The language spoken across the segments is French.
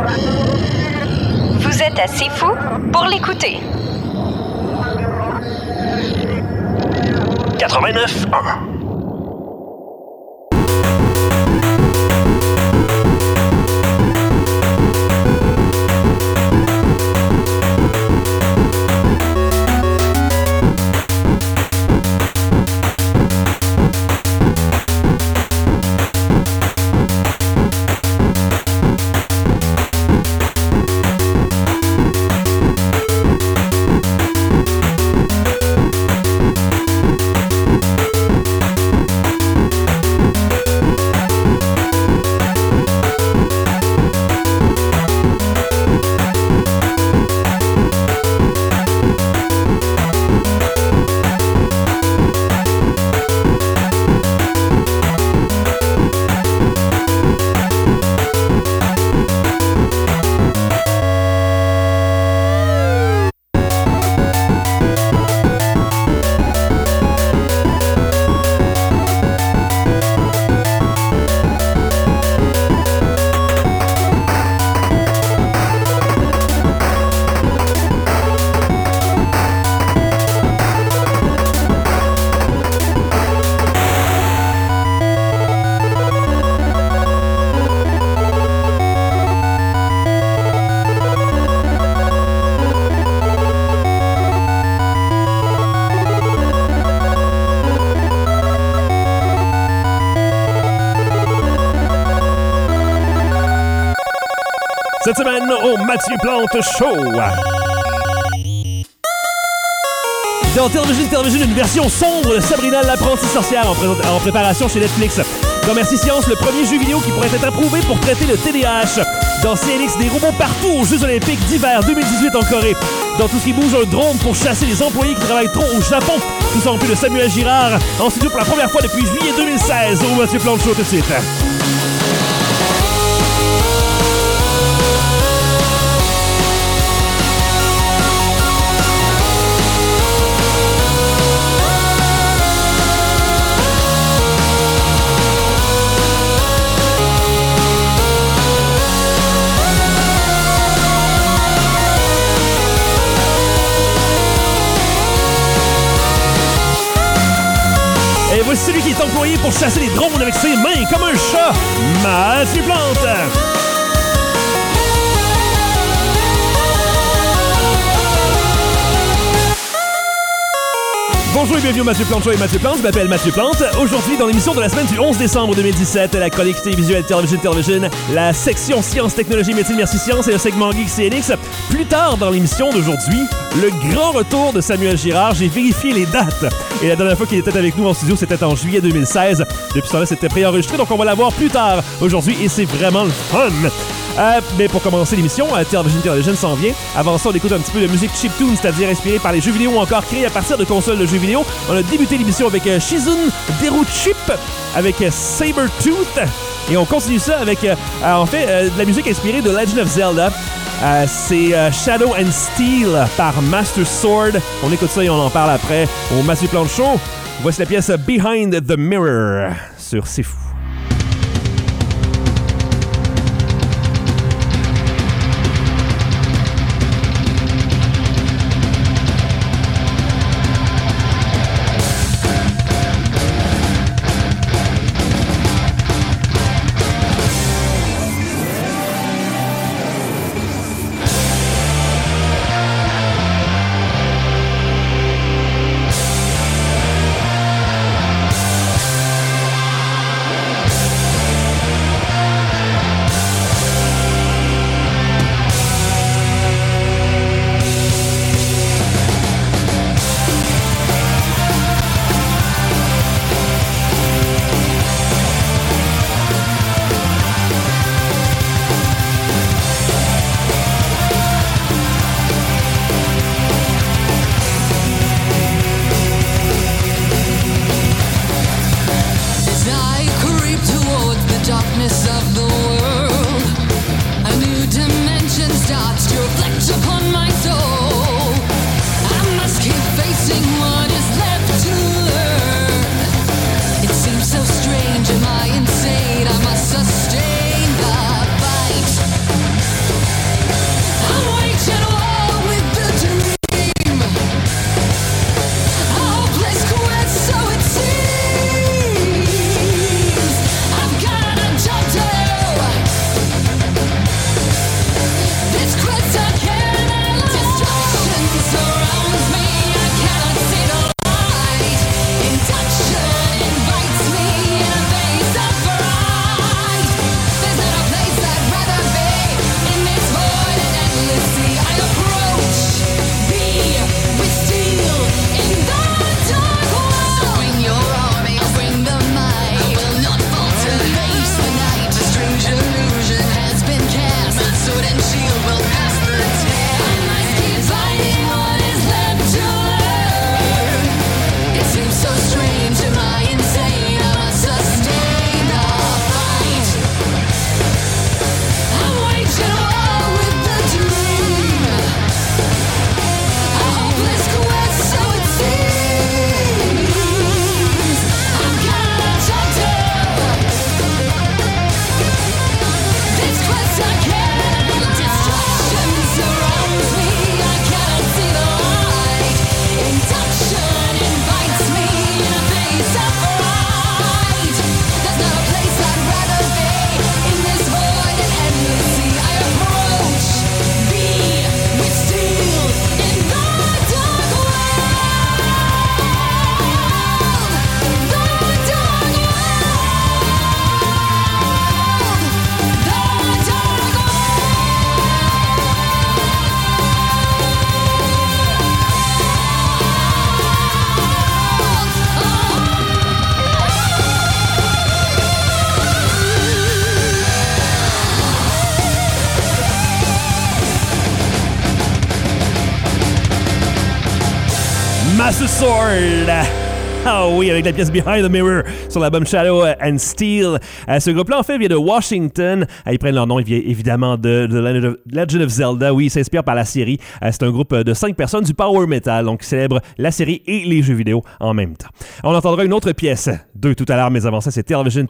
Vous êtes assez fou pour l'écouter. 89.1. Cette semaine, au Mathieu Plante Show. Dans Télévision, une version sombre de Sabrina l'apprentie sorcière en préparation chez Netflix. Dans Merci Science, le premier jeu vidéo qui pourrait être approuvé pour traiter le TDAH. Dans CNX, des robots partout aux Jeux Olympiques d'hiver 2018 en Corée. Dans Tout ce qui bouge, un drone pour chasser les employés qui travaillent trop au Japon. Tout ça en plus de Samuel Girard, en studio pour la première fois depuis juillet 2016 au Mathieu Plante Show tout de suite. Et voici celui qui est employé pour chasser les drones avec ses mains comme un chat, Mathieu Plante. Bonjour et bienvenue au Mathieu Plante Show et Mathieu Plante. Je m'appelle Mathieu Plante. Aujourd'hui, dans l'émission de la semaine du 11 décembre 2017, la chronique télévisuelle Télévision, la section Sciences, Technologie, Médecine, Merci Science et le segment Geek CNX. Plus tard dans l'émission d'aujourd'hui, le grand retour de Samuel Girard. J'ai vérifié les dates. Et la dernière fois qu'il était avec nous en studio, c'était en juillet 2016. Depuis ce temps-là, c'était préenregistré, donc on va la voir plus tard aujourd'hui et c'est vraiment le fun. Mais pour commencer l'émission, Télévision s'en vient. Avant ça, on écoute un petit peu de musique chiptune, c'est-à-dire inspirée par les jeux vidéo ou encore créée à partir de consoles de jeux vidéo. On a débuté l'émission avec Shizun Deru Chip, avec Sabertooth. Et on continue ça avec, de la musique inspirée de Legend of Zelda. C'est Shadow and Steel par Master Sword. On écoute ça et on en parle après au Mathieu Plante Show. Voici la pièce Behind the Mirror sur C'est Fou. Master Sword. Ah oui, avec la pièce Behind the Mirror sur l'album Shadow and Steel. Ce groupe-là, en fait, vient de Washington. Ils prennent leur nom, évidemment, de Legend of Zelda. Oui, ils s'inspirent par la série. C'est un groupe de 5 personnes du power metal, donc qui célèbre la série et les jeux vidéo en même temps. On entendra une autre pièce, 2 tout à l'heure, mais avant ça, c'est Television.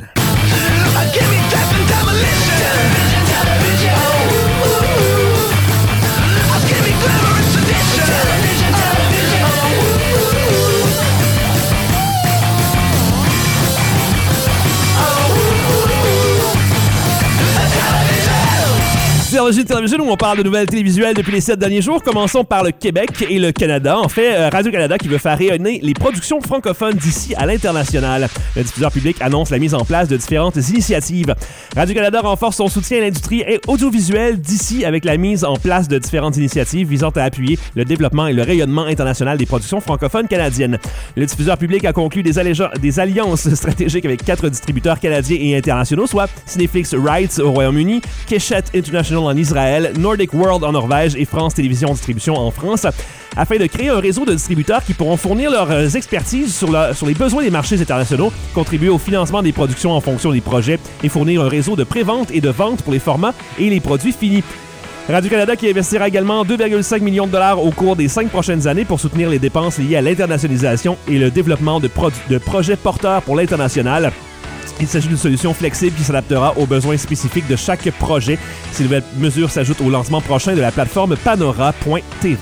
Television où on parle de nouvelles télévisuelles depuis les 7 derniers jours. Commençons par le Québec et le Canada. En fait, Radio-Canada qui veut faire rayonner les productions francophones d'ici à l'international. Le diffuseur public annonce la mise en place de différentes initiatives. Radio-Canada renforce son soutien à l'industrie audiovisuelle d'ici avec la mise en place de différentes initiatives visant à appuyer le développement et le rayonnement international des productions francophones canadiennes. Le diffuseur public a conclu des alliances stratégiques avec 4 distributeurs canadiens et internationaux, soit Cineflix Rights au Royaume-Uni, Keshet International en Israël, Nordic World en Norvège et France Télévisions Distribution en France, afin de créer un réseau de distributeurs qui pourront fournir leurs expertises sur les besoins des marchés internationaux, contribuer au financement des productions en fonction des projets et fournir un réseau de pré-vente et de vente pour les formats et les produits finis. Radio-Canada qui investira également 2,5 millions de dollars au cours des 5 prochaines années pour soutenir les dépenses liées à l'internationalisation et le développement de projets porteurs pour l'international. Il s'agit d'une solution flexible qui s'adaptera aux besoins spécifiques de chaque projet. Ces nouvelles mesures s'ajoutent au lancement prochain de la plateforme Panora.tv.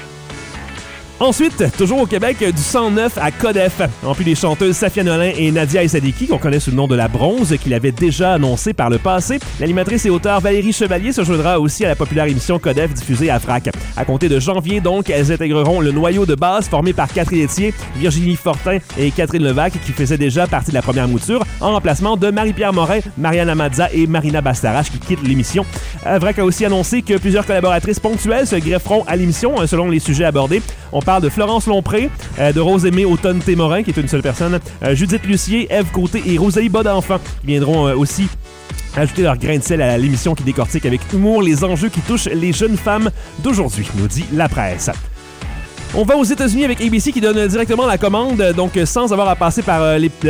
Ensuite, toujours au Québec, du 109 à Codef. En plus des chanteuses Safia Nolin et Nadia Essadiki, qu'on connaît sous le nom de La Bronze, qui l'avait déjà annoncé par le passé, l'animatrice et auteure Valérie Chevalier se joindra aussi à la populaire émission Codef diffusée à FRAC. À compter de janvier, donc, elles intégreront le noyau de base formé par Catherine Etier, Virginie Fortin et Catherine Levac, qui faisaient déjà partie de la première mouture, en remplacement de Marie-Pierre Morin, Marianne Amadza et Marina Bastarache, qui quittent l'émission. FRAC a aussi annoncé que plusieurs collaboratrices ponctuelles se grefferont à l'émission selon les sujets abordés. On parle de Florence Lompré, de Rose-Aimée Automne-Témorin, qui est une seule personne, Judith Lucier, Ève Côté et Rosalie Bodenfant, qui viendront aussi ajouter leur grain de sel à l'émission qui décortique avec humour les enjeux qui touchent les jeunes femmes d'aujourd'hui, nous dit la presse. On va aux États-Unis avec ABC qui donne directement la commande, donc sans avoir à passer par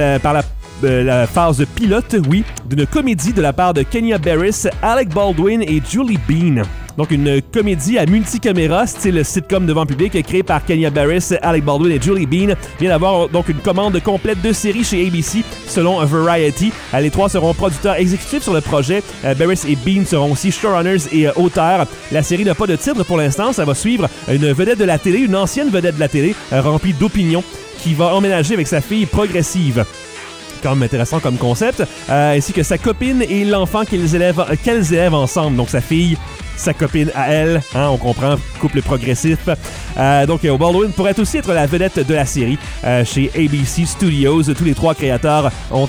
la phase pilote, oui, d'une comédie de la part de Kenya Barris, Alec Baldwin et Julie Bean. Donc une comédie à multicaméra, style sitcom devant public, créée par Kenya Barris, Alec Baldwin et Julie Bean, vient d'avoir donc une commande complète de série chez ABC, selon Variety. Les 3 seront producteurs exécutifs sur le projet. Barris et Bean seront aussi showrunners et auteurs. La série n'a pas de titre pour l'instant. Ça va suivre une vedette de la télé, une ancienne vedette de la télé, remplie d'opinions, qui va emménager avec sa fille progressive. Quand même intéressant comme concept, ainsi que sa copine et l'enfant qu'elles élèvent ensemble. Donc sa fille, sa copine à elle, hein, on comprend, couple progressif. Donc Baldwin pourrait aussi être la vedette de la série chez ABC Studios. Tous les 3 créateurs ont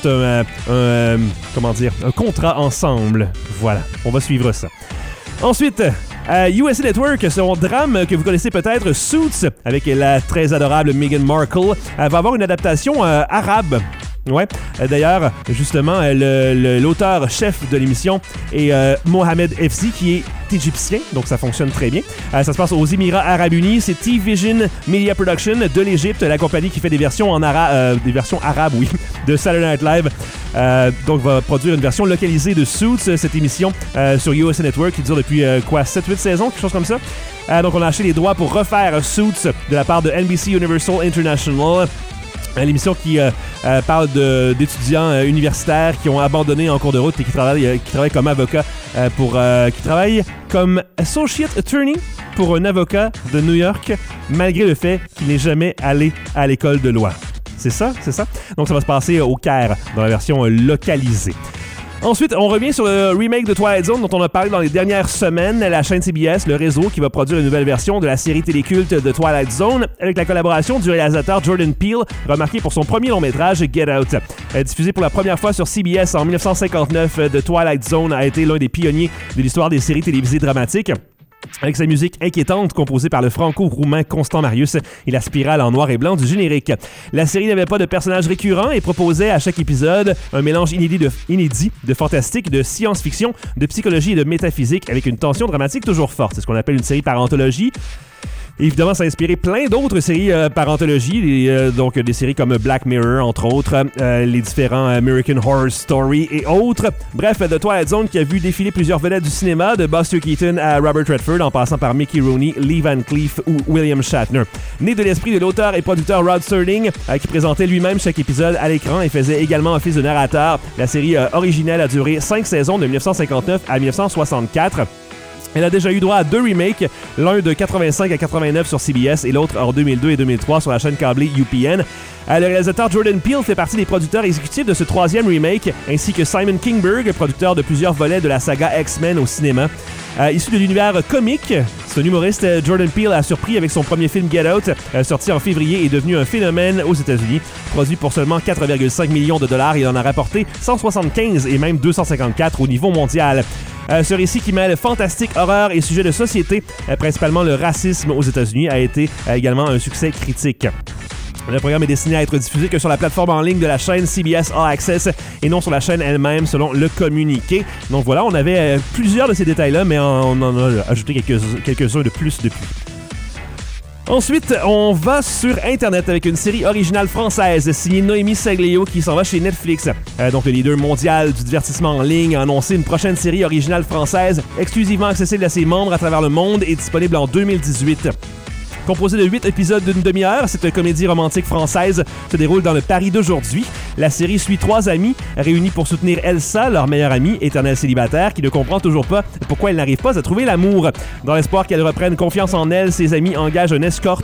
un contrat ensemble. Voilà, on va suivre ça. Ensuite, USA Network, son drame que vous connaissez peut-être, Suits, avec la très adorable Meghan Markle, va avoir une adaptation arabe. Ouais. D'ailleurs, justement, l'auteur-chef de l'émission est Mohamed Efzi, qui est égyptien, donc ça fonctionne très bien. Ça se passe aux Émirats Arabes Unis. C'est T-Vision Media Production de l'Égypte, la compagnie qui fait des versions arabes, oui, de Saturday Night Live. Donc, va produire une version localisée de Suits, cette émission sur USA Network qui dure depuis 7-8 saisons, quelque chose comme ça. Donc, on a acheté les droits pour refaire Suits de la part de NBC Universal International. L'émission qui parle d'étudiants universitaires qui ont abandonné en cours de route et qui travaillent comme avocats qui travaillent comme associate attorney pour un avocat de New York, malgré le fait qu'il n'est jamais allé à l'école de loi. C'est ça? Donc ça va se passer au Caire, dans la version localisée. Ensuite, on revient sur le remake de Twilight Zone dont on a parlé dans les dernières semaines. La chaîne CBS, le réseau, qui va produire une nouvelle version de la série téléculte de Twilight Zone avec la collaboration du réalisateur Jordan Peele, remarqué pour son premier long-métrage Get Out. Diffusé pour la première fois sur CBS en 1959, The Twilight Zone a été l'un des pionniers de l'histoire des séries télévisées dramatiques. Avec sa musique inquiétante composée par le franco-roumain Constant Marius et la spirale en noir et blanc du générique. La série n'avait pas de personnages récurrents et proposait à chaque épisode un mélange inédit de fantastique, de science-fiction, de psychologie et de métaphysique avec une tension dramatique toujours forte. C'est ce qu'on appelle une série par anthologie. Évidemment, ça a inspiré plein d'autres séries par anthologie, donc des séries comme Black Mirror, entre autres, les différents American Horror Story et autres. Bref, The Twilight Zone qui a vu défiler plusieurs vedettes du cinéma, de Buster Keaton à Robert Redford, en passant par Mickey Rooney, Lee Van Cleef ou William Shatner. Né de l'esprit de l'auteur et producteur Rod Serling, qui présentait lui-même chaque épisode à l'écran et faisait également office de narrateur, la série originelle a duré 5 saisons de 1959 à 1964. Elle a déjà eu droit à 2 remakes, l'un de 85 à 89 sur CBS et l'autre en 2002 et 2003 sur la chaîne câblée UPN. Le réalisateur Jordan Peele fait partie des producteurs exécutifs de ce 3e remake, ainsi que Simon Kinberg, producteur de plusieurs volets de la saga X-Men au cinéma. Issu de l'univers comique, c'est un humoriste. Jordan Peele a surpris avec son premier film Get Out, sorti en février et devenu un phénomène aux États-Unis. Produit pour seulement 4,5 millions de dollars, il en a rapporté 175 et même 254 au niveau mondial. Ce récit qui mêle fantastique, horreur et sujets de société, principalement le racisme aux États-Unis, a été également un succès critique. Le programme est destiné à être diffusé que sur la plateforme en ligne de la chaîne CBS All Access et non sur la chaîne elle-même, selon le communiqué. Donc voilà, on avait plusieurs de ces détails-là, mais on en a ajouté quelques-uns de plus depuis. Ensuite, on va sur Internet avec une série originale française signée Noémie Saglio qui s'en va chez Netflix. Donc, le leader mondial du divertissement en ligne a annoncé une prochaine série originale française exclusivement accessible à ses membres à travers le monde et disponible en 2018. Composée de 8 épisodes d'une demi-heure, cette comédie romantique française se déroule dans le Paris d'aujourd'hui. La série suit 3 amis réunis pour soutenir Elsa, leur meilleure amie, éternelle célibataire, qui ne comprend toujours pas pourquoi elle n'arrive pas à trouver l'amour. Dans l'espoir qu'elle reprenne confiance en elle, ses amis engagent un escort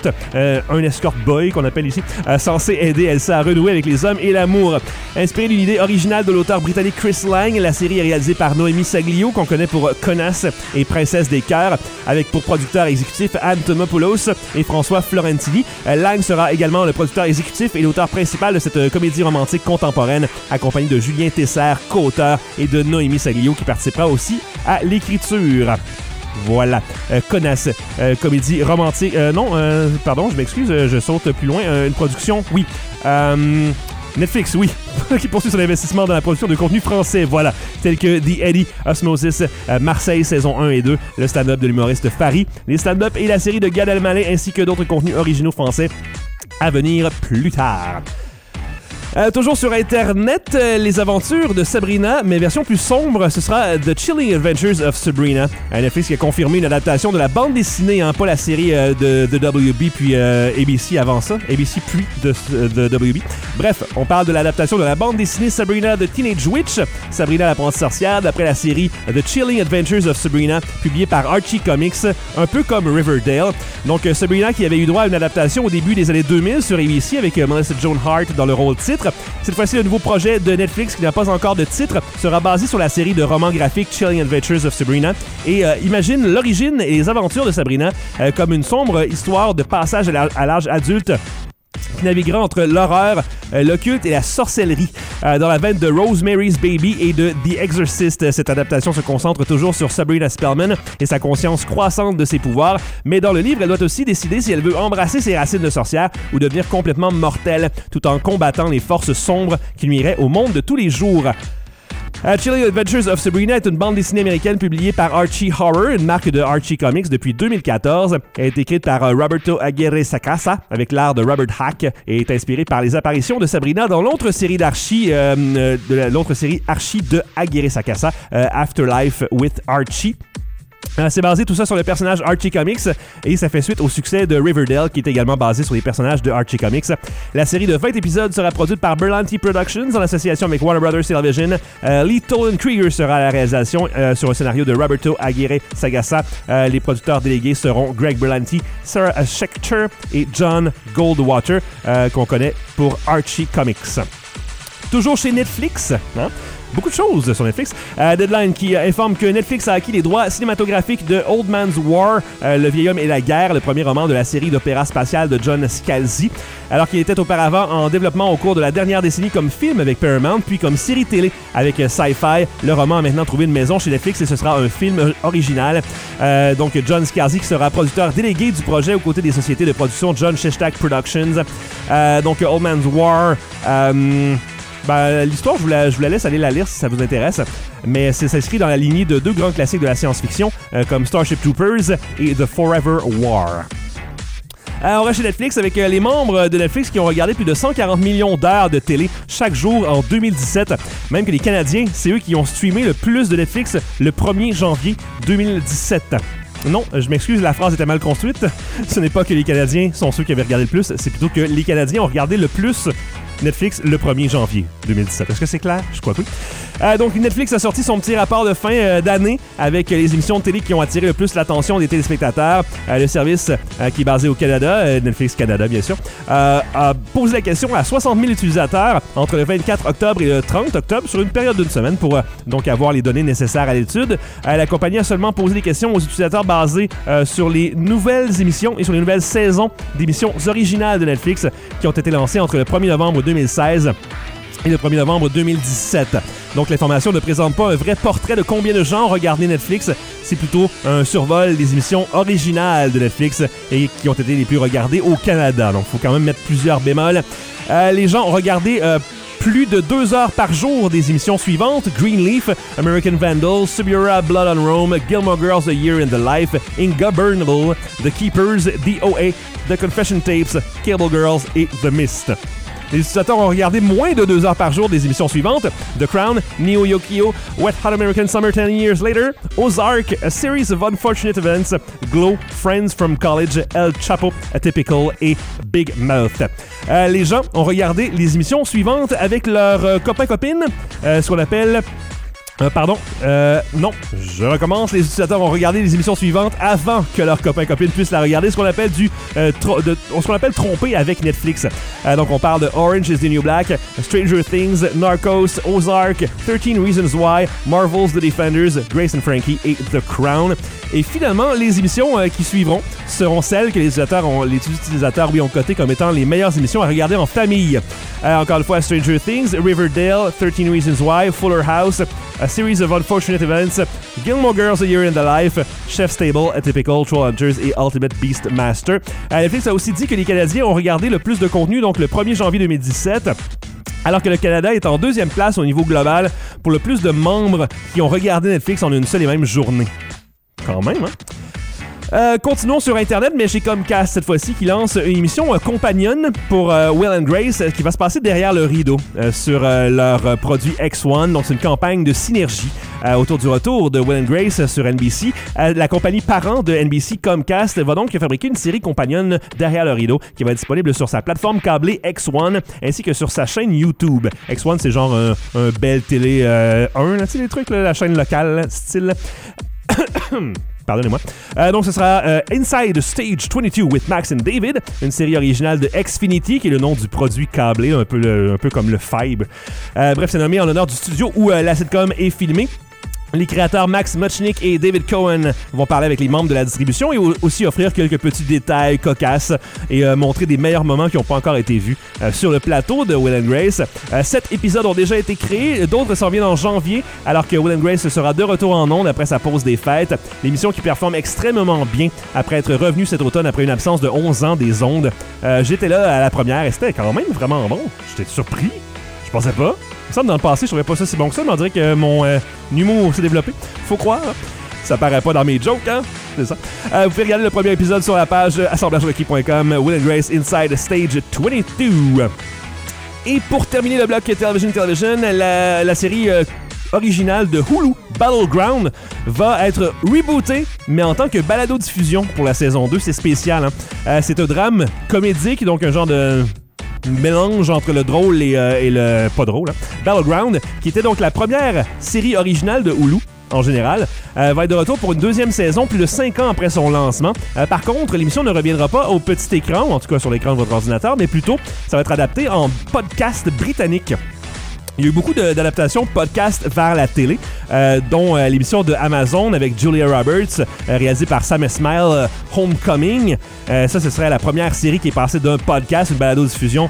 boy qu'on appelle ici, censé aider Elsa à renouer avec les hommes et l'amour. Inspirée d'une idée originale de l'auteur britannique Chris Lang, la série est réalisée par Noémie Saglio, qu'on connaît pour Connasse et Princesse des Cœurs, avec pour producteur exécutif Anne Thomopoulos et François Florentini. Lang sera également le producteur exécutif et l'auteur principal de cette comédie romantique contemporaine, accompagné de Julien Tesser, co-auteur, et de Noémie Saglio, qui participera aussi à l'écriture. Voilà, Connasse, comédie romantique... pardon, je m'excuse, je saute plus loin. Une production, oui. Netflix, oui, qui poursuit son investissement dans la production de contenu français, voilà, tel que The Eddie, Osmosis, Marseille, saison 1 et 2, le stand-up de l'humoriste Fari, les stand-up et la série de Gad Elmaleh, ainsi que d'autres contenus originaux français à venir plus tard. Toujours sur Internet, les aventures de Sabrina, mais version plus sombre, ce sera The Chilling Adventures of Sabrina. Netflix qui a confirmé une adaptation de la bande dessinée, pas la série de WB puis ABC avant ça, ABC puis de WB. Bref, on parle de l'adaptation de la bande dessinée Sabrina the Teenage Witch, Sabrina l'apprentie sorcière, d'après la série The Chilling Adventures of Sabrina, publiée par Archie Comics, un peu comme Riverdale. Donc Sabrina qui avait eu droit à une adaptation au début des années 2000 sur ABC avec Melissa Joan Hart dans le rôle titre. Cette fois-ci, le nouveau projet de Netflix, qui n'a pas encore de titre, sera basé sur la série de romans graphiques Chilling Adventures of Sabrina et imagine l'origine et les aventures de Sabrina comme une sombre histoire de passage à l'âge adulte qui naviguera entre l'horreur, l'occulte et la sorcellerie. Dans la veine de Rosemary's Baby et de The Exorcist, cette adaptation se concentre toujours sur Sabrina Spellman et sa conscience croissante de ses pouvoirs, mais dans le livre, elle doit aussi décider si elle veut embrasser ses racines de sorcière ou devenir complètement mortelle, tout en combattant les forces sombres qui nuiraient au monde de tous les jours. Chilling Adventures of Sabrina est une bande dessinée américaine publiée par Archie Horror, une marque de Archie Comics depuis 2014. Elle est écrite par Roberto Aguirre Sacasa avec l'art de Robert Hack et est inspirée par les apparitions de Sabrina dans l'autre série d'Archie, Archie de Aguirre Sacasa, Afterlife with Archie. C'est basé tout ça sur le personnage Archie Comics et ça fait suite au succès de Riverdale qui est également basé sur les personnages de Archie Comics. La série de 20 épisodes sera produite par Berlanti Productions en association avec Warner Brothers Television. Lee Tolan Krieger sera à la réalisation sur un scénario de Roberto Aguirre Sacasa. Les producteurs délégués seront Greg Berlanti, Sarah Schechter et John Goldwater qu'on connaît pour Archie Comics. Toujours chez Netflix, beaucoup de choses sur Netflix. Deadline qui informe que Netflix a acquis les droits cinématographiques de Old Man's War, Le vieil homme et la guerre, le premier roman de la série d'opéra spatial de John Scalzi, alors qu'il était auparavant en développement au cours de la dernière décennie comme film avec Paramount, puis comme série télé avec Sci-Fi. Le roman a maintenant trouvé une maison chez Netflix et ce sera un film original. Donc John Scalzi qui sera producteur délégué du projet aux côtés des sociétés de production John Sheshtak Productions. Donc Old Man's War... l'histoire, je vous la laisse aller la lire si ça vous intéresse, mais ça s'inscrit dans la lignée de 2 grands classiques de la science-fiction comme Starship Troopers et The Forever War. On reste chez Netflix avec les membres de Netflix qui ont regardé plus de 140 millions d'heures de télé chaque jour en 2017. Même que les Canadiens, c'est eux qui ont streamé le plus de Netflix le 1er janvier 2017. Non, je m'excuse, la phrase était mal construite. Ce n'est pas que les Canadiens sont ceux qui avaient regardé le plus, c'est plutôt que les Canadiens ont regardé le plus Netflix le 1er janvier 2017. Est-ce que c'est clair? Je crois que oui. Donc, Netflix a sorti son petit rapport de fin d'année avec les émissions de télé qui ont attiré le plus l'attention des téléspectateurs. Le service qui est basé au Canada, Netflix Canada bien sûr, a posé la question à 60 000 utilisateurs entre le 24 octobre et le 30 octobre sur une période d'une semaine pour donc avoir les données nécessaires à l'étude. La compagnie a seulement posé des questions aux utilisateurs basés sur les nouvelles émissions et sur les nouvelles saisons d'émissions originales de Netflix qui ont été lancées entre le 1er novembre 2016 et le 1er novembre 2017. Donc, l'information ne présente pas un vrai portrait de combien de gens ont regardé Netflix. C'est plutôt un survol des émissions originales de Netflix et qui ont été les plus regardées au Canada. Donc, il faut quand même mettre plusieurs bémols. Les gens ont regardé plus de 2 heures par jour des émissions suivantes: Greenleaf, American Vandal, Suburra, Blood on Rome, Gilmore Girls, A Year in the Life, Ingovernable, The Keepers, DOA, The Confession Tapes, Cable Girls et The Mist. Les utilisateurs ont regardé moins de 2 heures par jour des émissions suivantes: The Crown, Neo Yokio, Wet Hot American Summer 10 Years Later, Ozark, A Series of Unfortunate Events, Glow, Friends from College, El Chapo, Atypical et Big Mouth. Les gens ont regardé les émissions suivantes avec leurs copains-copines, ce qu'on appelle... non, je recommence. Les utilisateurs ont regardé les émissions suivantes avant que leurs copains-copines puissent la regarder, ce qu'on appelle ce qu'on appelle tromper avec Netflix. Donc, on parle de Orange is the New Black, Stranger Things, Narcos, Ozark, 13 Reasons Why, Marvel's The Defenders, Grace and Frankie et The Crown. Et finalement, les émissions qui suivront seront celles que les utilisateurs ont cotées comme étant les meilleures émissions à regarder en famille. Encore une fois, Stranger Things, Riverdale, 13 Reasons Why, Fuller House, A Series of Unfortunate Events, Gilmore Girls, A Year in the Life, Chef's Table, Atypical, Trollhunters et Ultimate Beastmaster. Netflix a aussi dit que les Canadiens ont regardé le plus de contenu, donc le 1er janvier 2017, alors que le Canada est en 2e place au niveau global pour le plus de membres qui ont regardé Netflix en une seule et même journée. Quand même, hein? Continuons sur Internet, mais chez Comcast cette fois-ci, qui lance une émission compagnon pour Will and Grace qui va se passer derrière le rideau sur leur produit X1. Donc, c'est une campagne de synergie autour du retour de Will and Grace sur NBC. La compagnie parent de NBC, Comcast, va donc fabriquer une série compagnonne derrière le rideau qui va être disponible sur sa plateforme câblée X1 ainsi que sur sa chaîne YouTube. X1, c'est genre un Bell Télé 1, tu sais, les trucs, là, la chaîne locale, style... Pardonnez-moi. Donc, ce sera Inside Stage 22 with Max and David, une série originale de Xfinity, qui est le nom du produit câblé, un peu comme le Fibe. Bref, c'est nommé en l'honneur du studio où la sitcom est filmée. Les créateurs Max Muchnick et David Cohen vont parler avec les membres de la distribution et aussi offrir quelques petits détails cocasses et montrer des meilleurs moments qui n'ont pas encore été vus sur le plateau de Will and Grace. 7 épisodes ont déjà été créés, d'autres s'en viennent en janvier, alors que Will and Grace sera de retour en ondes après sa pause des fêtes. L'émission qui performe extrêmement bien après être revenue cet automne après une absence de 11 ans des ondes. J'étais là à la première et c'était quand même vraiment bon. J'étais surpris. Je pensais pas. Il me semble dans le passé, je trouvais pas ça si bon que ça, mais on dirait que mon humour s'est développé. Faut croire. Hein? Ça paraît pas dans mes jokes, hein? C'est ça. Vous pouvez regarder le premier épisode sur la page assemblagerequis.com, Will and Grace Inside Stage 22. Et pour terminer le bloc Television, la série originale de Hulu, Battleground, va être rebootée, mais en tant que balado-diffusion pour la saison 2. C'est spécial, hein? C'est un drame comédique, donc un genre de... mélange entre le drôle et le pas drôle, hein? Battleground, qui était donc la première série originale de Hulu en général, va être de retour pour une 2e saison plus de 5 ans après son lancement. Par contre, l'émission ne reviendra pas au petit écran, ou en tout cas sur l'écran de votre ordinateur, mais plutôt ça va être adapté en podcast britannique. Il y a eu beaucoup d'adaptations podcast vers la télé, dont l'émission de Amazon avec Julia Roberts, réalisée par Sam Esmail, Homecoming. Ça, ce serait la première série qui est passée d'un podcast, une balado-diffusion,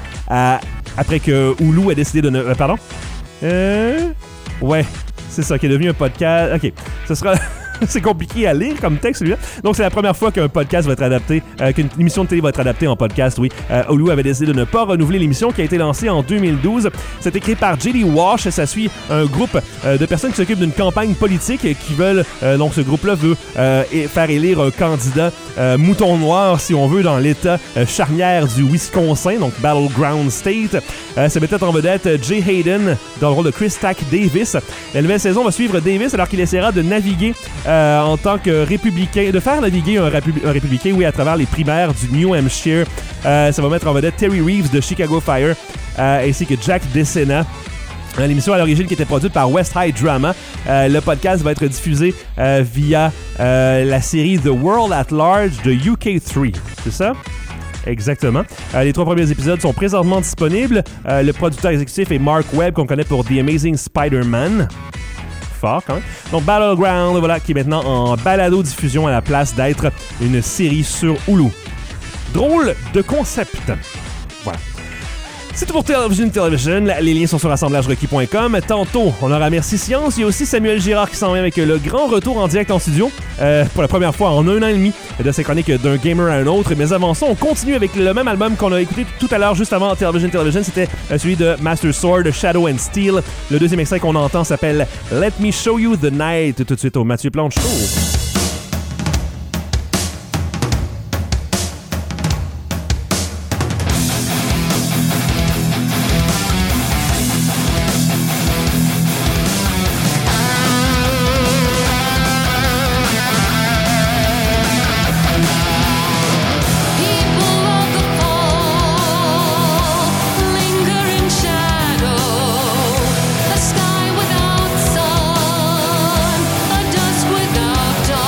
après que Hulu a décidé de... pardon? Ouais, c'est ça, qui est devenu un podcast... OK, ce sera... c'est compliqué à lire comme texte, celui-là. Donc, c'est la première fois qu'un podcast va être adapté, qu'une émission de télé va être adaptée en podcast, oui. Hulu avait décidé de ne pas renouveler l'émission qui a été lancée en 2012. C'est écrit par J.D. Walsh. Ça suit un groupe de personnes qui s'occupent d'une campagne politique qui veulent... donc, ce groupe-là veut faire élire un candidat mouton noir, si on veut, dans l'État charnière du Wisconsin, donc Battleground State. Ça mettait en vedette Jay Hayden dans le rôle de Chris Tack Davis. La nouvelle saison va suivre Davis alors qu'il essaiera de naviguer en tant que républicain, de faire naviguer un républicain, oui, à travers les primaires du New Hampshire. Ça va mettre en vedette Terry Reeves de Chicago Fire ainsi que Jack DeSena. L'émission à l'origine qui était produite par West High Drama. Le podcast va être diffusé via la série The World at Large de UK3. C'est ça? Exactement. Les 3 premiers épisodes sont présentement disponibles. Le producteur exécutif est Mark Webb, qu'on connaît pour The Amazing Spider-Man. Fort, quand même. Donc, Battleground, voilà, qui est maintenant en balado-diffusion à la place d'être une série sur Hulu. Drôle de concept. Voilà. C'est tout pour Television. Les liens sont sur assemblagerequis.com. Tantôt, on aura Merci Science. Il y a aussi Samuel Girard qui s'en vient avec le grand retour en direct en studio pour la première fois en 1 an et demi de ses chroniques d'un gamer à un autre. Mais avant ça, on continue avec le même album qu'on a écouté tout à l'heure, juste avant Television. C'était celui de Master Sword, Shadow and Steel. Le deuxième extrait qu'on entend s'appelle Let Me Show You the Night. Tout de suite au Mathieu Plante Show. Sky without sun, a dusk without dawn.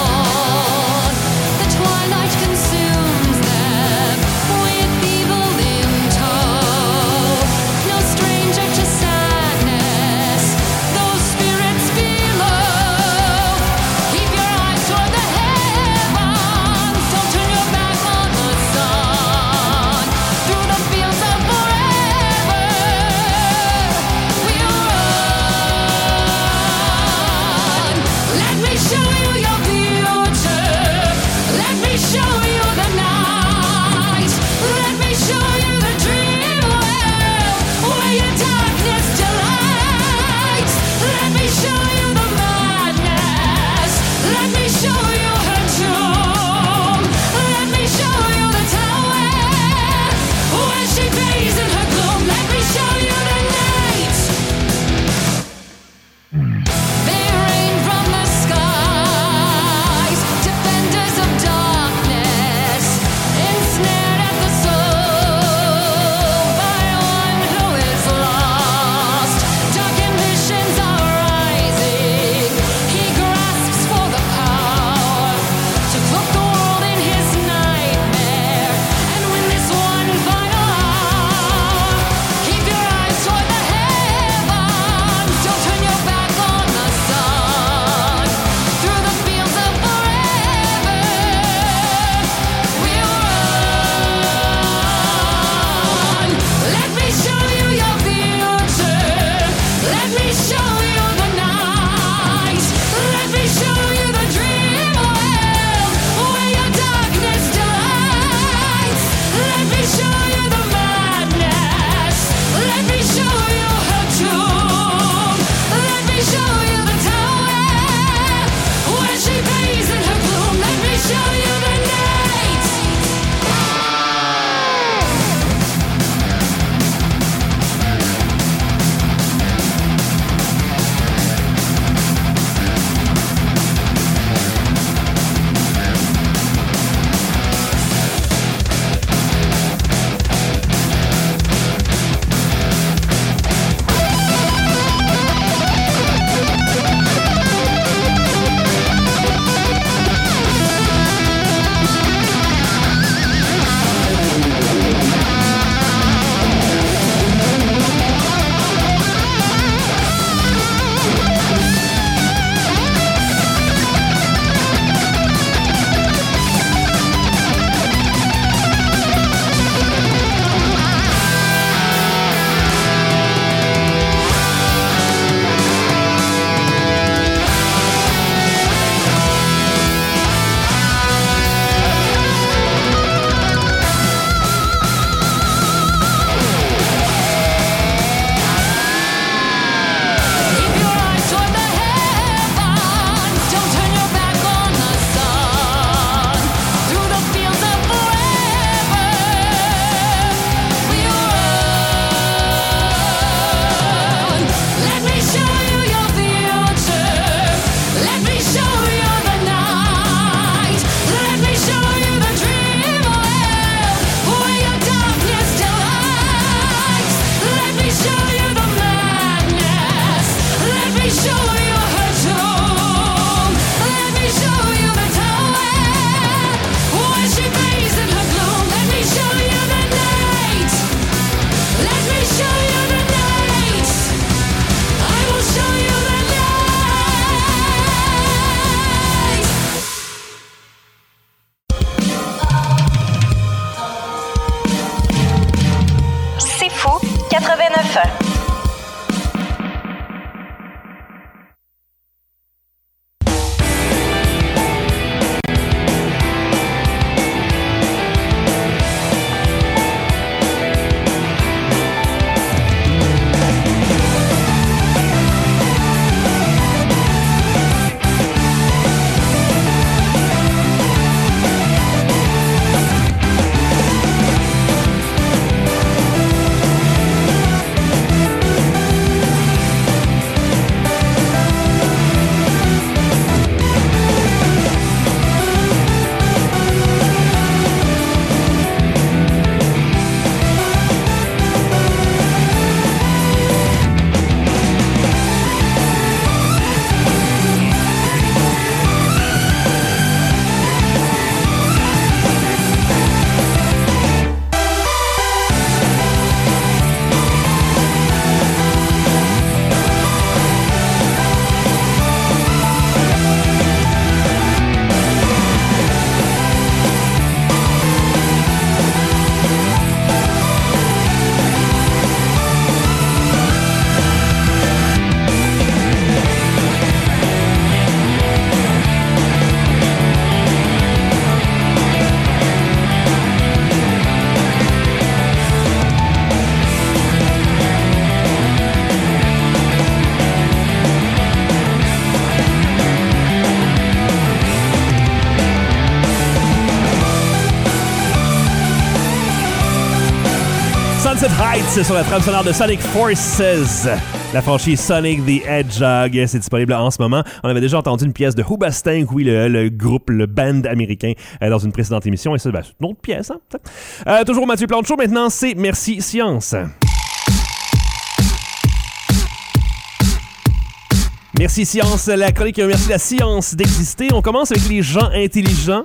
Sunset Heights sur la trame sonore de Sonic Forces. La franchise Sonic the Hedgehog, c'est disponible en ce moment. On avait déjà entendu une pièce de Hoobastank, oui, le groupe, le band américain, dans une précédente émission. Et ça, c'est une autre pièce. Hein? Toujours Mathieu Plante Show. Maintenant, c'est Merci Science. Merci Science, la chronique remercie la science d'exister. On commence avec les gens intelligents,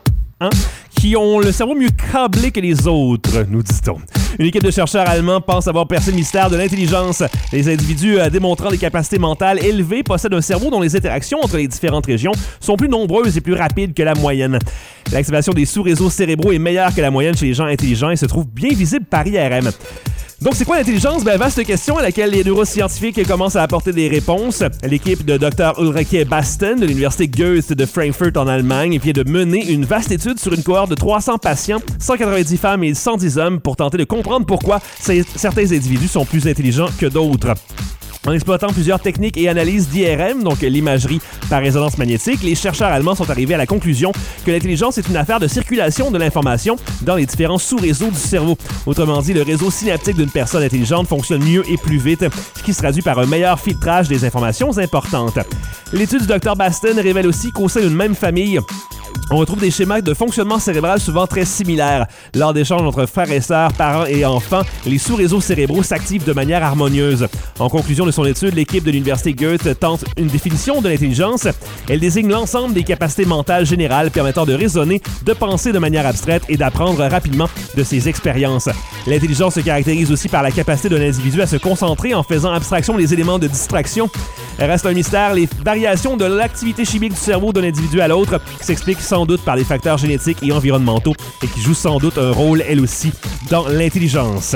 qui ont le cerveau mieux câblé que les autres, nous dit-on. Une équipe de chercheurs allemands pense avoir percé le mystère de l'intelligence. Les individus démontrant des capacités mentales élevées possèdent un cerveau dont les interactions entre les différentes régions sont plus nombreuses et plus rapides que la moyenne. L'activation des sous-réseaux cérébraux est meilleure que la moyenne chez les gens intelligents et se trouve bien visible par IRM. Donc, c'est quoi l'intelligence? Vaste question à laquelle les neuroscientifiques commencent à apporter des réponses. L'équipe de Dr. Ulrike Basten de l'Université Goethe de Frankfurt en Allemagne vient de mener une vaste étude sur une cohorte de 300 patients, 190 femmes et 110 hommes pour tenter de comprendre pourquoi certains individus sont plus intelligents que d'autres. En exploitant plusieurs techniques et analyses d'IRM, donc l'imagerie par résonance magnétique, les chercheurs allemands sont arrivés à la conclusion que l'intelligence est une affaire de circulation de l'information dans les différents sous-réseaux du cerveau. Autrement dit, le réseau synaptique d'une personne intelligente fonctionne mieux et plus vite, ce qui se traduit par un meilleur filtrage des informations importantes. L'étude du Dr. Basten révèle aussi qu'au sein d'une même famille, on retrouve des schémas de fonctionnement cérébral souvent très similaires. Lors d'échanges entre frères et sœurs, parents et enfants, les sous-réseaux cérébraux s'activent de manière harmonieuse. En conclusion de son étude, l'équipe de l'Université Goethe tente une définition de l'intelligence. Elle désigne l'ensemble des capacités mentales générales permettant de raisonner, de penser de manière abstraite et d'apprendre rapidement de ses expériences. L'intelligence se caractérise aussi par la capacité d'un individu à se concentrer en faisant abstraction des éléments de distraction. Reste un mystère, les variations de l'activité chimique du cerveau d'un individu à l'autre s'expliquent sans doute par des facteurs génétiques et environnementaux et qui jouent sans doute un rôle, elle aussi, dans l'intelligence.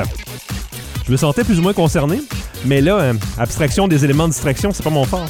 Je me sentais plus ou moins concerné, mais là, abstraction des éléments de distraction, c'est pas mon fort.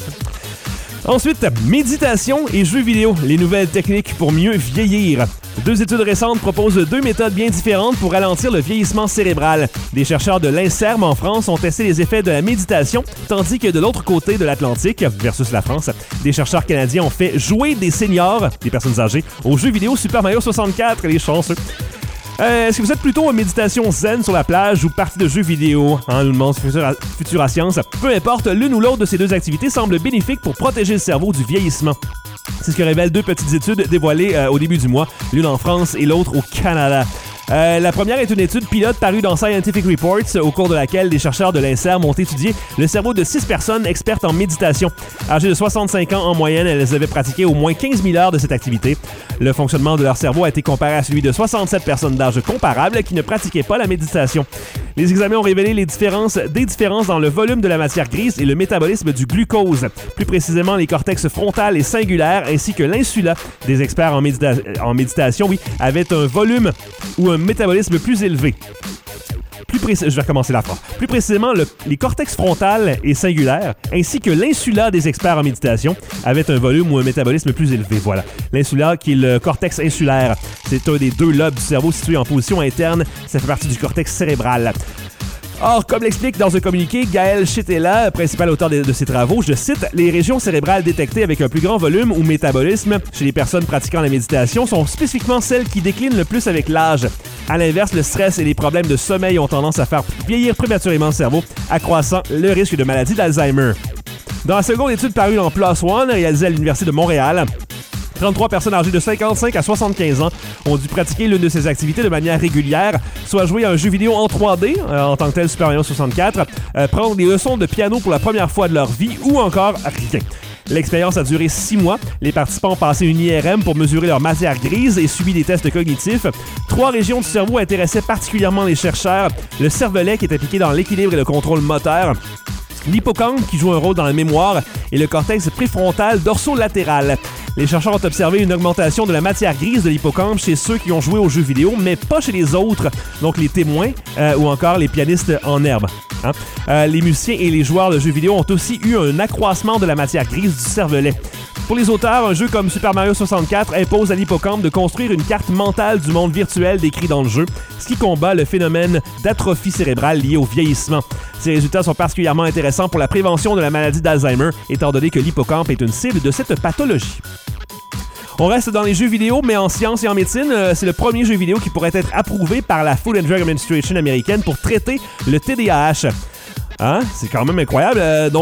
Ensuite, méditation et jeux vidéo, les nouvelles techniques pour mieux vieillir. 2 études récentes proposent 2 méthodes bien différentes pour ralentir le vieillissement cérébral. Des chercheurs de l'INSERM en France ont testé les effets de la méditation, tandis que de l'autre côté de l'Atlantique, versus la France, des chercheurs canadiens ont fait jouer des seniors, des personnes âgées, aux jeux vidéo Super Mario 64, les chanceux. Est-ce que vous êtes plutôt en méditation zen sur la plage ou partie de jeux vidéo? Nous demande Futura Science. Peu importe, l'une ou l'autre de ces 2 activités semble bénéfique pour protéger le cerveau du vieillissement. C'est ce que révèlent 2 petites études dévoilées au début du mois, l'une en France et l'autre au Canada. La première est une étude pilote parue dans Scientific Reports, au cours de laquelle des chercheurs de l'INSERM ont étudié le cerveau de 6 personnes expertes en méditation. Âgées de 65 ans en moyenne, elles avaient pratiqué au moins 15 000 heures de cette activité. Le fonctionnement de leur cerveau a été comparé à celui de 67 personnes d'âge comparable qui ne pratiquaient pas la méditation. Les examens ont révélé des différences dans le volume de la matière grise et le métabolisme du glucose. Plus précisément, les cortex frontal et singulaire ainsi que l'insula des experts en méditation avaient un volume ou un métabolisme plus élevé. Je vais recommencer la phrase. Plus précisément, les cortex frontal et singulaire, ainsi que l'insula des experts en méditation, avaient un volume ou un métabolisme plus élevé. Voilà. L'insula, qui est le cortex insulaire, c'est un des 2 lobes du cerveau situé en position interne. Ça fait partie du cortex cérébral. Or, comme l'explique dans un communiqué Gaël Chitela, principal auteur de ses travaux, je cite, « Les régions cérébrales détectées avec un plus grand volume ou métabolisme chez les personnes pratiquant la méditation sont spécifiquement celles qui déclinent le plus avec l'âge. À l'inverse, le stress et les problèmes de sommeil ont tendance à faire vieillir prématurément le cerveau, accroissant le risque de maladie d'Alzheimer. » Dans la seconde étude parue en PLOS ONE, réalisée à l'Université de Montréal, 33 personnes âgées de 55 à 75 ans ont dû pratiquer l'une de ces activités de manière régulière, soit jouer à un jeu vidéo en 3D, en tant que tel Super Mario 64, prendre des leçons de piano pour la première fois de leur vie ou encore rien. L'expérience a duré 6 mois. Les participants ont passé une IRM pour mesurer leur matière grise et subi des tests cognitifs. 3 régions du cerveau intéressaient particulièrement les chercheurs. Le cervelet qui est impliqué dans l'équilibre et le contrôle moteur, l'hippocampe qui joue un rôle dans la mémoire et le cortex préfrontal dorsolatéral. Les chercheurs ont observé une augmentation de la matière grise de l'hippocampe chez ceux qui ont joué aux jeux vidéo, mais pas chez les autres, donc les témoins ou encore les pianistes en herbe. Les musiciens et les joueurs de jeux vidéo ont aussi eu un accroissement de la matière grise du cervelet. Pour les auteurs, un jeu comme Super Mario 64 impose à l'hippocampe de construire une carte mentale du monde virtuel décrit dans le jeu, ce qui combat le phénomène d'atrophie cérébrale lié au vieillissement. Ces résultats sont particulièrement intéressants pour la prévention de la maladie d'Alzheimer, étant donné que l'hippocampe est une cible de cette pathologie. On reste dans les jeux vidéo, mais en sciences et en médecine. C'est le premier jeu vidéo qui pourrait être approuvé par la Food and Drug Administration américaine pour traiter le TDAH. Hein? C'est quand même incroyable.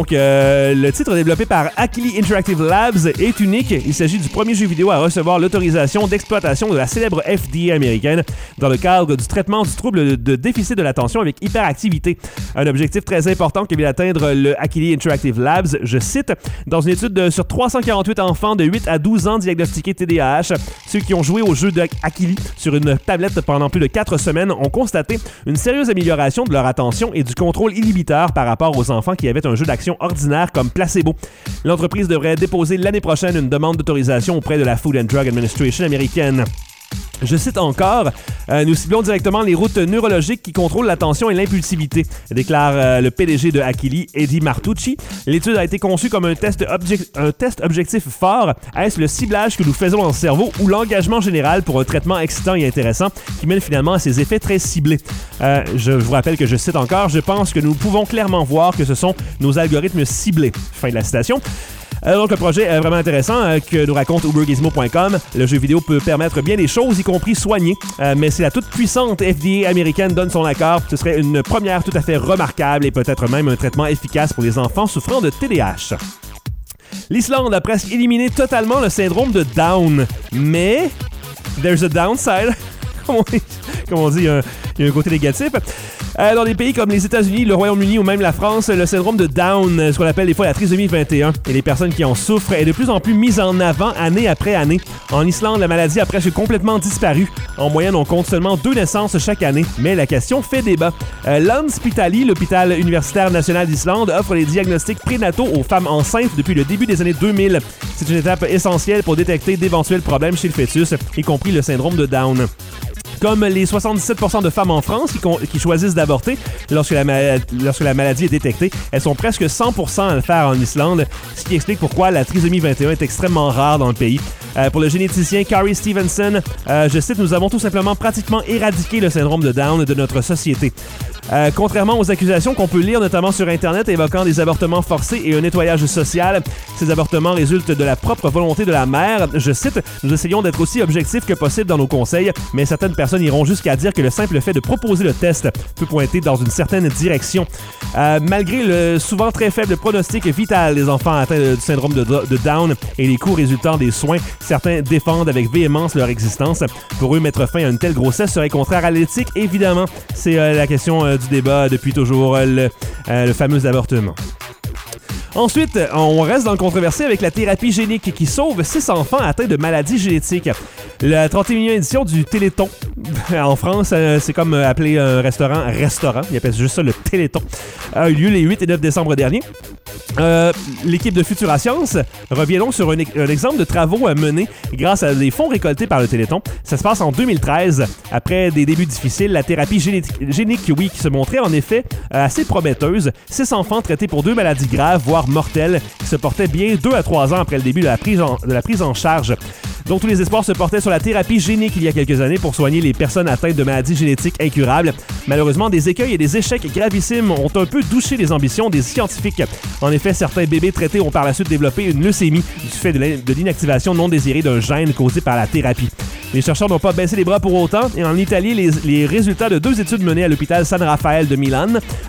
Le titre développé par Akili Interactive Labs est unique. Il s'agit du premier jeu vidéo à recevoir l'autorisation d'exploitation de la célèbre FDA américaine dans le cadre du traitement du trouble de déficit de l'attention avec hyperactivité. Un objectif très important que vient d'atteindre le Akili Interactive Labs, je cite, dans une étude sur 348 enfants de 8 à 12 ans diagnostiqués TDAH, ceux qui ont joué au jeu de Akili sur une tablette pendant plus de 4 semaines ont constaté une sérieuse amélioration de leur attention et du contrôle inhibiteur par rapport aux enfants qui avaient un jeu d'action ordinaire comme Placebo. L'entreprise devrait déposer l'année prochaine une demande d'autorisation auprès de la Food and Drug Administration américaine. Je cite encore, nous ciblons directement les routes neurologiques qui contrôlent l'attention et l'impulsivité, déclare le PDG de Akili, Eddie Martucci. L'étude a été conçue comme un test objectif fort. Est-ce le ciblage que nous faisons dans le cerveau ou l'engagement général pour un traitement excitant et intéressant qui mène finalement à ces effets très ciblés? Je vous rappelle que je cite encore, je pense que nous pouvons clairement voir que ce sont nos algorithmes ciblés. Fin de la citation. Donc, le projet est vraiment intéressant que nous raconte ubergizmo.com. Le jeu vidéo peut permettre bien des choses, y compris soigner. Mais si la toute-puissante FDA américaine donne son accord, ce serait une première tout à fait remarquable et peut-être même un traitement efficace pour les enfants souffrant de TDAH. L'Islande a presque éliminé totalement le syndrome de Down. Mais, there's a downside. Comme on dit, il y a un côté négatif. Dans des pays comme les États-Unis, le Royaume-Uni ou même la France, le syndrome de Down, ce qu'on appelle des fois la trisomie 21, et les personnes qui en souffrent, est de plus en plus mise en avant année après année. En Islande, la maladie a presque complètement disparu. En moyenne, on compte seulement 2 naissances chaque année, mais la question fait débat. Landspítali, l'hôpital universitaire national d'Islande, offre les diagnostics prénataux aux femmes enceintes depuis le début des années 2000. C'est une étape essentielle pour détecter d'éventuels problèmes chez le fœtus, y compris le syndrome de Down. Comme les 77% de femmes en France qui choisissent d'avorter lorsque la maladie est détectée, elles sont presque 100% à le faire en Islande, ce qui explique pourquoi la trisomie 21 est extrêmement rare dans le pays. Pour le généticien Carrie Stevenson, je cite, « Nous avons tout simplement pratiquement éradiqué le syndrome de Down de notre société. » Contrairement aux accusations qu'on peut lire notamment sur Internet évoquant des avortements forcés et un nettoyage social, ces avortements résultent de la propre volonté de la mère. Je cite, « Nous essayons d'être aussi objectifs que possible dans nos conseils, mais certaines personnes iront jusqu'à dire que le simple fait de proposer le test peut pointer dans une certaine direction. » Malgré le souvent très faible pronostic vital des enfants atteints du syndrome de Down et les coûts résultant des soins, certains défendent avec véhémence leur existence. Pour eux, mettre fin à une telle grossesse serait contraire à l'éthique, évidemment. C'est la question du débat depuis toujours, le fameux avortement. Ensuite, on reste dans le controversé avec la thérapie génique qui sauve 6 enfants atteints de maladies génétiques. La 31e édition du Téléthon, en France, c'est comme appeler un restaurant, ils appellent juste ça le Téléthon, a eu lieu les 8 et 9 décembre dernier. L'équipe de Futura Science revient donc sur un exemple de travaux menés grâce à des fonds récoltés par le Téléthon. Ça se passe en 2013. Après des débuts difficiles, la thérapie génique, qui se montrait en effet assez prometteuse. 6 enfants traités pour 2 maladies graves, voire mortelles, qui se portaient bien 2 à 3 ans après le début de la prise en charge. Donc tous les espoirs se portaient sur la thérapie génique il y a quelques années pour soigner les personnes atteintes de maladies génétiques incurables. Malheureusement, des écueils et des échecs gravissimes ont un peu douché les ambitions des scientifiques. En effet, certains bébés traités ont par la suite développé une leucémie du fait de l'inactivation non désirée d'un gène causé par la thérapie. Les chercheurs n'ont pas baissé les bras pour autant et en Italie, les résultats de 2 études menées à l'hôpital San Raffaele de Milan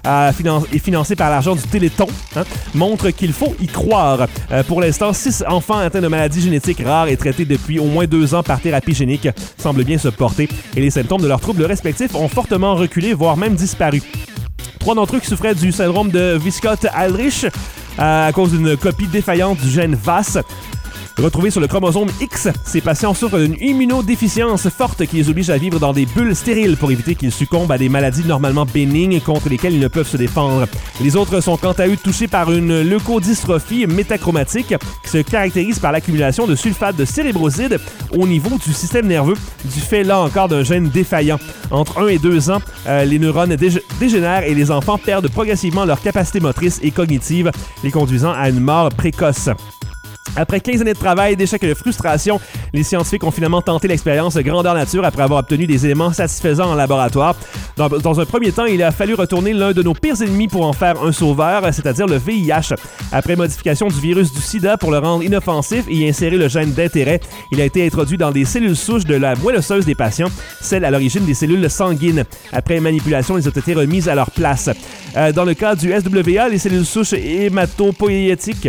et financées par l'argent du Téléthon montrent qu'il faut y croire. Pour l'instant, 6 enfants atteints de maladies génétiques rares et traités depuis au moins 2 ans par thérapie génique semblent bien se porter et les symptômes de leurs troubles respectifs ont fortement reculé, voire même disparu. 3 d'entre eux qui souffraient du syndrome de Wiskott-Aldrich à cause d'une copie défaillante du gène VAS. Retrouvés sur le chromosome X, ces patients souffrent d'une immunodéficience forte qui les oblige à vivre dans des bulles stériles pour éviter qu'ils succombent à des maladies normalement bénignes contre lesquelles ils ne peuvent se défendre. Les autres sont quant à eux touchés par une leucodystrophie métachromatique qui se caractérise par l'accumulation de sulfate de cérébroside au niveau du système nerveux, du fait là encore d'un gène défaillant. Entre 1 et 2 ans, les neurones dégénèrent et les enfants perdent progressivement leur capacité motrice et cognitive, les conduisant à une mort précoce. Après 15 années de travail, d'échecs et de frustration, les scientifiques ont finalement tenté l'expérience grandeur nature après avoir obtenu des éléments satisfaisants en laboratoire. Dans un premier temps, il a fallu retourner l'un de nos pires ennemis pour en faire un sauveur, c'est-à-dire le VIH. Après modification du virus du sida pour le rendre inoffensif et y insérer le gène d'intérêt, il a été introduit dans des cellules souches de la moelle osseuse des patients, celles à l'origine des cellules sanguines. Après manipulation, ils ont été remises à leur place. Dans le cas du SWA, les cellules souches hématopoïétiques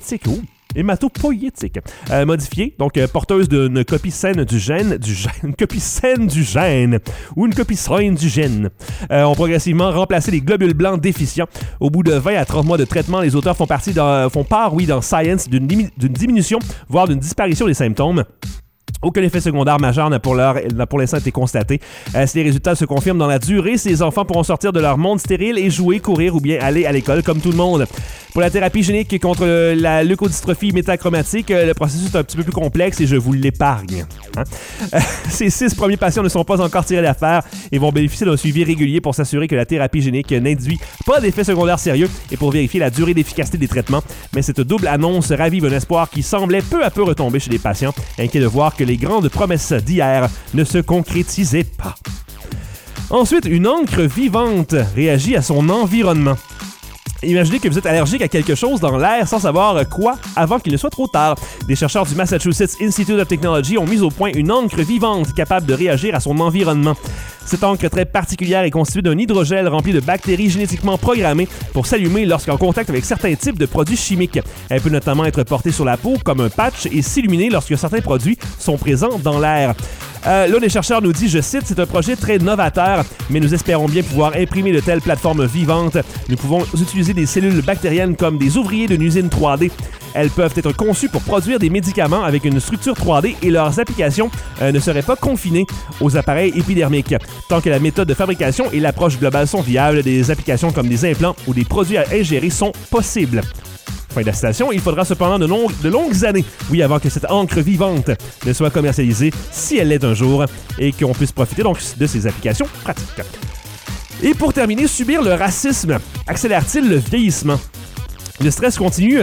modifiées, donc porteuses d'une copie saine du gène, une copie saine du gène, ou une copie saine du gène, ont progressivement remplacé les globules blancs déficients. Au bout de 20 à 30 mois de traitement, les auteurs font part dans Science d'une diminution, voire d'une disparition des symptômes. Aucun effet secondaire majeur n'a pour l'instant été constaté. Si les résultats se confirment dans la durée, ces enfants pourront sortir de leur monde stérile et jouer, courir ou bien aller à l'école comme tout le monde. Pour la thérapie génique contre la leucodystrophie métachromatique, le processus est un petit peu plus complexe et je vous l'épargne. Ces 6 premiers patients ne sont pas encore tirés d'affaire et vont bénéficier d'un suivi régulier pour s'assurer que la thérapie génique n'induit pas d'effets secondaires sérieux et pour vérifier la durée d'efficacité des traitements. Mais cette double annonce ravive un espoir qui semblait peu à peu retomber chez les patients, inquiets de voir que les grandes promesses d'hier ne se concrétisaient pas. Ensuite, une encre vivante réagit à son environnement. Imaginez que vous êtes allergique à quelque chose dans l'air sans savoir quoi avant qu'il ne soit trop tard. Des chercheurs du Massachusetts Institute of Technology ont mis au point une encre vivante capable de réagir à son environnement. Cette encre très particulière est constituée d'un hydrogel rempli de bactéries génétiquement programmées pour s'allumer lorsqu'en contact avec certains types de produits chimiques. Elle peut notamment être portée sur la peau comme un patch et s'illuminer lorsque certains produits sont présents dans l'air. L'un des chercheurs nous dit, je cite, « C'est un projet très novateur, mais nous espérons bien pouvoir imprimer de telles plateformes vivantes. Nous pouvons utiliser des cellules bactériennes comme des ouvriers d'une usine 3D. Elles peuvent être conçues pour produire des médicaments avec une structure 3D et leurs applications ne seraient pas confinées aux appareils épidermiques. Tant que la méthode de fabrication et l'approche globale sont viables, des applications comme des implants ou des produits à ingérer sont possibles. » Fin de la citation, il faudra cependant de longues années, avant que cette encre vivante ne soit commercialisée, si elle l'est un jour, et qu'on puisse profiter donc de ces applications pratiques. Et pour terminer, subir le racisme accélère-t-il le vieillissement? Le stress constitue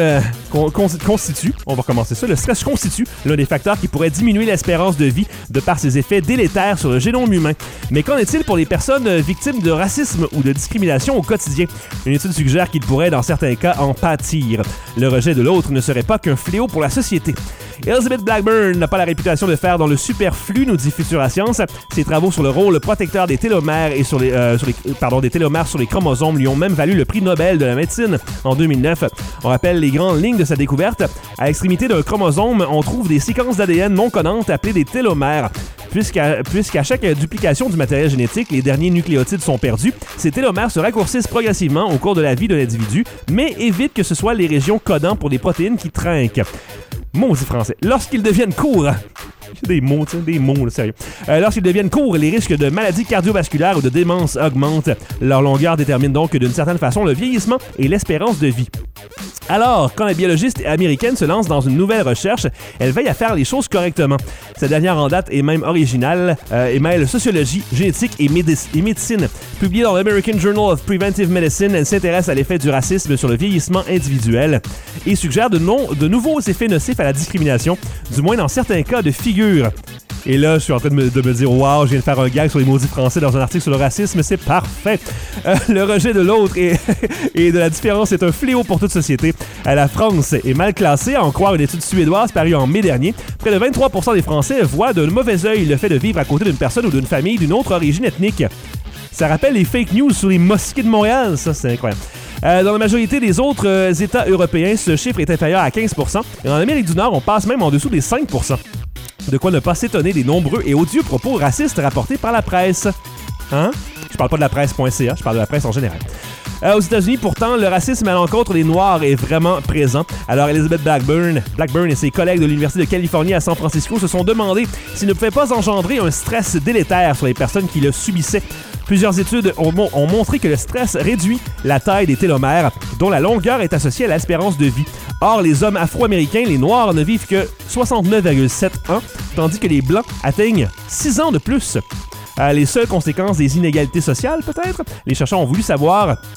l'un des facteurs qui pourrait diminuer l'espérance de vie de par ses effets délétères sur le génome humain. Mais qu'en est-il pour les personnes victimes de racisme ou de discrimination au quotidien? Une étude suggère qu'il pourrait, dans certains cas, en pâtir. Le rejet de l'autre ne serait pas qu'un fléau pour la société. Elizabeth Blackburn n'a pas la réputation de faire dans le superflu, nous dit Futura Science. Ses travaux sur le rôle protecteur des télomères et des télomères sur les chromosomes lui ont même valu le prix Nobel de la médecine en 2009. On rappelle les grandes lignes de sa découverte. À l'extrémité d'un chromosome, on trouve des séquences d'ADN non connantes appelées des télomères. Puisqu'à chaque duplication du matériel génétique, les derniers nucléotides sont perdus, ces télomères se raccourcissent progressivement au cours de la vie de l'individu, mais évitent que ce soit les régions codant pour des protéines qui trinquent. Maudit français. Lorsqu'ils deviennent courts... Des mots, sérieux. Lorsqu'ils deviennent courts, les risques de maladies cardiovasculaires ou de démence augmentent. Leur longueur détermine donc d'une certaine façon le vieillissement et l'espérance de vie. Alors, quand la biologiste américaine se lance dans une nouvelle recherche, elle veille à faire les choses correctement. Cette dernière en date est même originale et mêle sociologie, génétique et médecine. Publiée dans l'American Journal of Preventive Medicine, elle s'intéresse à l'effet du racisme sur le vieillissement individuel et suggère de nouveaux effets nocifs à la discrimination, du moins dans certains cas de figure. Et là, je suis en train de me dire « Wow, je viens de faire un gag sur les maudits français dans un article sur le racisme, c'est parfait! » Le rejet de l'autre et de la différence est un fléau pour toute société. La France est mal classée, à en croire une étude suédoise parue en mai dernier. Près de 23% des Français voient d'un mauvais œil le fait de vivre à côté d'une personne ou d'une famille d'une autre origine ethnique. Ça rappelle les fake news sur les mosquées de Montréal, ça c'est incroyable. Dans la majorité des autres États européens, ce chiffre est inférieur à 15%. Et en Amérique du Nord, on passe même en dessous des 5%. De quoi ne pas s'étonner des nombreux et odieux propos racistes rapportés par la presse. Hein? Je parle pas de la presse.ca, je parle de la presse en général. Aux États-Unis, pourtant, le racisme à l'encontre des Noirs est vraiment présent. Alors, Elizabeth Blackburn et ses collègues de l'Université de Californie à San Francisco se sont demandé s'il ne pouvait pas engendrer un stress délétère sur les personnes qui le subissaient. Plusieurs études ont montré que le stress réduit la taille des télomères, dont la longueur est associée à l'espérance de vie. Or, les hommes afro-américains, les Noirs, ne vivent que 69,7 ans, tandis que les Blancs atteignent 6 ans de plus. Les seules conséquences des inégalités sociales, peut-être? Les chercheurs ont voulu savoir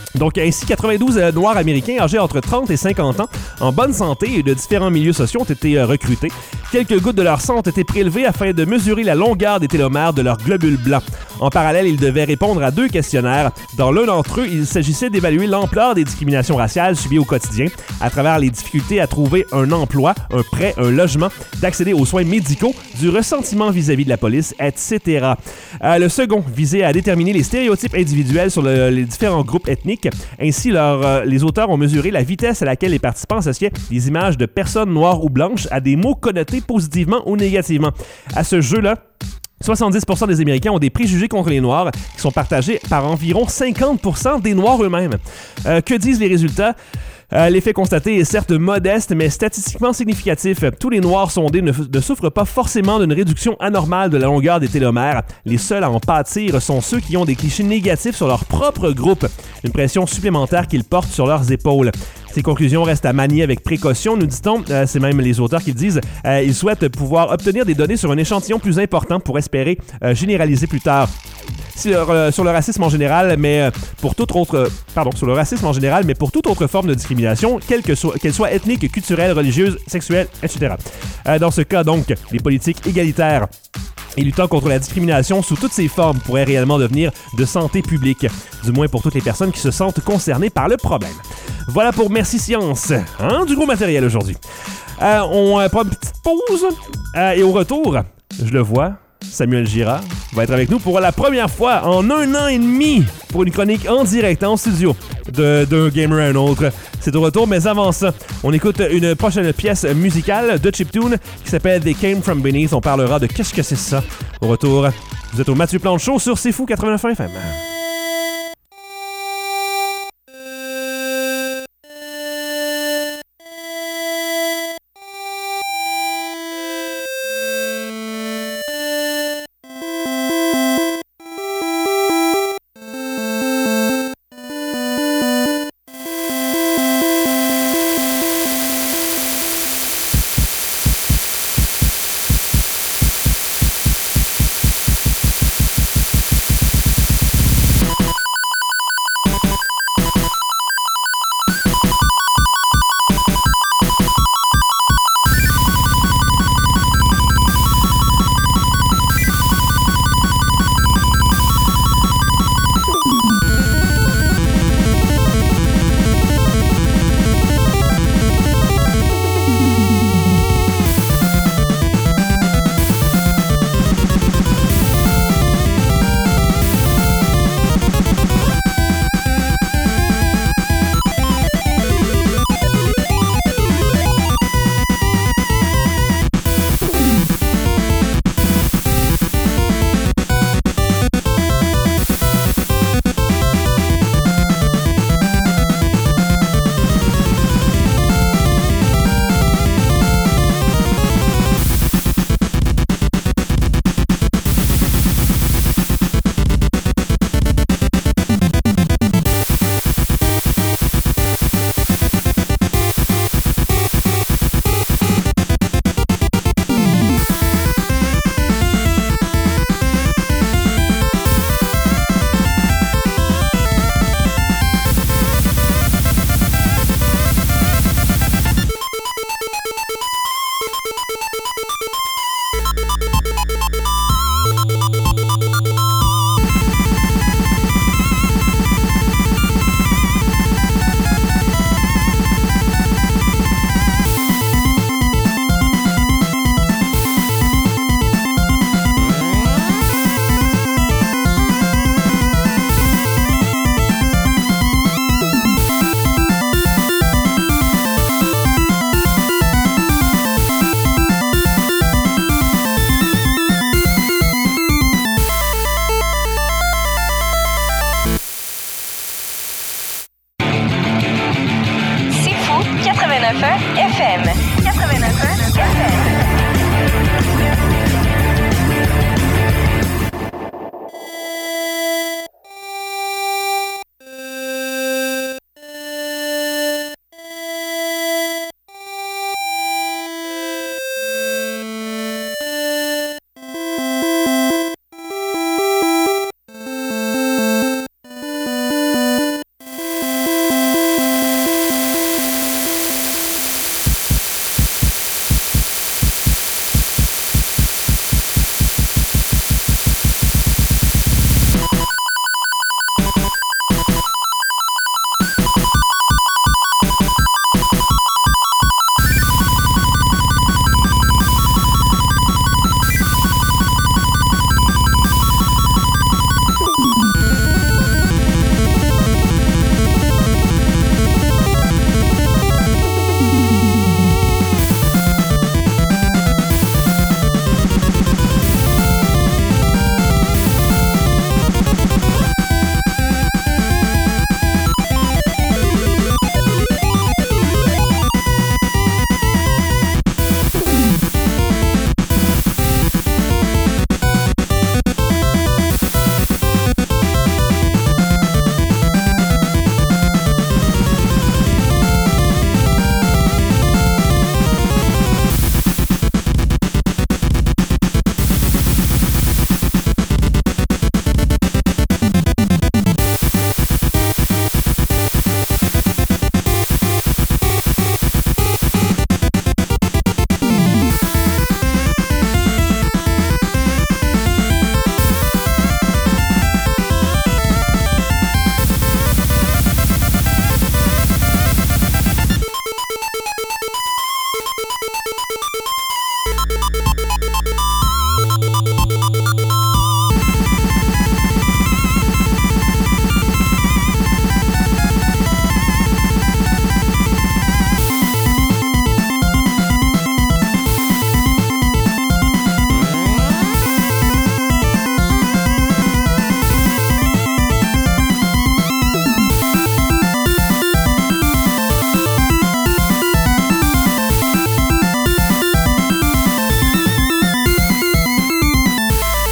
Donc, ainsi, 92 Noirs américains âgés entre 30 et 50 ans, en bonne santé et de différents milieux sociaux, ont été recrutés. Quelques gouttes de leur sang ont été prélevées afin de mesurer la longueur des télomères de leurs globules blancs. En parallèle, ils devaient répondre à 2 questionnaires. Dans l'un d'entre eux, il s'agissait d'évaluer l'ampleur des discriminations raciales subies au quotidien à travers les difficultés à trouver un emploi, un prêt, un logement, d'accéder aux soins médicaux, du ressentiment vis-à-vis de la police, etc. Le second visait à déterminer les stéréotypes individuels sur les différents groupes ethniques. Ainsi, les auteurs ont mesuré la vitesse à laquelle les participants associaient des images de personnes noires ou blanches à des mots connotés positivement ou négativement. À ce jeu-là, 70% des Américains ont des préjugés contre les Noirs qui sont partagés par environ 50% des Noirs eux-mêmes. Que disent les résultats? L'effet constaté est certes modeste, mais statistiquement significatif. Tous les Noirs sondés ne souffrent pas forcément d'une réduction anormale de la longueur des télomères. Les seuls à en pâtir sont ceux qui ont des clichés négatifs sur leur propre groupe, une pression supplémentaire qu'ils portent sur leurs épaules. Ces conclusions restent à manier avec précaution, nous dit-on. C'est même les auteurs qui le disent. Ils souhaitent pouvoir obtenir des données sur un échantillon plus important pour espérer généraliser plus tard. Sur le racisme en général, mais pour toute autre forme de discrimination, qu'elle soit ethnique, culturelle, religieuse, sexuelle, etc. Dans ce cas, donc, les politiques égalitaires et luttant contre la discrimination sous toutes ses formes pourraient réellement devenir de santé publique, du moins pour toutes les personnes qui se sentent concernées par le problème. Voilà pour Merci Science, du gros matériel aujourd'hui. On prend une petite pause et au retour, je le vois, Samuel Girard va être avec nous pour la première fois en 1 an et demi pour une chronique en direct en studio d'un gamer à un autre. C'est au retour, mais avant ça, on écoute une prochaine pièce musicale de chiptune qui s'appelle They Came From Beneath. On parlera de qu'est-ce que c'est ça. Au retour, vous êtes au Mathieu Plante Show sur C'est Fou 89 FM.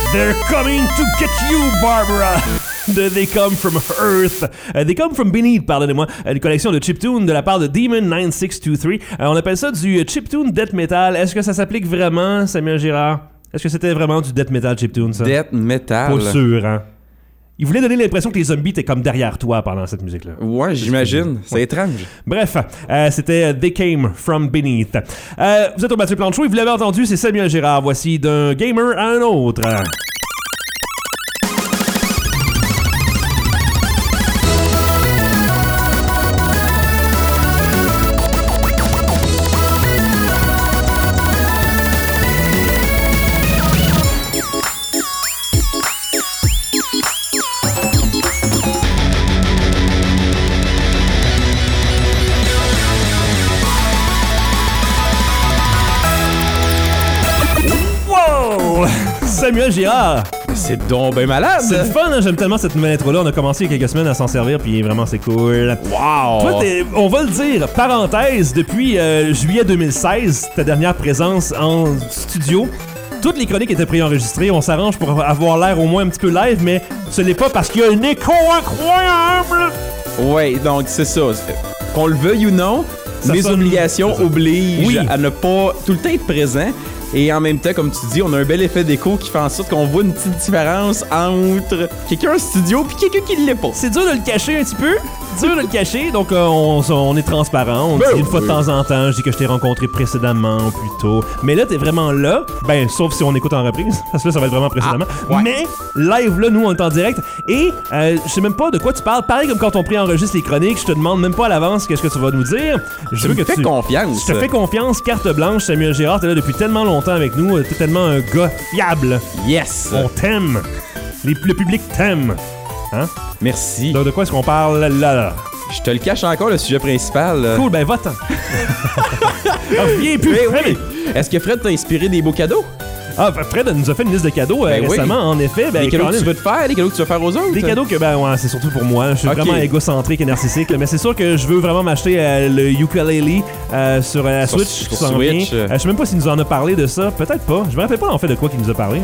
They're coming to get you, Barbara! De They Come From Earth. They Come From Beneath, pardonnez-moi. Une collection de chiptunes de la part de Demon9623. On appelle ça du chiptune death metal. Est-ce que ça s'applique vraiment, Samuel Girard? Est-ce que c'était vraiment du death metal chiptune, ça? Death metal? Pas sûr, hein? Il voulait donner l'impression que les zombies étaient comme derrière toi pendant cette musique-là. Ouais, j'imagine. C'est étrange. Bref, c'était They Came From Beneath. Vous êtes au Mathieu Plante Show et vous l'avez entendu, c'est Samuel Girard. Voici d'un gamer à un autre. Samuel Girard. C'est donc ben malade. C'est le fun, hein? J'aime tellement cette nouvelle intro-là. On a commencé il y a quelques semaines à s'en servir, puis vraiment c'est cool. Wow! Toi, on va le dire, parenthèse, depuis juillet 2016, ta dernière présence en studio, toutes les chroniques étaient préenregistrées. On s'arrange pour avoir l'air au moins un petit peu live, mais ce n'est pas parce qu'il y a un écho incroyable. Ouais, donc c'est ça. Qu'on le veuille ou non, mes obligations obligent à ne pas tout le temps être présent. Et en même temps, comme tu dis, on a un bel effet d'écho qui fait en sorte qu'on voit une petite différence entre quelqu'un en studio puis quelqu'un qui l'est pas. C'est dur de le cacher un petit peu. Dur de le cacher, donc on est transparent. On dit une fois de temps en temps, je dis que je t'ai rencontré précédemment ou plus tôt. Mais là, t'es vraiment là. Ben, sauf si on écoute en reprise, parce que là, ça va être vraiment précédemment. Ouais. Mais, live, là, nous, on est en direct. Et je sais même pas de quoi tu parles. Pareil comme quand on préenregistre les chroniques, je te demande même pas à l'avance qu'est-ce que tu vas nous dire. Je veux que tu fais confiance. Je te fais confiance, carte blanche. Samuel Girard, t'es là depuis tellement longtemps avec nous. T'es tellement un gars fiable. Yes! On t'aime. Le public t'aime. Hein? Merci. Donc, de quoi est-ce qu'on parle là? Je te le cache encore, le sujet principal. Cool, ben va-t'en. Reviens plus. Oui. Est-ce que Fred t'a inspiré des beaux cadeaux? Ah, Fred nous a fait une liste de cadeaux récemment, en effet. Ben, des cadeaux que tu veux te faire, des cadeaux que tu veux faire aux autres? Des cadeaux que, ben ouais, c'est surtout pour moi. Je suis vraiment égocentrique et narcissique. Mais c'est sûr que je veux vraiment m'acheter le ukulele sur la Switch. Sur Switch. Je sais même pas s'il nous en a parlé de ça. Peut-être pas. Je me rappelle pas en fait de quoi qu'il nous a parlé.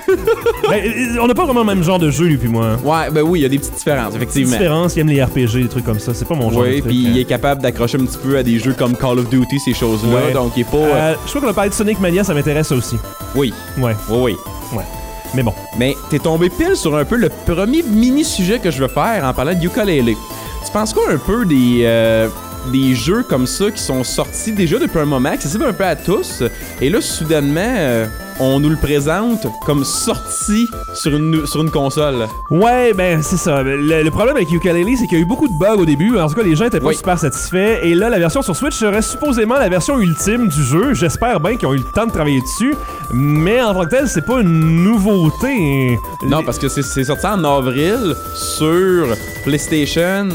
On n'a pas vraiment le même genre de jeu, lui puis moi. Ouais, ben oui, il y a des petites différences, effectivement. Des différences, il aime les RPG, des trucs comme ça. C'est pas mon genre de truc. Oui, puis il est capable d'accrocher un petit peu à des jeux comme Call of Duty, ces choses-là. Ouais. Donc il est pas... je crois qu'on a parlé de Sonic Mania, ça m'intéresse aussi. Oui. Ouais. Oui. Ouais. Mais bon. Mais t'es tombé pile sur un peu le premier mini-sujet que je veux faire en parlant de ukulele. Tu penses quoi un peu des jeux comme ça qui sont sortis déjà depuis un moment, accessibles un peu à tous, et là, soudainement, on nous le présente comme sorti sur une console. Ouais, ben c'est ça. Le problème avec ukulele, c'est qu'il y a eu beaucoup de bugs au début. En tout cas, les gens étaient pas super satisfaits. Et là, la version sur Switch serait supposément la version ultime du jeu. J'espère bien qu'ils ont eu le temps de travailler dessus. Mais en tant que tel, c'est pas une nouveauté. Non, parce que c'est sorti en avril sur PlayStation,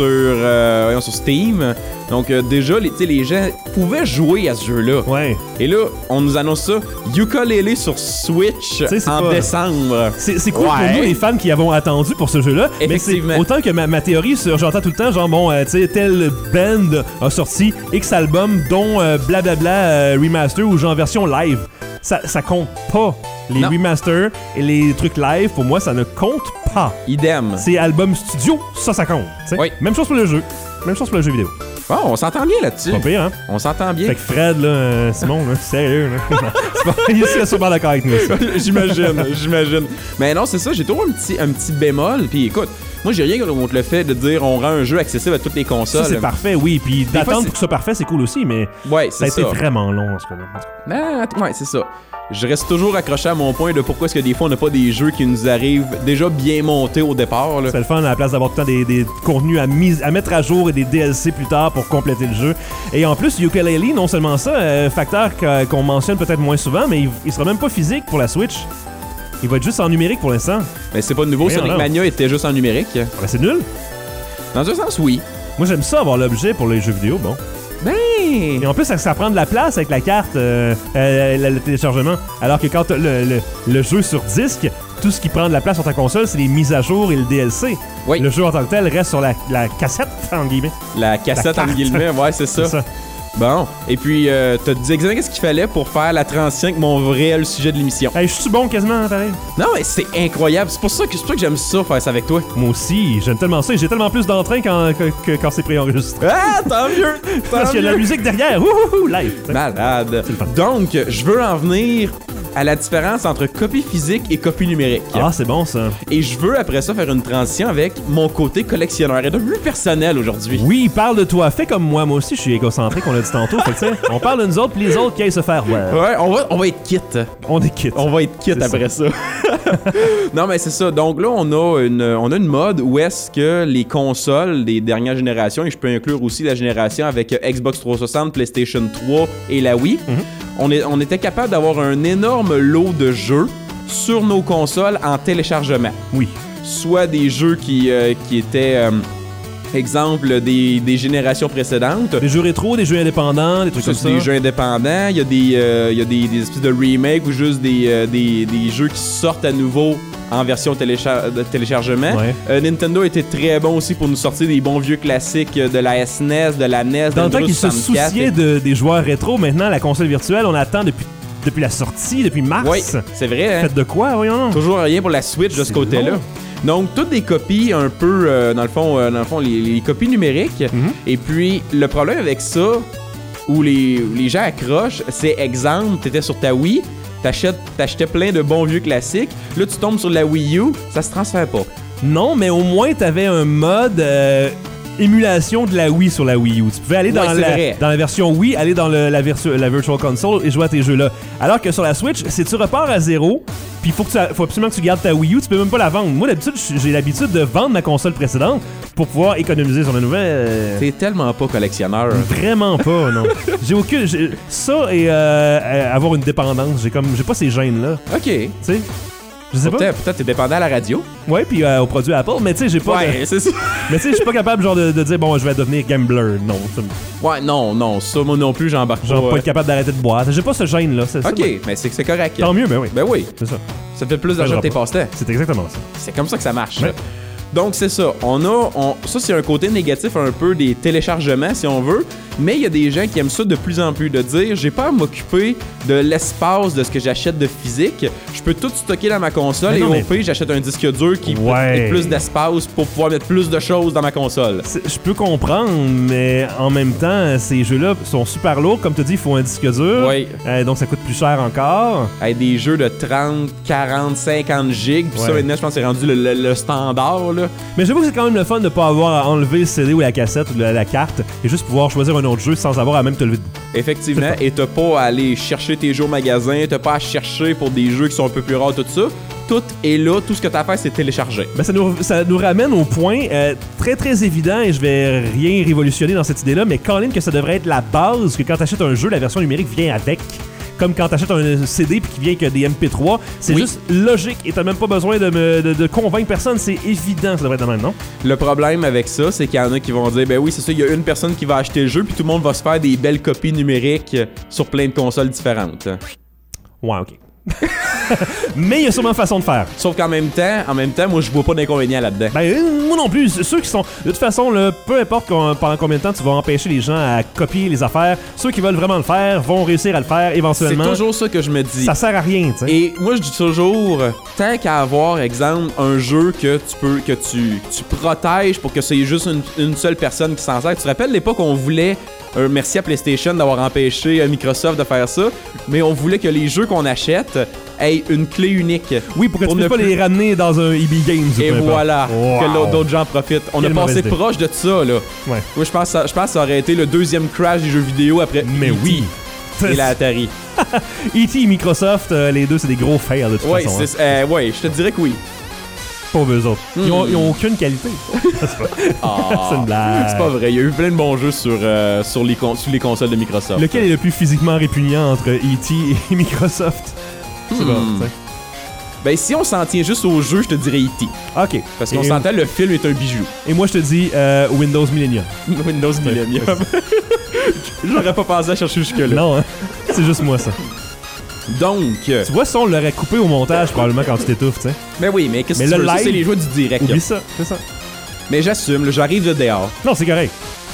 sur Steam. Donc déjà, les gens pouvaient jouer à ce jeu-là. Ouais. Et là, on nous annonce ça, ukulele sur Switch en décembre. C'est cool pour nous, les fans qui avons attendu pour ce jeu-là. Effectivement. Mais autant que ma théorie, j'entends tout le temps, genre, bon, tu sais, tel band a sorti X albums, dont blablabla remaster ou genre version live. Ça compte pas. Les remasters et les trucs live, pour moi, ça ne compte pas. Idem. C'est album studio, ça compte. Oui. Même chose pour le jeu. Même chose pour le jeu vidéo. Oh, on s'entend bien là-dessus. Pas pire, hein? On s'entend bien. Fait que Fred, là, Simon, là, sérieux, là. Il est sûrement d'accord avec nous. J'imagine. Mais non, c'est ça, j'ai toujours un petit bémol. Puis écoute, moi, j'ai rien contre le fait de dire on rend un jeu accessible à toutes les consoles. Ça, c'est parfait, oui. Puis d'attendre pour que ce soit parfait, c'est cool aussi, mais ça a été vraiment long, en ce cas-là. Ouais, c'est ça. Je reste toujours accroché à mon point de pourquoi est-ce que des fois on n'a pas des jeux qui nous arrivent déjà bien montés au départ. Là. C'est le fun à la place d'avoir tout le temps des contenus à mettre à jour et des DLC plus tard pour compléter le jeu. Et en plus, ukulele, non seulement ça, facteur qu'on mentionne peut-être moins souvent, mais il sera même pas physique pour la Switch. Il va être juste en numérique pour l'instant. Mais c'est pas de nouveau, Sonic Mania était juste en numérique. Ben, c'est nul. Dans un sens, oui. Moi, j'aime ça avoir l'objet pour les jeux vidéo, bon. Ben! Et en plus, ça prend de la place avec la carte, le téléchargement. Alors que quand le jeu sur disque, tout ce qui prend de la place sur ta console, c'est les mises à jour et le DLC. Oui. Le jeu en tant que tel reste sur la cassette, entre guillemets. La cassette, entre guillemets, ouais, c'est ça. Bon, et puis t'as dit exactement ce qu'il fallait pour faire la transition avec mon réel sujet de l'émission. Hey, je suis bon quasiment, hein, pareil. Non, mais c'est incroyable. C'est pour ça que j'aime ça, faire ça avec toi. Moi aussi, j'aime tellement ça. Et j'ai tellement plus d'entrain quand c'est préenregistré. Ah, tant mieux! Parce qu'il y a de la musique derrière. Wouhou, live. Malade. C'est le fun. Donc, je veux en venir à la différence entre copie physique et copie numérique. Ah, c'est bon ça. Et je veux après ça faire une transition avec mon côté collectionneur et devenu personnel aujourd'hui. Oui, parle de toi. Fais comme moi. Moi aussi, je suis égocentrique, on l'a dit tantôt. Fait que, tu sais, on parle de nous autres, puis les autres qui aillent se faire. Ouais, on va être quitte. On est quitte. On va être quitte après ça. Non, mais c'est ça. Donc là, on a une mode où est-ce que les consoles des dernières générations, et je peux inclure aussi la génération avec Xbox 360, PlayStation 3 et la Wii, on était capable d'avoir un énorme lot de jeux sur nos consoles en téléchargement. Oui. Soit des jeux qui étaient... exemple des générations précédentes. Des jeux rétro, des jeux indépendants, des trucs comme ça. Des jeux indépendants. Il y a des espèces de remakes ou juste des jeux qui sortent à nouveau en version de téléchargement. Ouais. Nintendo était très bon aussi pour nous sortir des bons vieux classiques de la SNES, de la NES, Dans le temps Nintendo qu'ils se 64. souciaient des joueurs rétro, maintenant, la console virtuelle, on attend depuis la sortie, depuis mars. Oui, c'est vrai. Hein? Faites de quoi, voyons? Toujours rien pour la Switch de ce côté-là. Long. Donc, toutes des copies un peu, dans le fond, les copies numériques. Et puis, le problème avec ça, où les gens accrochent, c'est exemple, t'étais sur ta Wii, t'achetais plein de bons vieux classiques, là, tu tombes sur la Wii U, ça se transfère pas. Non, mais au moins, t'avais un mode émulation de la Wii sur la Wii U. Tu pouvais aller dans la version Wii, aller dans la Virtual Console et jouer à tes jeux-là. Alors que sur la Switch, si tu repars à zéro, puis faut absolument que tu gardes ta Wii U, tu peux même pas la vendre. Moi, d'habitude, j'ai l'habitude de vendre ma console précédente pour pouvoir économiser sur la nouvelle. T'es tellement pas collectionneur. Vraiment pas, non. Ça et avoir une dépendance, j'ai pas ces gènes-là. OK. Tu sais? Je sais pas. Peut-être t'es dépendant à la radio. Ouais, puis aux produits Apple, mais tu sais, j'ai pas. Ouais, c'est ça. Mais tu sais, je suis pas capable genre de dire bon, je vais devenir gambler. Non. Ouais, non, ça moi non plus, j'embarque pas. Genre pas être capable d'arrêter de boire. J'ai pas ce gène-là. OK, mais c'est correct. Tant mieux, ben oui. Ben oui. C'est ça. Ça fait plus d'argent que tes passe-temps. C'est exactement ça. C'est comme ça que ça marche. Ouais. Donc, c'est ça. Ça, c'est un côté négatif un peu des téléchargements, si on veut. Mais il y a des gens qui aiment ça de plus en plus, de dire j'ai pas à m'occuper de l'espace de ce que j'achète de physique. Je peux tout stocker dans ma console et au pire, j'achète un disque dur qui avec plus d'espace pour pouvoir mettre plus de choses dans ma console. Je peux comprendre, mais en même temps, ces jeux-là sont super lourds. Comme tu dis, il faut un disque dur. Oui. Donc, ça coûte plus cher encore. Des jeux de 30, 40, 50 gigs. Puis ça, maintenant, je pense que c'est rendu le standard. Là. Mais j'avoue que c'est quand même le fun de pas avoir à enlever le CD ou la cassette ou la carte et juste pouvoir choisir un autre jeu sans avoir à même te lever. Effectivement, et t'as pas à aller chercher tes jeux au magasin, t'as pas à chercher pour des jeux qui sont un peu plus rares, tout ça. Tout est là, tout ce que t'as à faire, c'est télécharger. Ben ça nous ramène au point très très évident, et je vais rien révolutionner dans cette idée-là, mais Colin, que ça devrait être la base, que quand t'achètes un jeu, la version numérique vient avec. Comme quand t'achètes un CD puis qui vient que des MP3, c'est juste logique et t'as même pas besoin de convaincre personne, c'est évident, ça devrait être de même, non? Le problème avec ça, c'est qu'il y en a qui vont dire ben oui, c'est ça, il y a une personne qui va acheter le jeu puis tout le monde va se faire des belles copies numériques sur plein de consoles différentes. Ouais, ok. Mais il y a sûrement une façon de faire. Sauf qu'en même temps, moi je vois pas d'inconvénient là-dedans. Ben moi non plus. Ceux qui sont de toute façon là, peu importe pendant combien de temps tu vas empêcher les gens à copier les affaires, ceux qui veulent vraiment le faire vont réussir à le faire éventuellement. C'est toujours ça que je me dis. Ça sert à rien, tu sais. Et moi je dis toujours, tant qu'à avoir exemple un jeu que tu protèges pour que c'est juste une seule personne qui s'en sert. Tu te rappelles l'époque où on voulait merci à PlayStation d'avoir empêché Microsoft de faire ça, mais on voulait que les jeux qu'on achète aient une clé unique. Oui, pour que tu puisses pas les ramener dans un EB Games. Et voilà, que d'autres gens profitent. On a passé proche de ça, là. Ouais. Moi, je pense que ça aurait été le deuxième crash des jeux vidéo après mais oui. Et la Atari. E.T. et Microsoft, les deux, c'est des gros fers de toute façon. Oui, je te dirais que oui. Pauvres eux autres. Ils ont aucune qualité. C'est une blague. C'est pas vrai. Il y a eu plein de bons jeux sur les consoles de Microsoft. Lequel est le plus physiquement répugnant entre E.T. et Microsoft? C'est bon, ben, si on s'en tient juste au jeu, je te dirais E.T. OK. Parce qu'on s'entend, le film est un bijou. Et moi, je te dis Windows Millennium. Windows Millennium. J'aurais pas pensé à chercher jusque-là. Non, hein? C'est juste moi, ça. Donc... Tu vois, ça, on l'aurait coupé au montage, probablement, quand tu t'étouffes, tu sais. Ben oui, mais qu'est-ce que tu veux? Ça, c'est les joies du direct. Oublie ça, c'est ça. Mais j'assume, j'arrive de dehors. Non, c'est correct.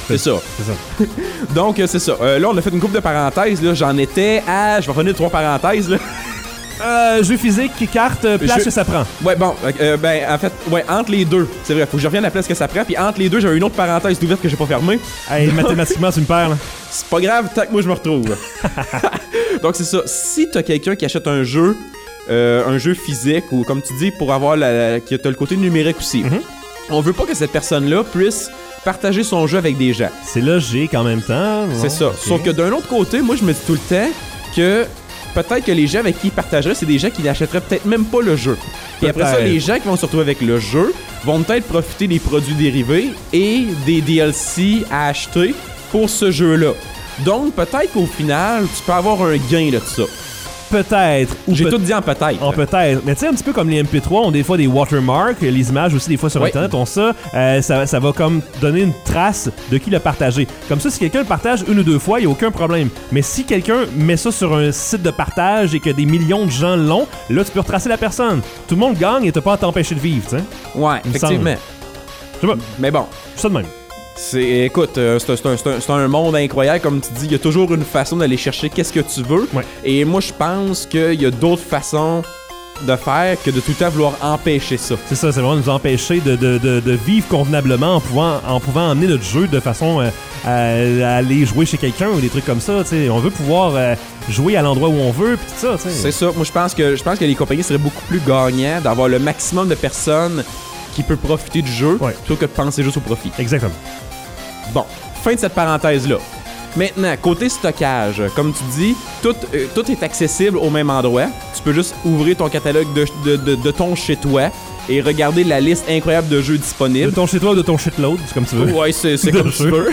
C'est ça. Donc, c'est ça. Là, on a fait une couple de parenthèses. Là. J'en étais à... Je vais revenir 3 parenthèses. Là. Jeu physique, carte, place que ça prend. Ouais, bon, en fait, entre les deux, c'est vrai, faut que je revienne à la place que ça prend, puis entre les deux, j'avais une autre parenthèse ouverte que j'ai pas fermée. Hey, mathématiquement, tu me perds, là. C'est pas grave, tant que moi je me retrouve. Donc, c'est ça. Si t'as quelqu'un qui achète un jeu physique, ou comme tu dis, pour avoir qui a le côté numérique aussi, on veut pas que cette personne-là puisse partager son jeu avec des gens. C'est logique en même temps. C'est ça. Okay. Sauf que d'un autre côté, moi, je me dis tout le temps que peut-être que les gens avec qui ils partageraient, c'est des gens qui n'achèteraient peut-être même pas le jeu. Et après ça, les gens qui vont se retrouver avec le jeu vont peut-être profiter des produits dérivés et des DLC à acheter pour ce jeu-là. Donc, peut-être qu'au final, tu peux avoir un gain là, de ça. Peut-être. J'ai tout dit en peut-être. En peut-être. Mais tu sais, un petit peu comme les MP3 ont des fois des watermarks, les images aussi des fois sur Internet ont ça. Ça va comme donner une trace de qui l'a partagé. Comme ça, si quelqu'un le partage une ou deux fois, il n'y a aucun problème. Mais si quelqu'un met ça sur un site de partage et que des millions de gens l'ont, là, tu peux retracer la personne. Tout le monde gagne et t'as pas à t'empêcher de vivre, tu sais. Ouais, effectivement. Je sais pas. Mais bon. C'est ça de même. Écoute, c'est un monde incroyable, comme tu dis, il y a toujours une façon d'aller chercher qu'est-ce que tu veux. Ouais. Et moi, je pense qu'il y a d'autres façons de faire que de tout le temps vouloir empêcher ça. C'est ça, c'est vraiment nous empêcher de vivre convenablement en pouvant emmener notre jeu de façon à aller jouer chez quelqu'un ou des trucs comme ça. T'sais. On veut pouvoir jouer à l'endroit où on veut, puis tout ça. T'sais. C'est ça. Moi, je pense que les compagnies seraient beaucoup plus gagnants d'avoir le maximum de personnes qui peuvent profiter du jeu plutôt que de penser juste au profit. Exactement. Bon, fin de cette parenthèse-là. Maintenant, côté stockage, comme tu dis, tout est accessible au même endroit. Tu peux juste ouvrir ton catalogue de ton chez-toi et regarder la liste incroyable de jeux disponibles. De ton chez-toi ou de ton shitload, c'est comme tu veux. Ouais, c'est comme tu veux.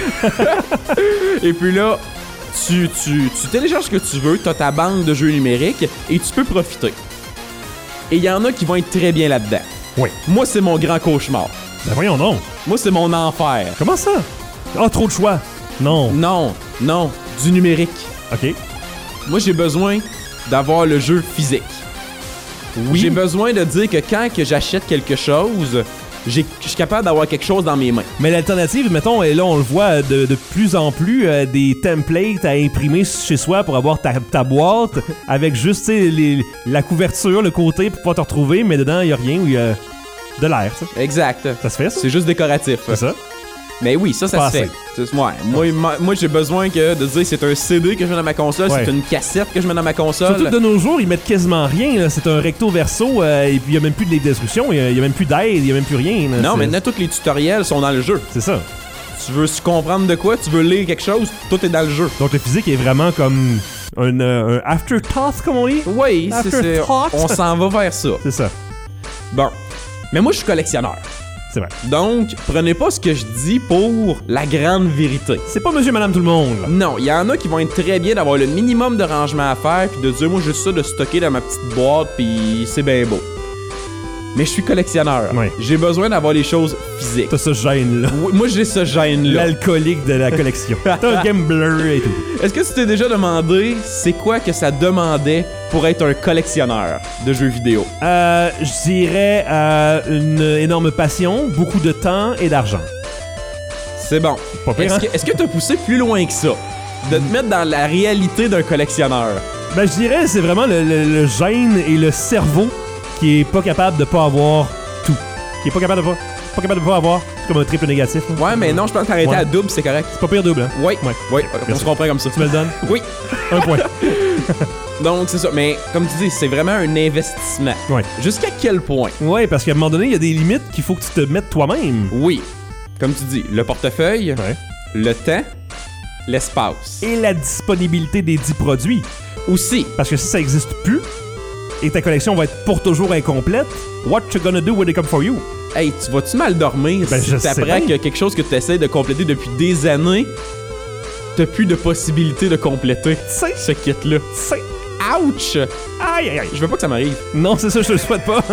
Et puis là, tu télécharges ce que tu veux, tu as ta banque de jeux numériques et tu peux profiter. Et il y en a qui vont être très bien là-dedans. Oui. Moi, c'est mon grand cauchemar. Ben voyons donc. Moi, c'est mon enfer. Comment ça? Ah, trop de choix. Non. Non. Du numérique. OK. Moi, j'ai besoin d'avoir le jeu physique. Oui. J'ai besoin de dire que quand que j'achète quelque chose, je suis capable d'avoir quelque chose dans mes mains. Mais l'alternative, mettons, et là, on le voit de plus en plus, des templates à imprimer chez soi pour avoir ta boîte avec juste la couverture, le côté pour pouvoir te retrouver, mais dedans, il n'y a rien ou il y a de l'air. T'sais. Exact. Ça se fait, ça? C'est juste décoratif. C'est ça? Mais oui, ça se fait. Ouais. Moi, j'ai besoin de dire c'est un CD que je mets dans ma console, c'est une cassette que je mets dans ma console. Surtout que de nos jours, ils mettent quasiment rien. Là. C'est un recto verso et puis il n'y a même plus de destruction, il n'y a même plus d'aide, il n'y a même plus rien. Là. Non, maintenant, tous les tutoriels sont dans le jeu. C'est ça. Tu veux comprendre de quoi, tu veux lire quelque chose, tout est dans le jeu. Donc le physique est vraiment comme un afterthought, comme on dit? Oui, on s'en va vers ça. C'est ça. Bon. Mais moi, je suis collectionneur. C'est vrai. Donc, prenez pas ce que je dis pour la grande vérité. C'est pas monsieur, madame, tout le monde. Là. Non, il y en a qui vont être très bien d'avoir le minimum de rangement à faire puis de dire, moi, juste ça de stocker dans ma petite boîte puis c'est bien beau. Mais je suis collectionneur. Oui. J'ai besoin d'avoir les choses physiques. T'as ce gène-là. Oui, moi, j'ai ce gène-là. L'alcoolique de la collection. T'as un gambler et tout. Est-ce que tu t'es déjà demandé c'est quoi que ça demandait pour être un collectionneur de jeux vidéo? Je dirais une énorme passion, beaucoup de temps et d'argent. C'est bon. Pas pire, est-ce que t'as poussé plus loin que ça? De te mettre dans la réalité d'un collectionneur? Ben, je dirais c'est vraiment le gène et le cerveau qui est pas capable de pas avoir tout. Qui est pas capable de pas avoir. C'est comme un triple négatif. Là. Ouais, mais non, je pense qu'arrêter à double, c'est correct. C'est pas pire double, hein? Oui. On se comprend comme ça. Tu me le donnes? Oui. 1 point. Donc, c'est ça. Mais, comme tu dis, c'est vraiment un investissement. Ouais. Jusqu'à quel point? Ouais, parce qu'à un moment donné, il y a des limites qu'il faut que tu te mettes toi-même. Oui. Comme tu dis, le portefeuille, le temps, l'espace. Et la disponibilité des 10 produits. Aussi. Parce que si ça existe plus, et ta collection va être pour toujours incomplète, what you gonna do when they come for you? Hey, tu vas-tu mal dormir si t'apprends qu'il y a quelque chose que tu essaies de compléter depuis des années, t'as plus de possibilité de compléter ce kit-là. Ouch! Aïe, aïe, aïe. Je veux pas que ça m'arrive. Non, c'est ça, je te le souhaite pas.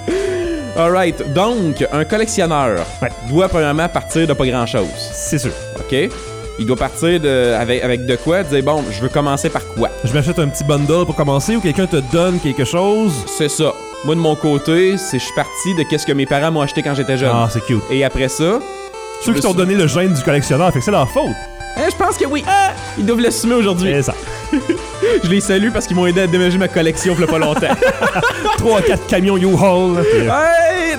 Alright, donc, un collectionneur doit premièrement partir de pas grand-chose. C'est sûr. OK? Il doit partir avec de quoi, dire bon, je veux commencer par quoi? Je m'achète un petit bundle pour commencer ou quelqu'un te donne quelque chose? C'est ça. Moi, de mon côté, je suis parti de qu'est-ce que mes parents m'ont acheté quand j'étais jeune. Ah, c'est cute. Et après ça, Ceux qui t'ont donné le gène du collectionneur, fait que c'est leur faute. Je pense que oui. Ils doivent l'assumer aujourd'hui. C'est ça. Je les salue parce qu'ils m'ont aidé à déménager ma collection il y a pas longtemps. 3-4 camions U-Haul. Hey,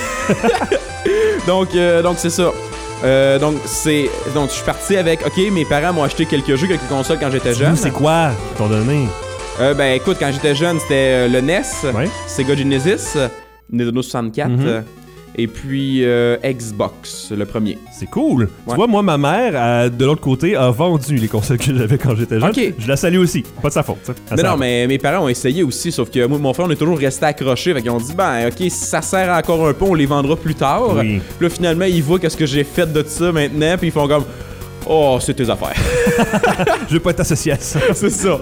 non. donc c'est ça. Donc je suis parti avec, OK, mes parents m'ont acheté quelques jeux, quelques consoles quand j'étais jeune. C'est quoi qu'ils t'ont donné? Ben écoute, quand j'étais jeune, c'était le NES, Sega Genesis, Nintendo 64, et puis Xbox, le premier. C'est cool. Tu vois, moi, ma mère, de l'autre côté, a vendu les consoles que j'avais quand j'étais jeune. Okay. Je la salue aussi. Pas de sa faute. Mais mes parents ont essayé aussi, sauf que moi et mon frère, on est toujours resté accrochés. Fait qu'ils ont dit, ben, OK, si ça sert encore un peu, on les vendra plus tard. Oui. Puis là, finalement, ils voient qu'est-ce que j'ai fait de ça maintenant, puis ils font comme... Oh, c'est tes affaires. Je veux pas être associé à ça. C'est ça.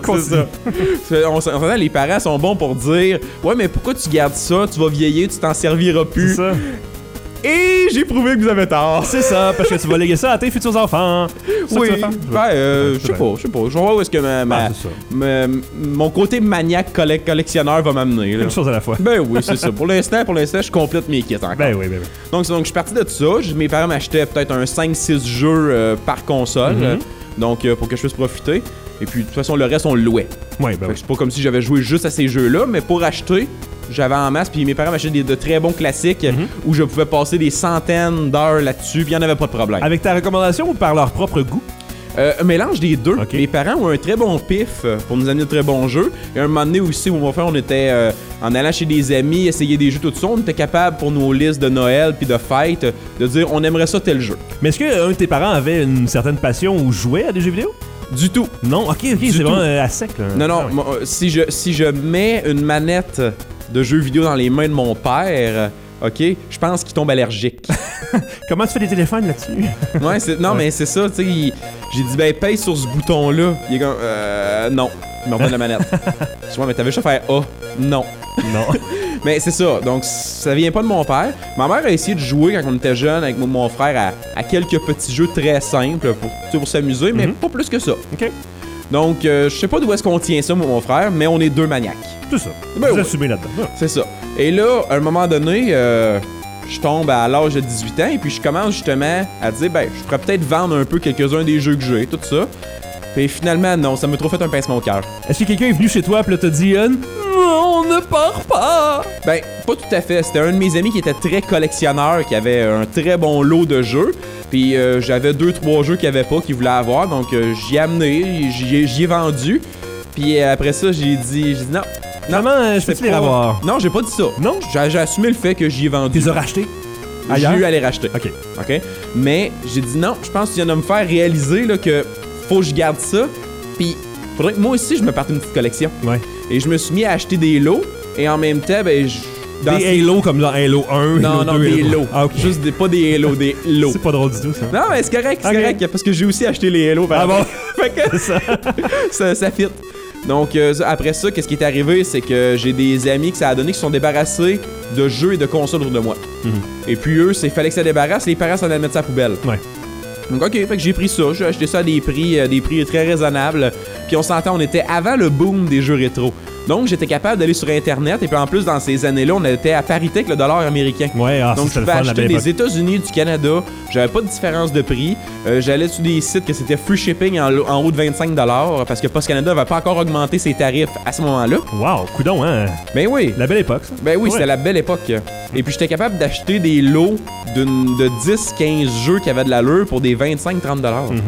On s'entend, les parents sont bons pour dire ouais, mais pourquoi tu gardes ça? Tu vas vieillir, tu t'en serviras plus. C'est ça. Et j'ai prouvé que vous avez tort. C'est ça, parce que tu vas léguer ça à tes futurs enfants. Oui. Je sais pas. Je vais voir où est-ce que mon côté maniaque collectionneur va m'amener. Une chose à la fois. Ben oui, c'est ça. Pour l'instant, je complète mes kits encore. Ben oui. Donc je suis parti de ça. Mes parents m'achetaient peut-être un 5-6 jeux par console. Donc, pour que je puisse profiter. Et puis, de toute façon, le reste, on le louait. Ouais, ben c'est pas comme si j'avais joué juste à ces jeux-là, mais pour acheter, j'avais en masse. Puis mes parents m'achetaient de très bons classiques où je pouvais passer des centaines d'heures là-dessus, puis il n'y en avait pas de problème. Avec ta recommandation ou par leur propre goût? Un mélange des deux. Okay. Mes parents ont un très bon pif pour nous amener de très bons jeux. Et un moment donné aussi, où mon frère, on était en allant chez des amis, essayer des jeux, tout ça, on était capable pour nos listes de Noël puis de fêtes de dire on aimerait ça tel jeu. Mais est-ce qu'un de tes parents avait une certaine passion ou jouait à des jeux vidéo? Du tout. Non, ok, c'est vraiment à sec. Là. Non, si je mets une manette de jeux vidéo dans les mains de mon père, ok, je pense qu'il tombe allergique. Comment tu fais des téléphones là-dessus? Mais c'est ça, tu sais, j'ai dit, ben, paye sur ce bouton-là. Il est comme, non, il me redonne la manette. Je vois, mais t'avais juste à faire A. Non. Mais c'est ça, donc ça vient pas de mon père. Ma mère a essayé de jouer quand on était jeune avec mon frère à quelques petits jeux très simples pour s'amuser, mais pas plus que ça. OK. Donc, je sais pas d'où est-ce qu'on tient ça, mon frère, mais on est deux maniaques. C'est ça. Ben vous assumez là-dedans. C'est ça. Et là, à un moment donné, je tombe à l'âge de 18 ans et puis je commence justement à dire, ben, je pourrais peut-être vendre un peu quelques-uns des jeux que j'ai, tout ça. Puis finalement, non, ça m'a trop fait un pincement au cœur. Est-ce que quelqu'un est venu chez toi et t'a dit non, ne pars pas? Ben, pas tout à fait. C'était un de mes amis qui était très collectionneur, qui avait un très bon lot de jeux. Puis j'avais 2-3 jeux qu'il avait pas, qu'il voulait avoir. Donc j'y ai amené, j'y ai vendu. Puis après ça, j'ai dit non. Maman, je peux-tu les revoir? Non, j'ai pas dit ça. Non? J'ai assumé le fait que j'y ai vendu. Tu les as rachetés? J'ai eu à les racheter. OK. Mais j'ai dit non, je pense que tu viens de me faire réaliser là, que faut que je garde ça. Puis faudrait que moi aussi je me parte une petite collection. Ouais. Et je me suis mis à acheter des lots. Et en même temps, ben, des Halo comme dans Halo 1, non, Halo 2, des lots. Ah, okay. Juste pas des Halo, des lots. C'est pas drôle du tout, ça. Non, mais c'est correct, parce que j'ai aussi acheté les Halo. Ah bon? Fait que ça fit. Donc, après ça, qu'est-ce qui est arrivé? C'est que j'ai des amis que ça a donné qui se sont débarrassés de jeux et de consoles autour de moi. Et puis eux, il fallait que ça débarrasse, les parents s'en allaient mettre ça à la poubelle. Ouais. Donc, OK, fait que j'ai pris ça. J'ai acheté ça à des prix très raisonnables. Puis on s'entend, on était avant le boom des jeux rétro. Donc, j'étais capable d'aller sur Internet. Et puis en plus, dans ces années-là, on était à parité avec le dollar américain. Ouais, donc, je pouvais acheter des États-Unis, du Canada. J'avais pas de différence de prix. J'allais sur des sites que c'était free shipping en haut de 25$. Parce que Post Canada n'avait pas encore augmenté ses tarifs à ce moment-là. Wow, coudonc, hein? Ben oui. La belle époque, ça. Ben oui, c'était la belle époque. Et puis, j'étais capable d'acheter des lots de 10-15 jeux qui avaient de l'allure pour des 25-30$.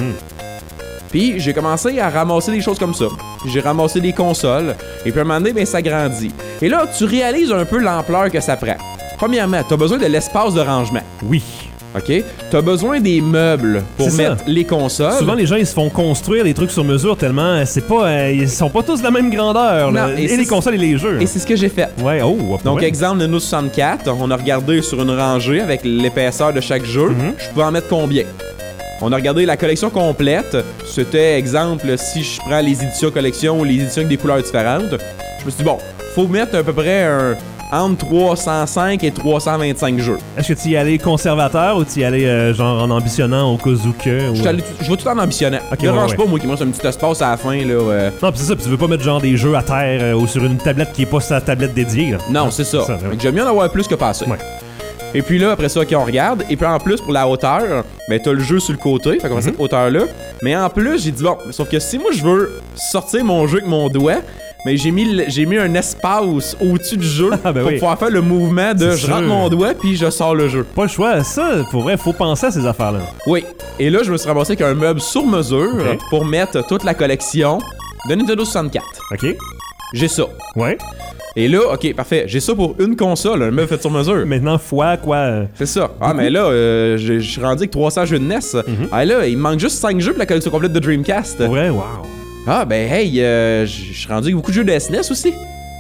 Puis j'ai commencé à ramasser des choses comme ça. J'ai ramassé des consoles. Et puis à un moment donné, ben, ça grandit. Et là, tu réalises un peu l'ampleur que ça prend. Premièrement, t'as besoin de l'espace de rangement. Oui. OK? T'as besoin des meubles pour mettre les consoles. Souvent, les gens, ils se font construire des trucs sur mesure tellement ils sont pas tous de la même grandeur. Non, et les consoles et les jeux. Et c'est ce que j'ai fait. Ouais, Donc, exemple, Nintendo 64, on a regardé sur une rangée avec l'épaisseur de chaque jeu. Je pouvais en mettre combien? On a regardé la collection complète. C'était, exemple, si je prends les éditions collection ou les éditions avec des couleurs différentes, je me suis dit, bon, faut mettre à peu près entre 305 et 325 jeux. Est-ce que tu y allais conservateur ou tu y allais genre en ambitionnant au cas où que... Je vais tout en ambitionnant. Okay, ne range pas, moi, qui me reste un petit espace à la fin. Là, Non, pis c'est ça, pis tu veux pas mettre genre des jeux à terre ou sur une tablette qui est pas sa tablette dédiée. Là. Non, c'est ça. J'aime bien en avoir plus que pas assez. Ouais. Et puis là, après ça, OK, on regarde. Et puis en plus, pour la hauteur, ben t'as le jeu sur le côté. Fait qu'on a cette hauteur-là. Mais en plus, j'ai dit, bon, sauf que si moi, je veux sortir mon jeu avec mon doigt, mais j'ai mis un espace au-dessus du jeu pour pouvoir faire le mouvement de je rentre mon doigt puis je sors le jeu. Pas le choix, ça, pour vrai, faut penser à ces affaires-là. Oui. Et là, je me suis ramassé avec un meuble sur mesure pour mettre toute la collection de Nintendo 64. OK. J'ai ça. Ouais. Et là, OK, parfait. J'ai ça pour une console, un meuble fait sur mesure. Maintenant, fois quoi? C'est ça. Ah, mais là, je suis rendu avec 300 jeux de NES. Ah, là, il me manque juste 5 jeux pour la collection complète de Dreamcast. Ouais, wow. Ah, ben, hey, je suis rendu avec beaucoup de jeux de SNES aussi.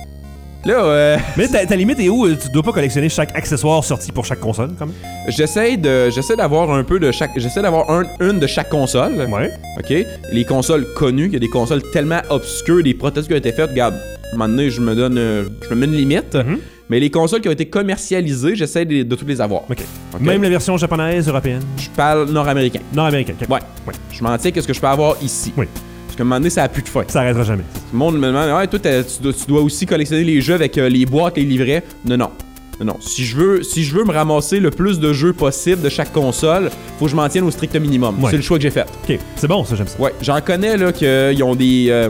Là, Mais ta limite est où? Tu dois pas collectionner chaque accessoire sorti pour chaque console, quand même? J'essaie d'avoir un peu de chaque. J'essaie d'avoir une de chaque console. Ouais. OK? Les consoles connues, il y a des consoles tellement obscures, des prototypes qui ont été faits. Regarde, à un moment donné, je me mets une limite. Mais les consoles qui ont été commercialisées, j'essaie de toutes les avoir. OK. Même la version japonaise, européenne? Je parle nord-américain. Nord-américain, OK. Ouais. Je m'en tiens, qu'est-ce que je peux avoir ici? Oui. Parce qu'à un moment donné, ça a plus de fin. Ça arrêtera jamais. Le monde me demande, ouais, toi, tu dois aussi collectionner les jeux avec les boîtes, les livrets. Non. Si je veux me ramasser le plus de jeux possible de chaque console, faut que je m'en tienne au strict minimum. Ouais. C'est le choix que j'ai fait. OK. C'est bon, ça, j'aime ça. Ouais. J'en connais, là, qu'ils ont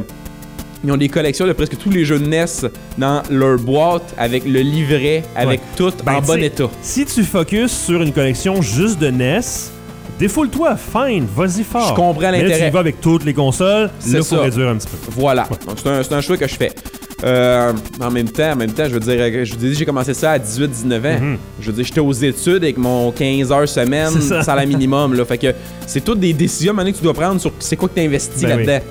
des collections de presque tous les jeux de NES dans leur boîte avec le livret, avec tout en bon état. Si tu focuses sur une collection juste de NES, défoule-toi, fine, vas-y fort. Je comprends l'intérêt. Mais là, tu y vas avec toutes les consoles, là, faut réduire un petit peu. Voilà. Ouais. Donc, c'est un choix que je fais. En même temps, je veux dire, j'ai commencé ça à 18-19 ans. Je veux dire, j'étais aux études avec mon 15 heures semaine, salaire minimum, là. Fait que c'est toutes des décisions maintenant que tu dois prendre sur c'est quoi que tu investis là-dedans.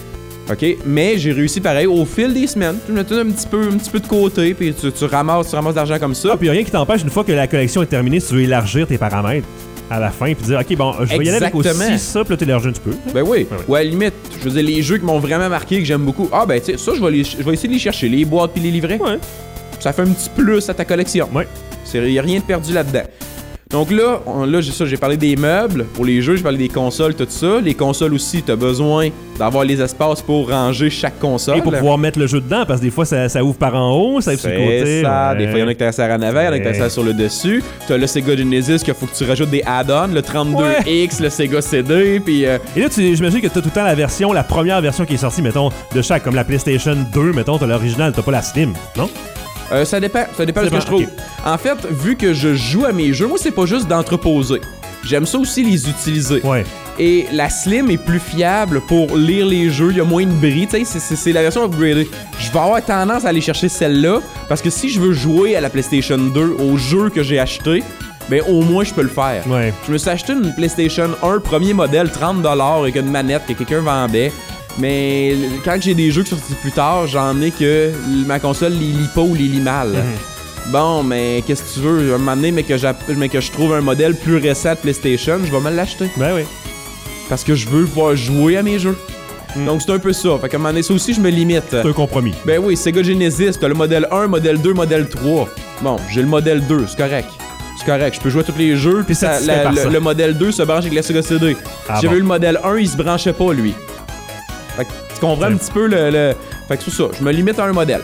OK? Mais j'ai réussi pareil au fil des semaines. Tu mets un petit peu de côté, puis tu ramasses de l'argent comme ça. Ah, puis rien qui t'empêche, une fois que la collection est terminée, si tu veux élargir tes paramètres à la fin, puis dire, OK, bon, je vais y aller avec aussi ça, puis là, t'élargis un petit peu. Ben oui. Ou à la limite, je veux dire, les jeux qui m'ont vraiment marqué, que j'aime beaucoup, ah ben, tu sais, ça, je vais essayer de les chercher, les boîtes puis les livrets. Ouais. Ça fait un petit plus à ta collection. Ouais. Il n'y a rien de perdu là-dedans. Donc là, j'ai parlé des meubles. Pour les jeux, j'ai parlé des consoles, tout ça. Les consoles aussi, t'as besoin d'avoir les espaces pour ranger chaque console. Et pour pouvoir mettre le jeu dedans, parce que des fois, ça ouvre par en haut, ça ouvre sur le côté. C'est ça. Ouais. Des fois, il y en a qui t'as en avant, il y en a qui t'as sur le dessus. T'as le Sega Genesis qu'il faut que tu rajoutes des add-ons, le 32X, le Sega CD, puis... Et là, j'imagine que t'as tout le temps la première version qui est sortie, mettons, de chaque, comme la PlayStation 2, mettons, t'as l'original, t'as pas la Slim, non? Ça dépend de ce que je trouve. Okay. En fait, vu que je joue à mes jeux, moi, c'est pas juste d'entreposer. J'aime ça aussi les utiliser. Ouais. Et la Slim est plus fiable pour lire les jeux, il y a moins de bris. Tu sais, c'est la version upgradée. Je vais avoir tendance à aller chercher celle-là, parce que si je veux jouer à la PlayStation 2, au jeu que j'ai acheté, ben au moins je peux le faire. Ouais. Je me suis acheté une PlayStation 1 premier modèle, $30, avec une manette que quelqu'un vendait. Mais quand j'ai des jeux qui sont sortis plus tard, j'en ai que ma console les lit pas ou les lit mal. Bon, mais qu'est-ce que tu veux? Un moment donné, mais que je trouve un modèle plus récent de PlayStation, je vais me l'acheter. Ben oui. Parce que je veux pouvoir jouer à mes jeux. Donc c'est un peu ça. Fait qu'à un moment donné, ça aussi, je me limite. C'est un compromis. Ben oui, Sega Genesis, t'as le modèle 1, modèle 2, modèle 3. Bon, j'ai le modèle 2, c'est correct. Je peux jouer à tous les jeux, puis le modèle 2 se branche avec la Sega CD. Si j'avais eu le modèle 1, il se branchait pas, lui. Fait que tu comprends un petit peu le... Fait que c'est ça, je me limite à un modèle.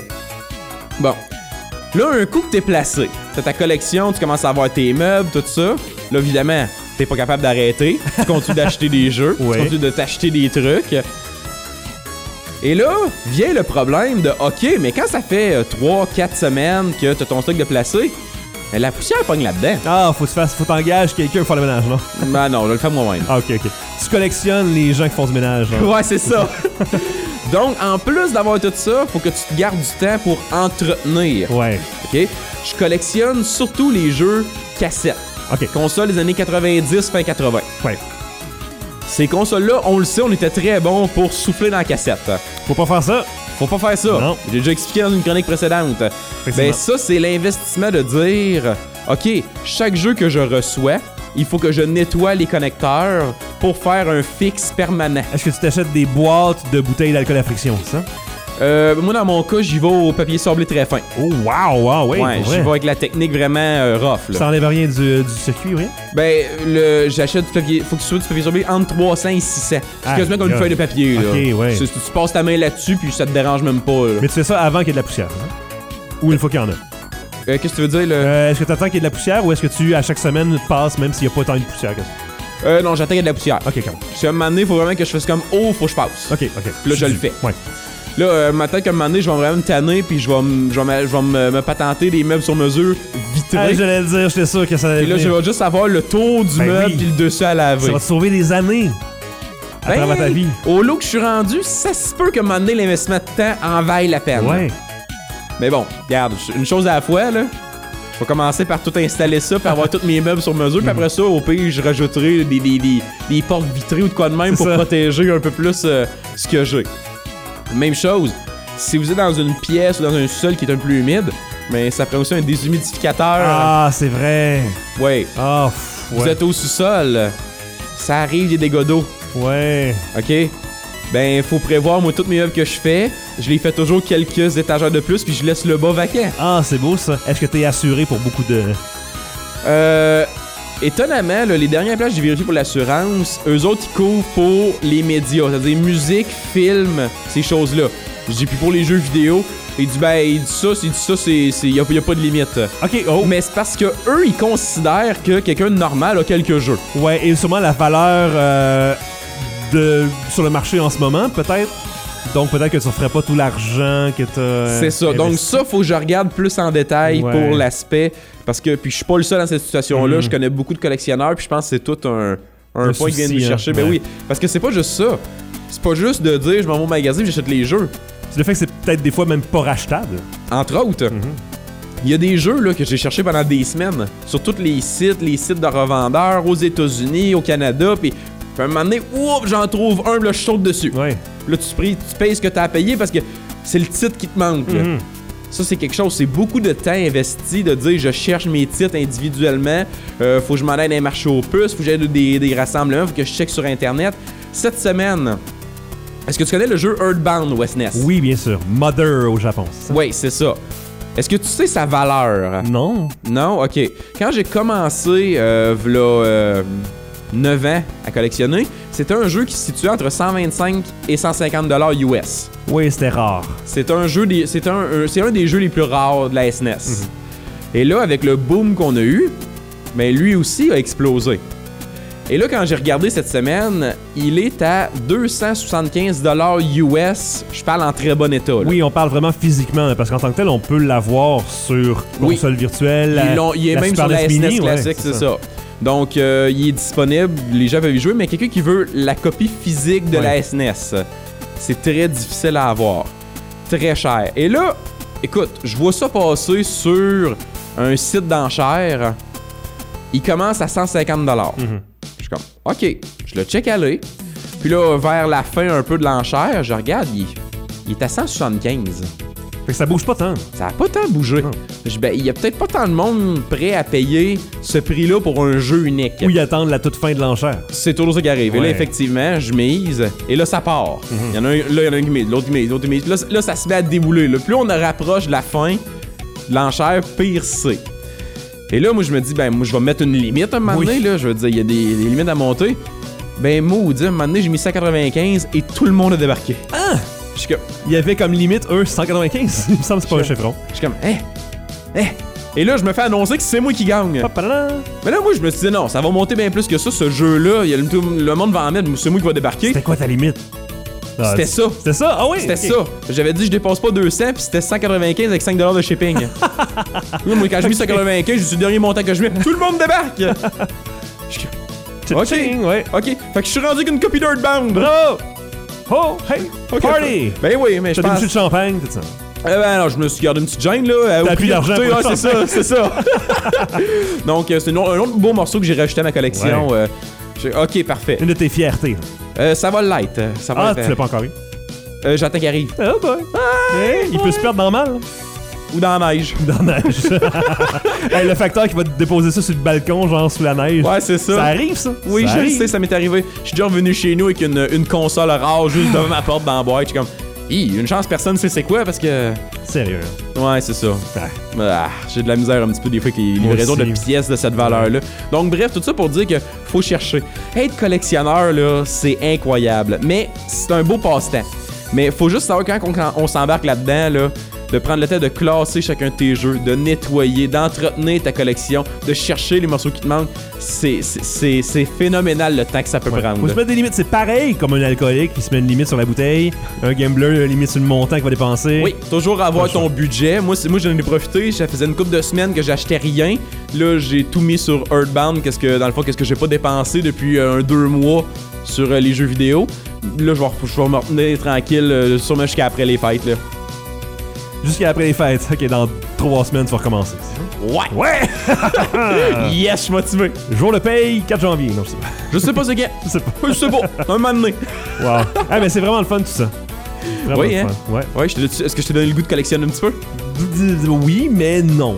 Bon. Là, un coup que t'es placé, t'as ta collection, tu commences à avoir tes meubles, tout ça. Là, évidemment, t'es pas capable d'arrêter. Tu continues d'acheter des jeux, tu continues de t'acheter des trucs. Et là, vient le problème de, OK, mais quand ça fait 3-4 semaines que t'as ton stock de placé, mais la poussière pogne là-dedans. Ah, faut t'engager quelqu'un pour faire le ménage, non? Ben non, je le fais moi-même. Ah, OK. Tu collectionnes les gens qui font du ménage, là. Ouais, c'est ça. Donc, en plus d'avoir tout ça, faut que tu te gardes du temps pour entretenir. Ouais. OK? Je collectionne surtout les jeux cassettes. OK. Consoles des années 90, fin 80. Ouais. Ces consoles-là, on le sait, on était très bons pour souffler dans la cassette. Faut pas faire ça. Faut pas faire ça. Non. J'ai déjà expliqué dans une chronique précédente. Ben ça, c'est l'investissement de dire, OK, chaque jeu que je reçois, il faut que je nettoie les connecteurs pour faire un fixe permanent. Est-ce que tu t'achètes des boîtes de bouteilles d'alcool à friction, c'est ça? Moi, dans mon cas, j'y vais au papier sablé très fin. Oh, wow, oui. Ouais, j'y vais avec la technique vraiment rough. Là. Ça enlève rien du circuit, rien? Ben, j'achète du papier. Faut que tu sois du papier sablé entre 300 et 600. C'est quasiment comme une feuille de papier. OK, là. ouais. Tu passes ta main là-dessus, puis ça te dérange même pas. Là. Mais tu fais ça avant qu'il y ait de la poussière, hein? Ou une fois qu'il y en a? Qu'est-ce que tu veux dire, Est-ce que t'attends qu'il y ait de la poussière ou est-ce que tu, à chaque semaine, passes même s'il n'y a pas tant de poussière que ça? Non, j'attends qu'il y ait de la poussière. Ok, quand même. Si à un moment donné, il faut vraiment que je fasse comme oh, faut que je passe. Ok. Puis là, je le fais. Ouais. Là, maintenant qu'à un moment donné, je vais vraiment me tanner, puis je vais me patenter des meubles sur mesure vitrés. Ah, j'allais le dire, j'étais sûr que ça allait Et là, je venir. vais juste avoir le tour du meuble oui. puis le dessus à laver. Ça va te sauver des années à travers ta vie. Au lot que je suis rendu, ça se peut qu'à un moment donné, l'investissement de temps en vaille la peine. Ouais. Mais bon, regarde, une chose à la fois, là. Je vais commencer par tout installer ça, puis avoir tous mes meubles sur mesure, puis après ça, au pire, je rajouterai des portes vitrées ou de quoi de même C'est pour ça. protéger un peu plus ce que j'ai. Même chose, si vous êtes dans une pièce ou dans un sol qui est un peu humide, mais ça prend aussi un déshumidificateur. Ah, c'est vrai. Ouais. Ah, Vous êtes au sous-sol, ça arrive des dégâts d'eau. Ouais. OK? Ben, faut prévoir, moi, toutes mes œuvres que je fais, je les fais toujours quelques étagères de plus, puis je laisse le bas vacant. Ah, c'est beau ça. Est-ce que t'es assuré pour beaucoup de... Étonnamment, là, les dernières places que j'ai vérifiées pour l'assurance, eux autres, ils couvrent pour les médias, c'est-à-dire musique, film, ces choses-là. Je dis, puis pour les jeux vidéo, il dit, y a pas de limite. Ok, oh. Mais c'est parce que eux, ils considèrent que quelqu'un de normal a quelques jeux. Ouais, et sûrement la valeur sur le marché en ce moment, peut-être. Donc peut-être que tu ne ferais pas tout l'argent que t'as... C'est ça. Donc ça, faut que je regarde plus en détail pour l'aspect. Parce que, puis je suis pas le seul dans cette situation-là. Je connais beaucoup de collectionneurs, puis je pense que c'est tout un point qui vient de me chercher. Ben oui, parce que c'est pas juste ça. C'est pas juste de dire, je m'en vais au magasin et j'achète les jeux. C'est le fait que c'est peut-être des fois même pas rachetable. Entre autres, il y a des jeux là, que j'ai cherchés pendant des semaines sur tous les sites de revendeurs aux États-Unis, au Canada, puis à un moment donné, oups, j'en trouve un, là, je saute dessus. Ouais. Là, tu payes ce que tu as à payer parce que c'est le titre qui te manque. Là. Ça, c'est quelque chose, c'est beaucoup de temps investi de dire je cherche mes titres individuellement, faut que je m'en aille dans les marchés aux puces, faut que j'aille des rassemblements, faut que je check sur Internet. Cette semaine, est-ce que tu connais le jeu Earthbound ou SNES? Oui, bien sûr. Mother au Japon, c'est ça? Oui, c'est ça. Est-ce que tu sais sa valeur? Non. Non? OK. Quand j'ai commencé, 9 ans à collectionner, c'était un jeu qui se situait entre 125 et 150 $ US. Oui, c'était rare. C'est un des jeux les plus rares de la SNES. Et là, avec le boom qu'on a eu, ben lui aussi a explosé. Et là, quand j'ai regardé cette semaine, il est à 275 $ US. Je parle en très bon état. Là. Oui, on parle vraiment physiquement, parce qu'en tant que tel, on peut l'avoir sur console virtuelle. Il est même Super sur la NES SNES Mini, classique, c'est ça. Donc, il est disponible, les gens peuvent y jouer, mais quelqu'un qui veut la copie physique de la SNES, c'est très difficile à avoir. Très cher. Et là, écoute, je vois ça passer sur un site d'enchères. Il commence à 150 $. Je suis comme, OK, je le check aller. Puis là, vers la fin un peu de l'enchère, je regarde, il est à 175. Fait que ça bouge pas tant. Ça a pas tant bougé. Il y a peut-être pas tant de monde prêt à payer ce prix-là pour un jeu unique. Ou y attendre la toute fin de l'enchère. C'est toujours ça qui arrive. Et là, effectivement, je mise. Et là, ça part. Il y en a un qui mise, l'autre qui mise, l'autre qui mise. Là, ça se met à débouler. Là. Plus on rapproche de la fin de l'enchère, pire c'est. Et là, moi, je me dis, moi, je vais mettre une limite à un moment donné. Là. Je veux dire, il y a des limites à monter. Maudit, à un moment donné, j'ai mis 195 et tout le monde a débarqué. Ah! Il y avait comme limite, 195. Il me semble que c'est pas un chiffron. Je suis comme, Et là, je me fais annoncer que c'est moi qui gagne. Mais là, moi, je me suis dit, non, ça va monter bien plus que ça, ce jeu-là. Le monde va en mettre, c'est moi qui va débarquer. C'était quoi ta limite? C'était ça. C'était ça? Ah oui? C'était ça. J'avais dit, je dépense pas 200, puis c'était 195 avec 5 $ de shipping. Là, moi, quand j'ai mis 195, je suis le dernier montant que je mets. Tout le monde débarque! OK. Ouais. OK. Fait que je suis rendu avec une copie d'Earthbound. Bravo! Oh, hey! Okay. Party! Ben oui, mais je pense... T'as des bouchées de champagne, tout ça. Alors, je me suis gardé une petite gêne, là. T'as plus d'argent pour c'est ça, c'est ça. Donc, c'est un autre beau morceau que j'ai rajouté à ma collection. OK, parfait. Une de tes fiertés. Ça va l'être. Tu l'as pas encore eu? J'attends qu'il arrive. Ah, il peut se perdre dans le mal. Ou dans la neige. Dans la neige. Hey, le facteur qui va te déposer ça sur le balcon, genre sous la neige. Ouais, c'est ça. Ça arrive, ça? Oui, je le sais, ça m'est arrivé. Je suis déjà revenu chez nous avec une console rare juste devant ma porte dans la boîte. Je suis comme, une chance, personne sait c'est quoi parce que. Sérieux. Ouais, c'est ça. J'ai de la misère un petit peu des fois avec les livraisons de pièces de cette valeur-là. Donc, bref, tout ça pour dire que faut chercher. Être collectionneur, là, c'est incroyable. Mais c'est un beau passe-temps. Mais faut juste savoir quand on s'embarque là-dedans, là. de prendre le temps de classer chacun de tes jeux, de nettoyer, d'entretenir ta collection, de chercher les morceaux qui te manquent. C'est phénoménal le temps que ça peut prendre. Faut se mettre des limites. C'est pareil comme un alcoolique qui se met une limite sur la bouteille, un gambler une limite sur le montant qu'il va dépenser. Oui, toujours avoir ton budget. Moi j'en ai profité. Ça faisait une couple de semaines que j'achetais rien. Là, j'ai tout mis sur Earthbound. Qu'est-ce que j'ai pas dépensé depuis 2 mois sur les jeux vidéo. Là, je vais me retenir tranquille, sûrement jusqu'à après les fêtes. Là. Jusqu'à après les fêtes. Ok, dans 3 semaines, tu vas recommencer. Ouais! Ouais! Yes, je suis motivé. Jour le paye, 4 janvier. Non, je sais pas. Je sais pas c'est qui. Je sais pas. Je sais pas. Un moment donné. Wow. Ah, mais c'est vraiment le fun, tout ça. Vraiment Oui, le hein? fun. Ouais. Ouais, est-ce que je t'ai donné le goût de collectionner un petit peu? Oui, mais non.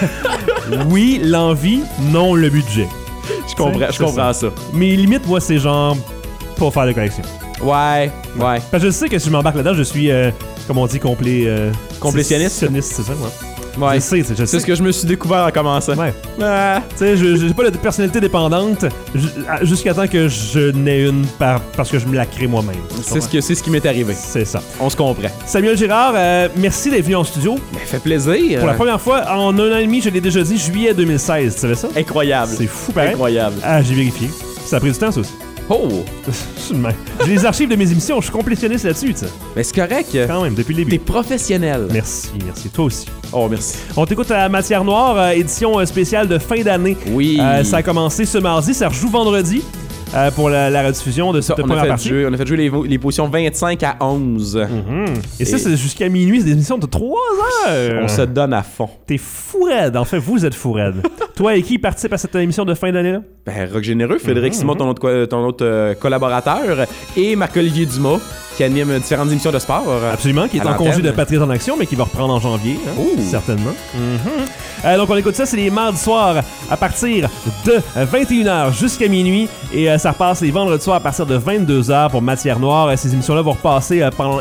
Oui, l'envie, non, le budget. Je comprends ça. Mes limites, moi, c'est genre pas faire de collection. Ouais. Parce que je sais que si je m'embarque là-dedans, je suis, comme on dit, Complétionniste? C'est ça, ouais. Ouais. Je sais. C'est ce que je me suis découvert en commençant. Ouais. Ah. Tu sais, j'ai pas de personnalité dépendante jusqu'à temps que je n'ai une parce que je me la crée moi-même. C'est ce qui m'est arrivé. C'est ça. On se comprend. Samuel Girard, merci d'être venu en studio. Ça fait plaisir. Pour la première fois, en 1 an et demi, je l'ai déjà dit, juillet 2016. Tu savais ça? Incroyable. C'est fou, pareil. Incroyable. Ah, j'ai vérifié. Ça a pris du temps, ça aussi. Oh! J'ai les archives de mes émissions, je suis complétionniste là-dessus, tu sais. Mais c'est correct. Quand même, depuis le début. T'es professionnel. Merci. Toi aussi. Oh, merci. On t'écoute à Matière Noire, édition spéciale de fin d'année. Oui. Ça a commencé ce mardi, ça rejoue vendredi pour la rediffusion de cette première partie. On a fait jouer les positions 25 à 11. Et ça, c'est jusqu'à minuit, c'est des émissions de 3 heures. On se donne à fond. T'es fou raide. En fait, vous êtes fou raide. Toi et qui participe à cette émission de fin d'année-là? Ben, Rock Généreux, Frédéric Simon, ton autre collaborateur, et Marc-Olivier Dumas, qui anime différentes émissions de sport. Absolument, qui est en congé de Patrice en action, mais qui va reprendre en janvier. Hein, certainement. Donc, on écoute ça, c'est les mardis soirs à partir de 21h jusqu'à minuit. Et ça repasse les vendredis soirs à partir de 22h pour Matière Noire. Ces émissions-là vont repasser pendant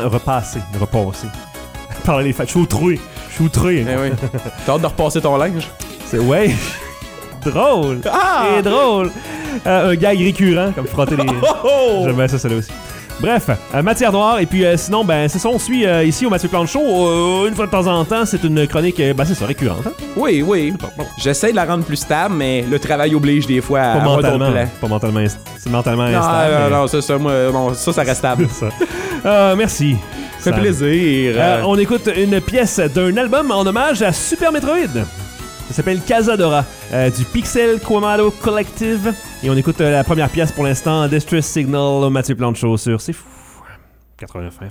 les fêtes. Je suis outré. Eh oui. T'as hâte de repasser ton linge? C'est ouais. Drôle. Et drôle. Un gag récurrent, comme frotter les... J'aime bien ça, celle-là aussi. Bref, Matière Noire. Et puis sinon, c'est ça, on suit ici au Mathieu Plante Show. Une fois de temps en temps, c'est une chronique, c'est ça, récurrente. Hein? Oui. J'essaie de la rendre plus stable, mais le travail oblige des fois à avoir d'autres plans. Pas mentalement. C'est mentalement instable. Non, ça reste stable. ça. Merci. Ça fait plaisir. On écoute une pièce d'un album en hommage à Super Metroid. Ça s'appelle Casadora, du Pixel Quamado Collective. Et on écoute la première pièce pour l'instant, Distress Signal au Mathieu Plante Show sur C'est Fou. 89 FM.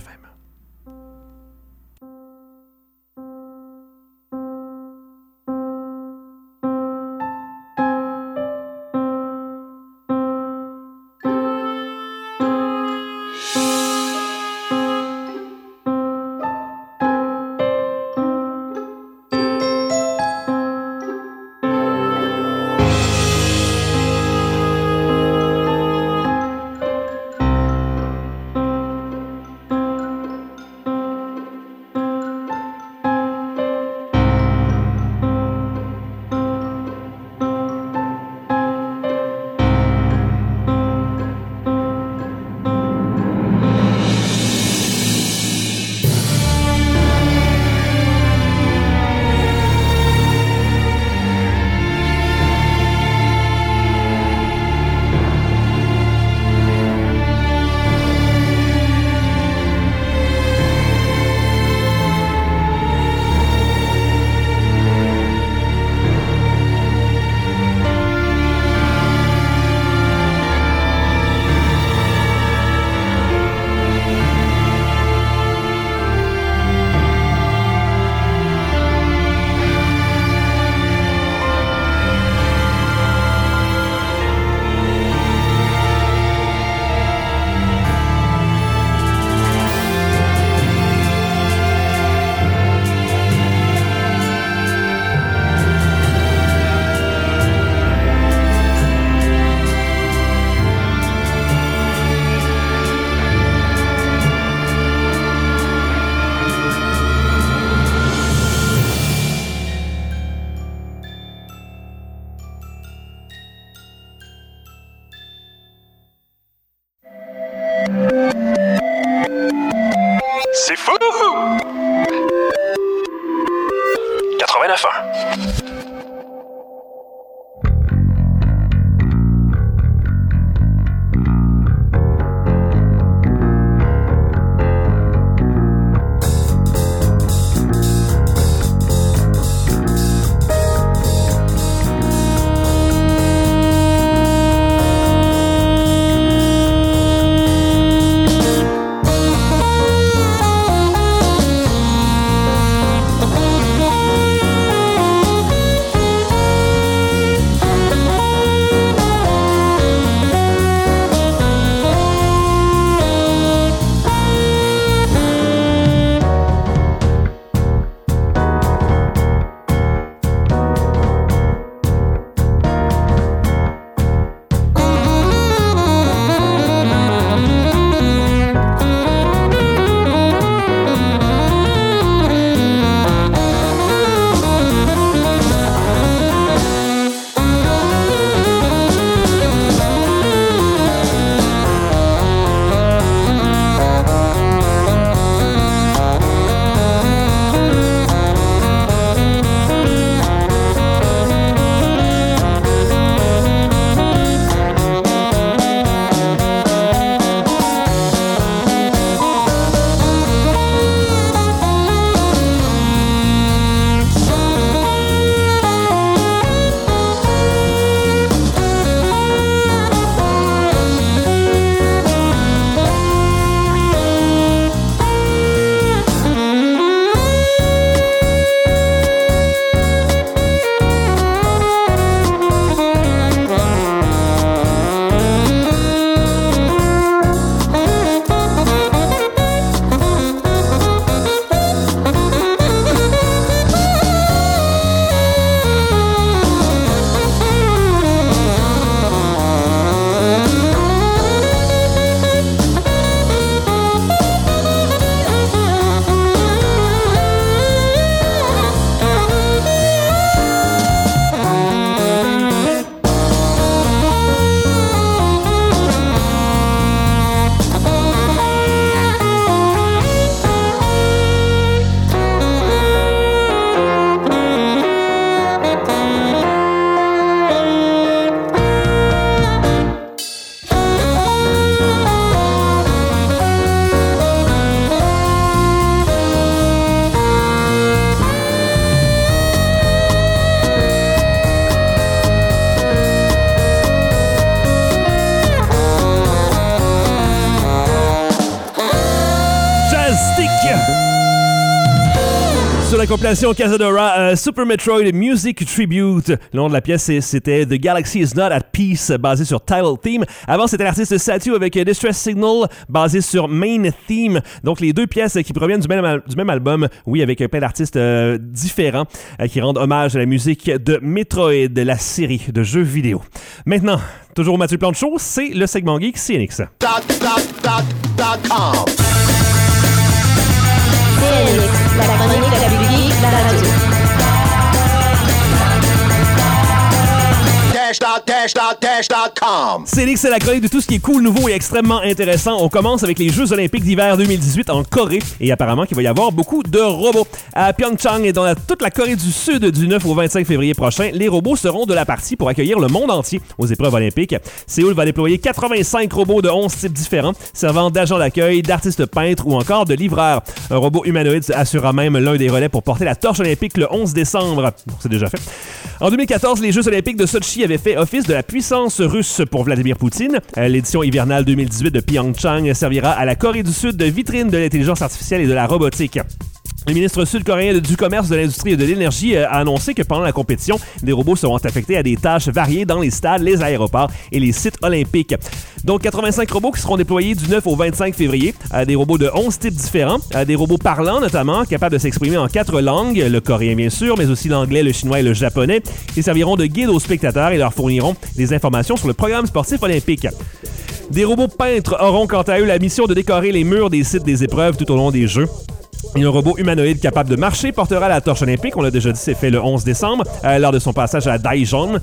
sur la compilation Cazadora Super Metroid Music Tribute. Le nom de la pièce, c'était The Galaxy is Not at Peace, basé sur Title Theme. Avant, c'était l'artiste Satu avec Distress Signal, basé sur Main Theme. Donc, les deux pièces qui proviennent du même album, oui, avec plein d'artistes différents qui rendent hommage à la musique de Metroid, la série de jeux vidéo. Maintenant, toujours Mathieu Plante Show, c'est le segment geek CNX. La chronique la plus geek de la radio. CNX, c'est la chronique de tout ce qui est cool, nouveau et extrêmement intéressant. On commence avec les Jeux olympiques d'hiver 2018 en Corée et apparemment qu'il va y avoir beaucoup de robots. À Pyeongchang et dans toute la Corée du Sud du 9 au 25 février prochain, les robots seront de la partie pour accueillir le monde entier aux épreuves olympiques. Séoul va déployer 85 robots de 11 types différents, servant d'agents d'accueil, d'artistes peintres ou encore de livreurs. Un robot humanoïde assurera même l'un des relais pour porter la torche olympique le 11 décembre. C'est déjà fait. En 2014, les Jeux olympiques de Sochi avaient fait office de la puissance russe pour Vladimir Poutine. L'édition hivernale 2018 de Pyeongchang servira à la Corée du Sud de vitrine de l'intelligence artificielle et de la robotique. Le ministre sud-coréen du Commerce, de l'Industrie et de l'Énergie a annoncé que pendant la compétition, des robots seront affectés à des tâches variées dans les stades, les aéroports et les sites olympiques. Donc 85 robots qui seront déployés du 9 au 25 février. Des robots de 11 types différents. Des robots parlants notamment, capables de s'exprimer en 4 langues, le coréen bien sûr, mais aussi l'anglais, le chinois et le japonais. Ils serviront de guide aux spectateurs et leur fourniront des informations sur le programme sportif olympique. Des robots peintres auront quant à eux la mission de décorer les murs des sites des épreuves tout au long des Jeux. Et un robot humanoïde capable de marcher portera la torche olympique. On l'a déjà dit, c'est fait le 11 décembre, lors de son passage à Daejeon,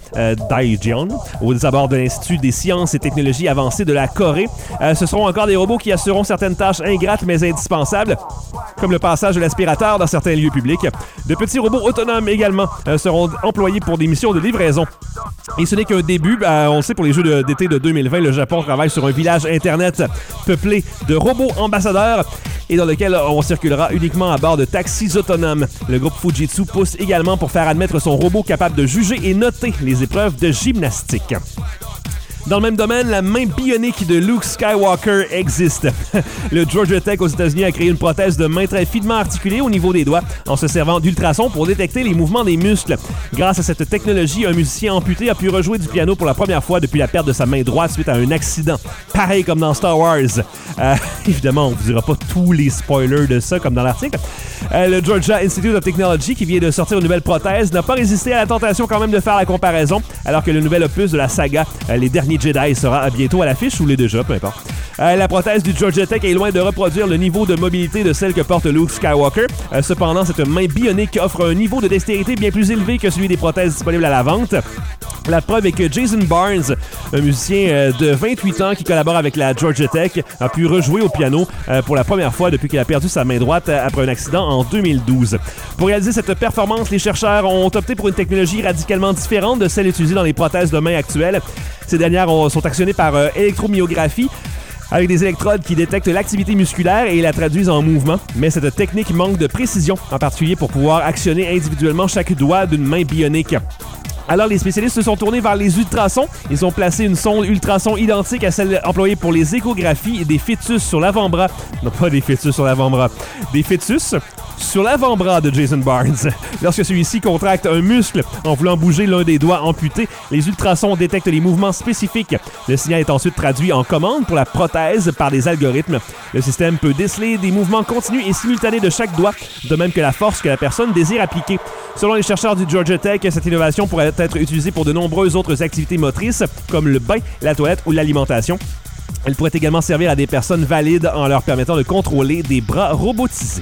aux abords de l'Institut des sciences et technologies avancées de la Corée. Ce seront encore des robots qui assureront certaines tâches ingrates mais indispensables, comme le passage de l'aspirateur dans certains lieux publics. De petits robots autonomes également seront employés pour des missions de livraison. Et ce n'est qu'un début. On le sait, pour les Jeux d'été de 2020, le Japon travaille sur un village Internet peuplé de robots ambassadeurs et dans lequel on circulera uniquement à bord de taxis autonomes. Le groupe Fujitsu pousse également pour faire admettre son robot capable de juger et noter les épreuves de gymnastique. Dans le même domaine, la main bionique de Luke Skywalker existe. Le Georgia Tech aux États-Unis a créé une prothèse de main très finement articulée au niveau des doigts en se servant d'ultrasons pour détecter les mouvements des muscles. Grâce à cette technologie, un musicien amputé a pu rejouer du piano pour la première fois depuis la perte de sa main droite suite à un accident. Pareil comme dans Star Wars. Évidemment, on ne vous dira pas tous les spoilers de ça comme dans l'article. Le Georgia Institute of Technology, qui vient de sortir une nouvelle prothèse, n'a pas résisté à la tentation quand même de faire la comparaison, alors que le nouvel opus de la saga, Les Derniers Jedi, sera bientôt à l'affiche ou l'est déjà, peu importe. La prothèse du Georgia Tech est loin de reproduire le niveau de mobilité de celle que porte Luke Skywalker. Cependant, cette main bionique offre un niveau de dextérité bien plus élevé que celui des prothèses disponibles à la vente. La preuve est que Jason Barnes, un musicien de 28 ans qui collabore avec la Georgia Tech, a pu rejouer au piano pour la première fois depuis qu'il a perdu sa main droite après un accident en 2012. Pour réaliser cette performance, les chercheurs ont opté pour une technologie radicalement différente de celle utilisée dans les prothèses de main actuelles. Ces dernières sont actionnées par électromyographie, avec des électrodes qui détectent l'activité musculaire et la traduisent en mouvement. Mais cette technique manque de précision, en particulier pour pouvoir actionner individuellement chaque doigt d'une main bionique. Alors, les spécialistes se sont tournés vers les ultrasons. Ils ont placé une sonde ultrason identique à celle employée pour les échographies des fœtus sur l'avant-bras. Non, pas des fœtus sur l'avant-bras. Des fœtus sur l'avant-bras de Jason Barnes. Lorsque celui-ci contracte un muscle en voulant bouger l'un des doigts amputés, les ultrasons détectent les mouvements spécifiques. Le signal est ensuite traduit en commande pour la prothèse par des algorithmes. Le système peut déceler des mouvements continus et simultanés de chaque doigt, de même que la force que la personne désire appliquer. Selon les chercheurs du Georgia Tech, cette innovation pourrait être utilisée pour de nombreuses autres activités motrices, comme le bain, la toilette ou l'alimentation. Elle pourrait également servir à des personnes valides en leur permettant de contrôler des bras robotisés.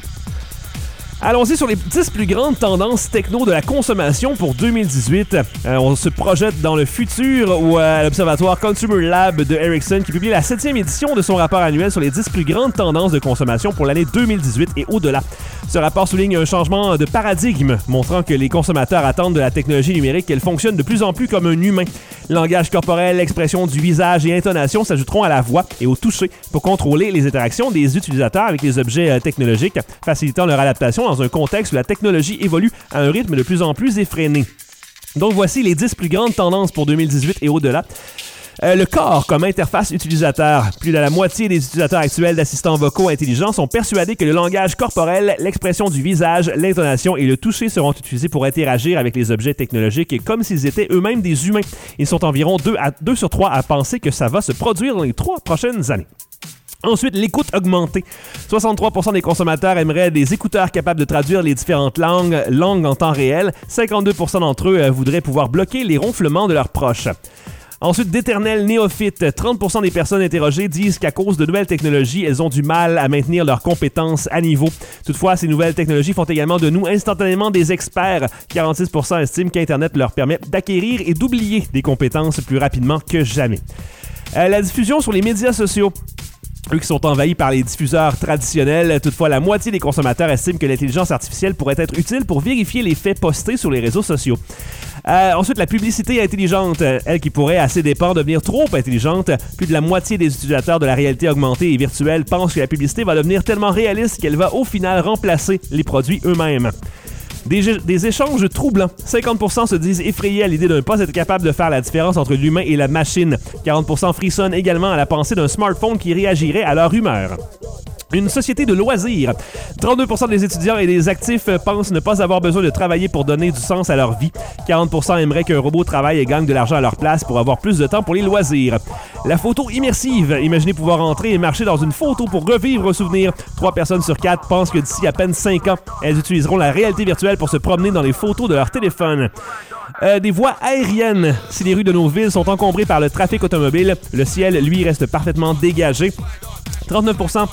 Allons-y sur les 10 plus grandes tendances techno de la consommation pour 2018. On se projette dans le futur où l'Observatoire Consumer Lab de Ericsson qui publie la 7e édition de son rapport annuel sur les 10 plus grandes tendances de consommation pour l'année 2018 et au-delà. Ce rapport souligne un changement de paradigme, montrant que les consommateurs attendent de la technologie numérique qu'elle fonctionne de plus en plus comme un humain. Langage corporel, expression du visage et intonation s'ajouteront à la voix et au toucher pour contrôler les interactions des utilisateurs avec les objets technologiques, facilitant leur adaptation dans un contexte où la technologie évolue à un rythme de plus en plus effréné. Donc voici les 10 plus grandes tendances pour 2018 et au-delà. Le corps comme interface utilisateur. Plus de la moitié des utilisateurs actuels d'assistants vocaux intelligents sont persuadés que le langage corporel, l'expression du visage, l'intonation et le toucher seront utilisés pour interagir avec les objets technologiques comme s'ils étaient eux-mêmes des humains. Ils sont environ 2 sur 3 à penser que ça va se produire dans les 3 prochaines années. Ensuite, l'écoute augmentée. 63% des consommateurs aimeraient des écouteurs capables de traduire les différentes langues en temps réel. 52% d'entre eux voudraient pouvoir bloquer les ronflements de leurs proches. Ensuite, d'éternels néophytes. 30% des personnes interrogées disent qu'à cause de nouvelles technologies, elles ont du mal à maintenir leurs compétences à niveau. Toutefois, ces nouvelles technologies font également de nous instantanément des experts. 46% estiment qu'Internet leur permet d'acquérir et d'oublier des compétences plus rapidement que jamais. La diffusion sur les médias sociaux. Eux qui sont envahis par les diffuseurs traditionnels. Toutefois, la moitié des consommateurs estiment que l'intelligence artificielle pourrait être utile pour vérifier les faits postés sur les réseaux sociaux. Ensuite, la publicité intelligente, elle qui pourrait à ses dépens devenir trop intelligente. Plus de la moitié des utilisateurs de la réalité augmentée et virtuelle pensent que la publicité va devenir tellement réaliste qu'elle va au final remplacer les produits eux-mêmes. Des échanges troublants. 50% se disent effrayés à l'idée de ne pas être capable de faire la différence entre l'humain et la machine. 40% frissonnent également à la pensée d'un smartphone qui réagirait à leur humeur. Une société de loisirs. 32% des étudiants et des actifs pensent ne pas avoir besoin de travailler pour donner du sens à leur vie. 40% aimeraient qu'un robot travaille et gagne de l'argent à leur place pour avoir plus de temps pour les loisirs. La photo immersive. Imaginez pouvoir entrer et marcher dans une photo pour revivre un souvenir. 3 personnes sur 4 pensent que d'ici à peine 5 ans, elles utiliseront la réalité virtuelle pour se promener dans les photos de leur téléphone. Des voies aériennes. Si les rues de nos villes sont encombrées par le trafic automobile, le ciel, lui, reste parfaitement dégagé. 39%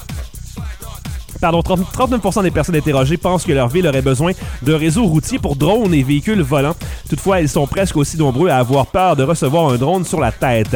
des personnes interrogées pensent que leur ville aurait besoin d'un réseau routier pour drones et véhicules volants. Toutefois, ils sont presque aussi nombreux à avoir peur de recevoir un drone sur la tête.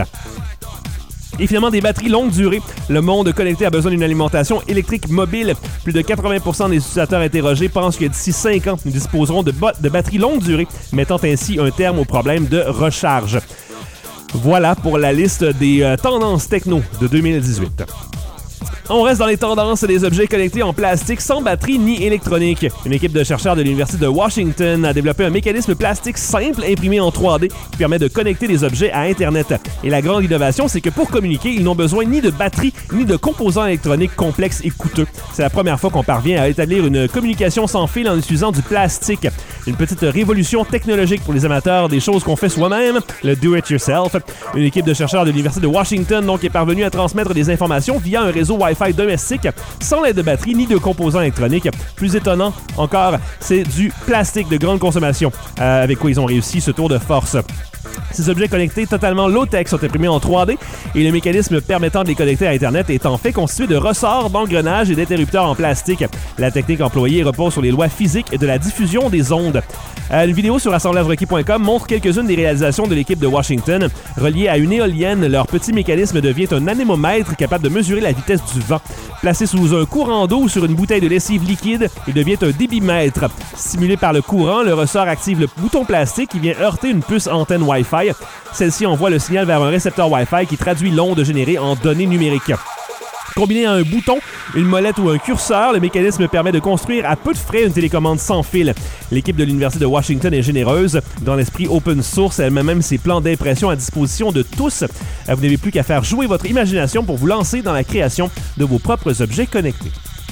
Et finalement, des batteries longue durée. Le monde connecté a besoin d'une alimentation électrique mobile. Plus de 80% des utilisateurs interrogés pensent que d'ici 5 ans, nous disposerons de batteries longue durée, mettant ainsi un terme au problème de recharge. Voilà pour la liste des tendances techno de 2018. On reste dans les tendances des objets connectés en plastique sans batterie ni électronique. Une équipe de chercheurs de l'Université de Washington a développé un mécanisme plastique simple imprimé en 3D qui permet de connecter des objets à Internet. Et la grande innovation, c'est que pour communiquer, ils n'ont besoin ni de batterie ni de composants électroniques complexes et coûteux. C'est la première fois qu'on parvient à établir une communication sans fil en utilisant du plastique. Une petite révolution technologique pour les amateurs des choses qu'on fait soi-même, le do-it-yourself. Une équipe de chercheurs de l'Université de Washington donc est parvenue à transmettre des informations via un réseau Wi-Fi domestique sans l'aide de batterie ni de composants électroniques. Plus étonnant encore, c'est du plastique de grande consommation avec quoi ils ont réussi ce tour de force. Ces objets connectés totalement low-tech sont imprimés en 3D et le mécanisme permettant de les connecter à Internet est en fait constitué de ressorts, d'engrenages et d'interrupteurs en plastique. La technique employée repose sur les lois physiques de la diffusion des ondes. Une vidéo sur assemblagerequis.com montre quelques-unes des réalisations de l'équipe de Washington. Relié à une éolienne, leur petit mécanisme devient un anémomètre capable de mesurer la vitesse du vent. Placé sous un courant d'eau ou sur une bouteille de lessive liquide, il devient un débitmètre. Stimulé par le courant, le ressort active le bouton plastique qui vient heurter une puce antenne Wi-Fi. Celle-ci envoie le signal vers un récepteur Wi-Fi qui traduit l'onde générée en données numériques. Combiné à un bouton, une molette ou un curseur, le mécanisme permet de construire à peu de frais une télécommande sans fil. L'équipe de l'Université de Washington est généreuse. Dans l'esprit open source, elle met même ses plans d'impression à disposition de tous. Vous n'avez plus qu'à faire jouer votre imagination pour vous lancer dans la création de vos propres objets connectés.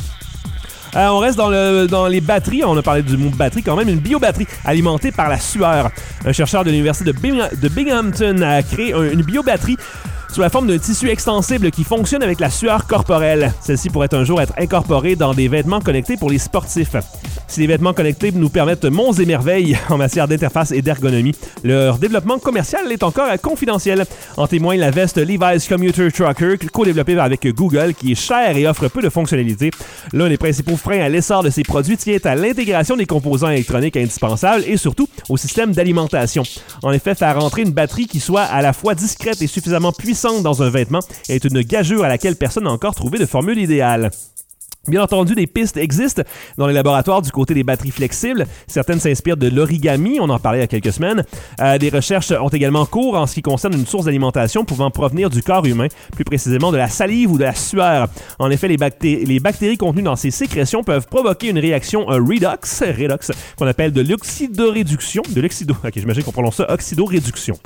On reste dans les batteries. On a parlé du mot batterie quand même. Une biobatterie alimentée par la sueur. Un chercheur de l'Université de Binghamton a créé une biobatterie sous la forme d'un tissu extensible qui fonctionne avec la sueur corporelle. Celle-ci pourrait un jour être incorporée dans des vêtements connectés pour les sportifs. Si les vêtements connectés nous permettent monts et merveilles en matière d'interface et d'ergonomie, leur développement commercial est encore confidentiel. En témoigne la veste Levi's Commuter Trucker, co-développée avec Google, qui est chère et offre peu de fonctionnalités. L'un des principaux freins à l'essor de ces produits tient à l'intégration des composants électroniques indispensables et surtout au système d'alimentation. En effet, faire entrer une batterie qui soit à la fois discrète et suffisamment puissante dans un vêtement est une gageure à laquelle personne n'a encore trouvé de formule idéale. Bien entendu, des pistes existent dans les laboratoires du côté des batteries flexibles. Certaines s'inspirent de l'origami, on en parlait il y a quelques semaines. Des recherches ont également cours en ce qui concerne une source d'alimentation pouvant provenir du corps humain, plus précisément de la salive ou de la sueur. En effet, les bactéries contenues dans ces sécrétions peuvent provoquer une réaction redox, qu'on appelle de l'oxydoréduction. Ok, j'imagine qu'on prononce ça oxydoréduction.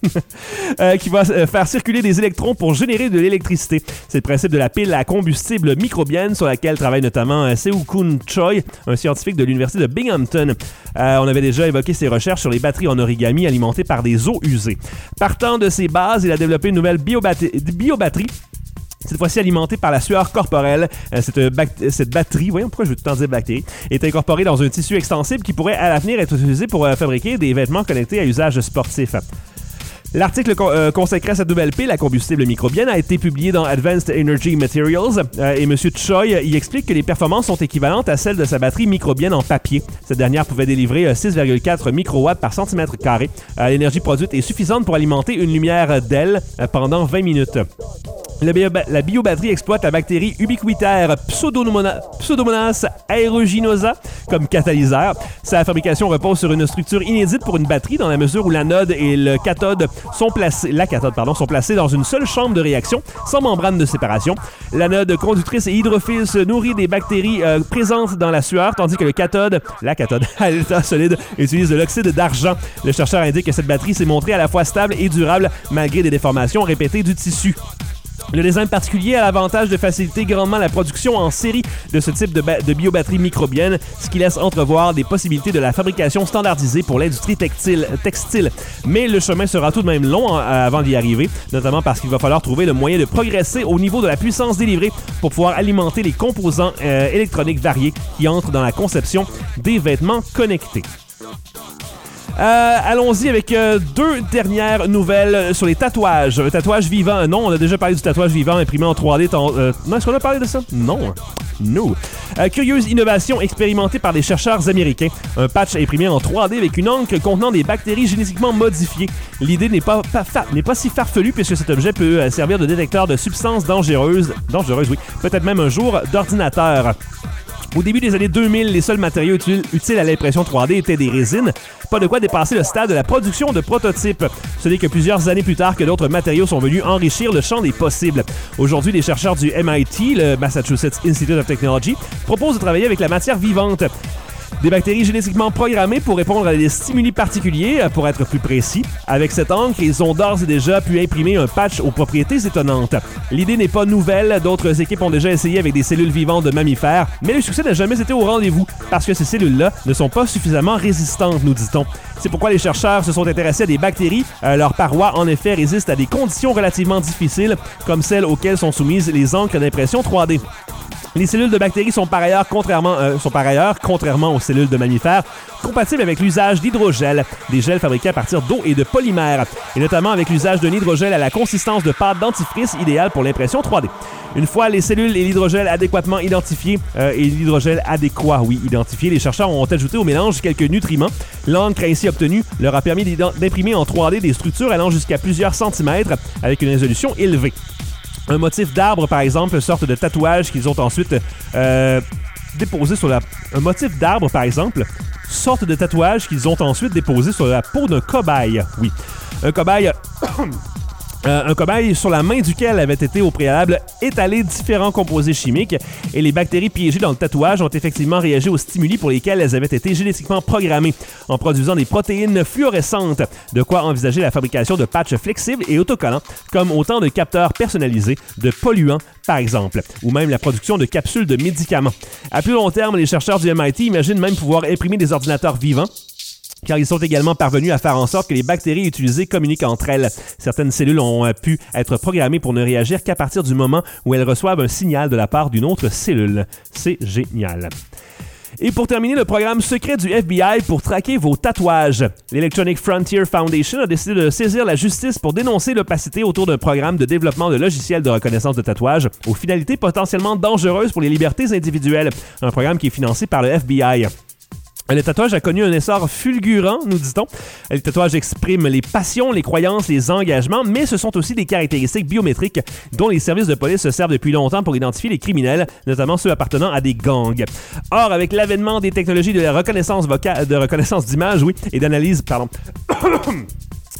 qui va faire circuler des électrons pour générer de l'électricité. C'est le principe de la pile à combustible microbienne sur laquelle travaille notamment Seo-Kun Choi, un scientifique de l'université de Binghamton. On avait déjà évoqué ses recherches sur les batteries en origami alimentées par des eaux usées. Partant de ces bases, il a développé une nouvelle biobatterie, cette fois-ci alimentée par la sueur corporelle. Cette batterie, voyons pourquoi je veux tout le temps dire bactérie, est incorporée dans un tissu extensible qui pourrait à l'avenir être utilisé pour fabriquer des vêtements connectés à usage sportif. L'article consacré à cette nouvelle pile à combustible microbienne a été publié dans Advanced Energy Materials et M. Choi y explique que les performances sont équivalentes à celles de sa batterie microbienne en papier. Cette dernière pouvait délivrer 6,4 microwatts par centimètre carré. L'énergie produite est suffisante pour alimenter une lumière d'aile pendant 20 minutes. La biobatterie exploite la bactérie ubiquitaire Pseudomonas aeruginosa comme catalyseur. Sa fabrication repose sur une structure inédite pour une batterie dans la mesure où l'anode et la cathode sont placés dans une seule chambre de réaction sans membrane de séparation. L'anode conductrice et hydrophile se nourrit des bactéries présentes dans la sueur, tandis que la cathode à l'état solide utilise de l'oxyde d'argent. Le chercheur indique que cette batterie s'est montrée à la fois stable et durable malgré des déformations répétées du tissu. Le design particulier a l'avantage de faciliter grandement la production en série de ce type de biobatterie microbienne, ce qui laisse entrevoir des possibilités de la fabrication standardisée pour l'industrie textile. Mais le chemin sera tout de même long avant d'y arriver, notamment parce qu'il va falloir trouver le moyen de progresser au niveau de la puissance délivrée pour pouvoir alimenter les composants électroniques variés qui entrent dans la conception des vêtements connectés. Allons-y avec deux dernières nouvelles sur les tatouages. Un tatouage vivant, non, on a déjà parlé du tatouage vivant imprimé en 3D. Non, est-ce qu'on a parlé de ça? Non. Curieuse innovation expérimentée par des chercheurs américains. Un patch imprimé en 3D avec une encre contenant des bactéries génétiquement modifiées. L'idée n'est pas si farfelue puisque cet objet peut servir de détecteur de substances dangereuses, oui, peut-être même un jour d'ordinateur. Au début des années 2000, les seuls matériaux utiles à l'impression 3D étaient des résines. Pas de quoi dépasser le stade de la production de prototypes. Ce n'est que plusieurs années plus tard que d'autres matériaux sont venus enrichir le champ des possibles. Aujourd'hui, les chercheurs du MIT, le Massachusetts Institute of Technology, proposent de travailler avec la matière vivante. Des bactéries génétiquement programmées pour répondre à des stimuli particuliers, pour être plus précis. Avec cette encre, ils ont d'ores et déjà pu imprimer un patch aux propriétés étonnantes. L'idée n'est pas nouvelle, d'autres équipes ont déjà essayé avec des cellules vivantes de mammifères, mais le succès n'a jamais été au rendez-vous, parce que ces cellules-là ne sont pas suffisamment résistantes, nous dit-on. C'est pourquoi les chercheurs se sont intéressés à des bactéries. Leurs parois, en effet, résistent à des conditions relativement difficiles, comme celles auxquelles sont soumises les encres d'impression 3D. Les cellules de bactéries sont par ailleurs, contrairement aux cellules de mammifères, compatibles avec l'usage d'hydrogel, des gels fabriqués à partir d'eau et de polymères, et notamment avec l'usage d'un hydrogel à la consistance de pâte dentifrice idéal pour l'impression 3D. Une fois les cellules et l'hydrogel adéquatement identifiés, les chercheurs ont ajouté au mélange quelques nutriments. L'encre ainsi obtenue leur a permis d'imprimer en 3D des structures allant jusqu'à plusieurs centimètres avec une résolution élevée. Un motif d'arbre, par exemple, sorte de tatouage qu'ils ont ensuite déposé sur la... Un motif d'arbre, par exemple, sorte de tatouage qu'ils ont ensuite déposé sur la peau d'un cobaye. Oui. Un cobaye sur la main duquel avaient été au préalable étalés différents composés chimiques et les bactéries piégées dans le tatouage ont effectivement réagi aux stimuli pour lesquels elles avaient été génétiquement programmées en produisant des protéines fluorescentes, de quoi envisager la fabrication de patchs flexibles et autocollants comme autant de capteurs personnalisés, de polluants par exemple, ou même la production de capsules de médicaments. À plus long terme, les chercheurs du MIT imaginent même pouvoir imprimer des ordinateurs vivants, car ils sont également parvenus à faire en sorte que les bactéries utilisées communiquent entre elles. Certaines cellules ont pu être programmées pour ne réagir qu'à partir du moment où elles reçoivent un signal de la part d'une autre cellule. C'est génial. Et pour terminer, le programme secret du FBI pour traquer vos tatouages. L'Electronic Frontier Foundation a décidé de saisir la justice pour dénoncer l'opacité autour d'un programme de développement de logiciels de reconnaissance de tatouage aux finalités potentiellement dangereuses pour les libertés individuelles. Un programme qui est financé par le FBI. Le tatouage a connu un essor fulgurant, nous dit-on. Le tatouage exprime les passions, les croyances, les engagements, mais ce sont aussi des caractéristiques biométriques dont les services de police se servent depuis longtemps pour identifier les criminels, notamment ceux appartenant à des gangs. Or, avec l'avènement des technologies de la reconnaissance d'image, et d'analyse,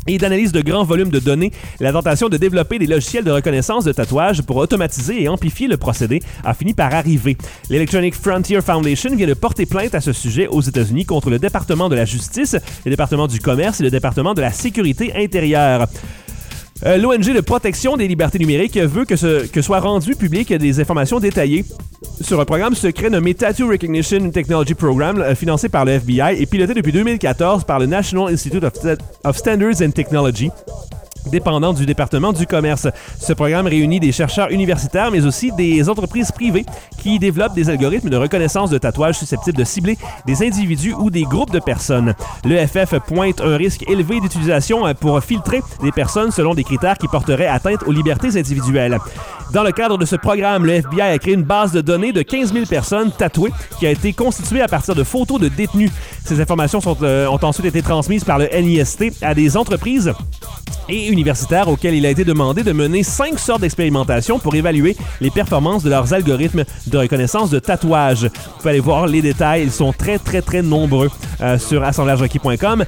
et d'analyse de grands volumes de données, la tentation de développer des logiciels de reconnaissance de tatouage pour automatiser et amplifier le procédé a fini par arriver. L'Electronic Frontier Foundation vient de porter plainte à ce sujet aux États-Unis contre le département de la justice, le département du commerce et le département de la sécurité intérieure. L'ONG de protection des libertés numériques veut que soient rendues publiques des informations détaillées sur un programme secret nommé Tattoo Recognition Technology Program, financé par le FBI et piloté depuis 2014 par le National Institute of Standards and Technology, dépendant du département du commerce. Ce programme réunit des chercheurs universitaires, mais aussi des entreprises privées qui développent des algorithmes de reconnaissance de tatouage susceptibles de cibler des individus ou des groupes de personnes. L'EFF pointe un risque élevé d'utilisation pour filtrer des personnes selon des critères qui porteraient atteinte aux libertés individuelles. Dans le cadre de ce programme, le FBI a créé une base de données de 15 000 personnes tatouées qui a été constituée à partir de photos de détenus. Ces informations ont ensuite été transmises par le NIST à des entreprises et universitaires auxquels il a été demandé de mener 5 sortes d'expérimentations pour évaluer les performances de leurs algorithmes de reconnaissance de tatouage. Vous pouvez aller voir les détails, ils sont très nombreux sur assemblagerequis.com.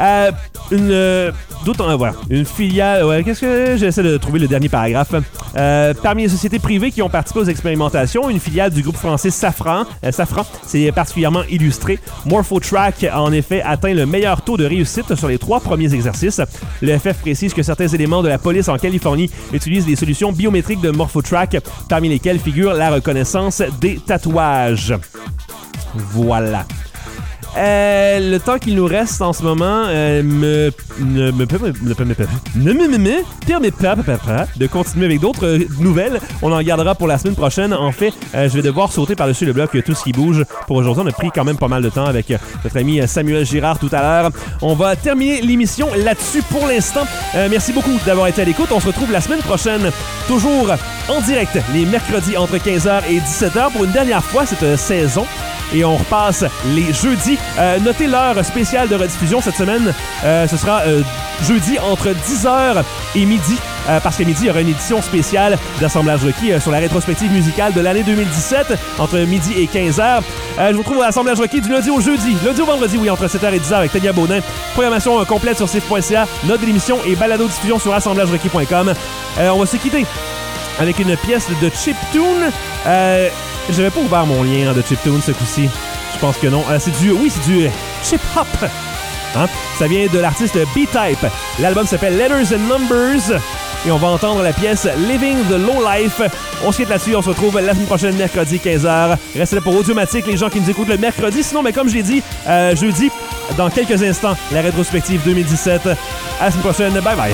Une filiale... qu'est-ce que... J'essaie de trouver le dernier paragraphe. Parmi les sociétés privées qui ont participé aux expérimentations, une filiale du groupe français Safran, c'est particulièrement illustré. MorphoTrack a en effet atteint le meilleur taux de réussite sur les 3 premiers exercices. Le FF précise que certains éléments de la police en Californie utilisent des solutions biométriques de MorphoTrack, parmi lesquelles figure la reconnaissance des tatouages. Voilà. Le temps qu'il nous reste en ce moment ne me permet pas de continuer avec d'autres nouvelles. On en gardera pour la semaine prochaine. En fait, je vais devoir sauter par-dessus le bloc Tout ce qui bouge pour aujourd'hui. On a pris quand même pas mal de temps avec notre ami Samuel Girard tout à l'heure. On va terminer l'émission là-dessus pour l'instant. Merci beaucoup d'avoir été à l'écoute. On se retrouve la semaine prochaine, toujours en direct, les mercredis entre 15h et 17h pour une dernière fois cette saison. Et on repasse les jeudis. Notez l'heure spéciale de rediffusion cette semaine. Ce sera jeudi entre 10h et midi. Parce qu'à midi, il y aura une édition spéciale d'Assemblage Requis sur la rétrospective musicale de l'année 2017, entre midi et 15h. Je vous retrouve à l'Assemblage Requis du lundi au jeudi. Lundi au vendredi, oui, entre 7h et 10h avec Tania Baudin. Programmation complète sur sif.ca, note de l'émission et balado-diffusion sur assemblagerequis.com. On va se quitter avec une pièce de chiptune. J'avais pas ouvert mon lien de chiptune ce coup-ci. Je pense que non. C'est du chip-hop. Hein? Ça vient de l'artiste B-Type. L'album s'appelle Letters and Numbers. Et on va entendre la pièce Living the Low Life. On se quitte là-dessus. On se retrouve la semaine prochaine, mercredi, 15h. Restez là pour Audiomatique, les gens qui nous écoutent le mercredi. Sinon, mais comme je l'ai dit, jeudi, dans quelques instants, la rétrospective 2017. À la semaine prochaine. Bye bye.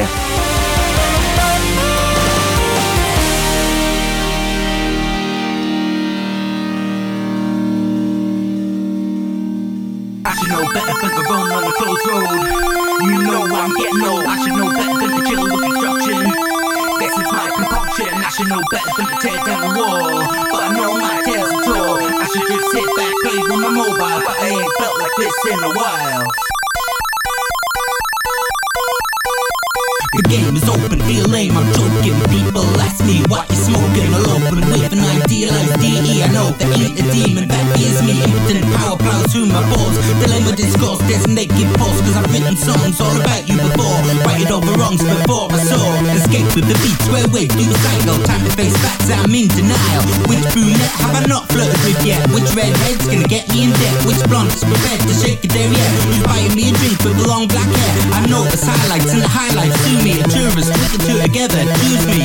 Know better than to run on the closed road. You know I'm getting old. I should know better than to chill with construction. Guess it's my compulsion. I should know better than to tear down the wall. But I know my tales are tall. I should just sit back, play with my mobile. But I ain't felt like this in a while. The game is open, feel lame, I'm joking. People ask me what you smoking. I'll open with an idealized DE. I know that ain't a demon, that is me. Impotent power plows through my balls. Dilemma discourse, there's naked pulse. Cause I've written songs all about you before. Righted over wrongs before I saw. Escape with the beat, square wave, suicidal. Time to face facts, I'm in denial. Which brunette have I not flirted with yet? Which redhead's gonna get me in debt? Which blonde's prepared to shake it there yet? Who's buying me a drink with the long black hair? I know the highlights and the highlights to me. A tourist, put the two together, choose me.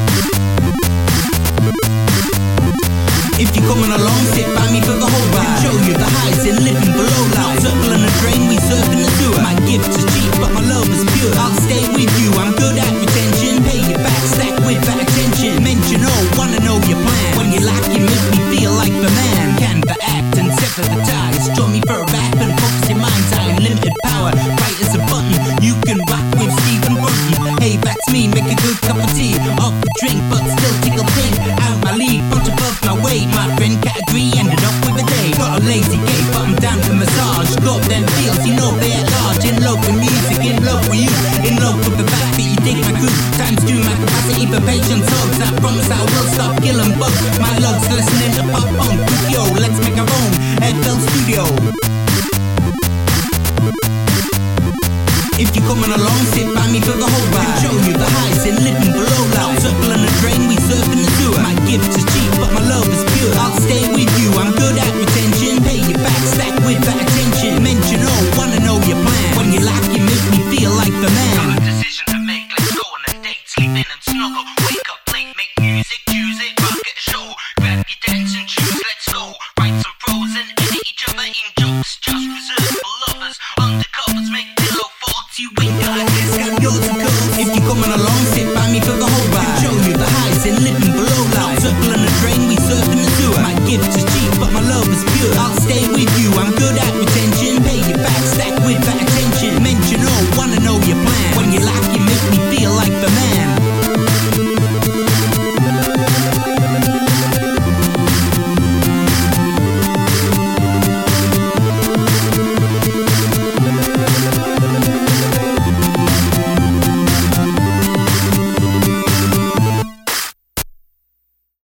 If you're coming along, sit by me for the whole ride. Show you the highs and living below life. Circling the drain, we surf in the sewer. My gift is cheap, but my love is pure. I'll stay with you, I'm good at retention. Pay you back, stack with that attention. Mention, wanna know your plan. When you lack, you make me feel like the man. Can the act and sever the ties. Draw me for a rap and focus your mind's eye. Limited power, right as a button. You can rock with Stephen Burton. Hey, that's me, make a good cup of tea. Off the drink, but still tickle pink. Out my league, punch above my weight. My friend category ended up with a day. Got a lazy gait, but I'm down to massage. Got them feels, you know they at large. In love with music, in love with you. In love with the fact that you dig my groove. Times 2 my capacity for patience. Hugs, I promise I will stop killing bugs. My lugs listening to pop punk. Yo, let's make our own FL Studio. If you coming along, sit by me for the whole ride. Show you the highs and living below life. Circle in the drain, we surf in the sewer. My gift is cheap, but my love is pure. I'll stay with you, I'm good at retention. Pay you back, stack with that attention. Mention, oh, wanna know your plan. When you laugh, you make me feel like the man. Got a decision to make, let's go on a date. Sleep in and snuggle, wake up late, make music, choose it, rock at a show. Grab your dancing shoes, let's go. Write some prose and edit each other in jokes. Just reserved for lovers, undercovers, make pillow forts. You ain't got this, got yours to go. If you're coming along, sit by me for the whole ride. Show you the highs and living below life. Circle in the drain, we surf in the sewer. My gift is cheap, but my love is pure. I'll stay with you, I'm good at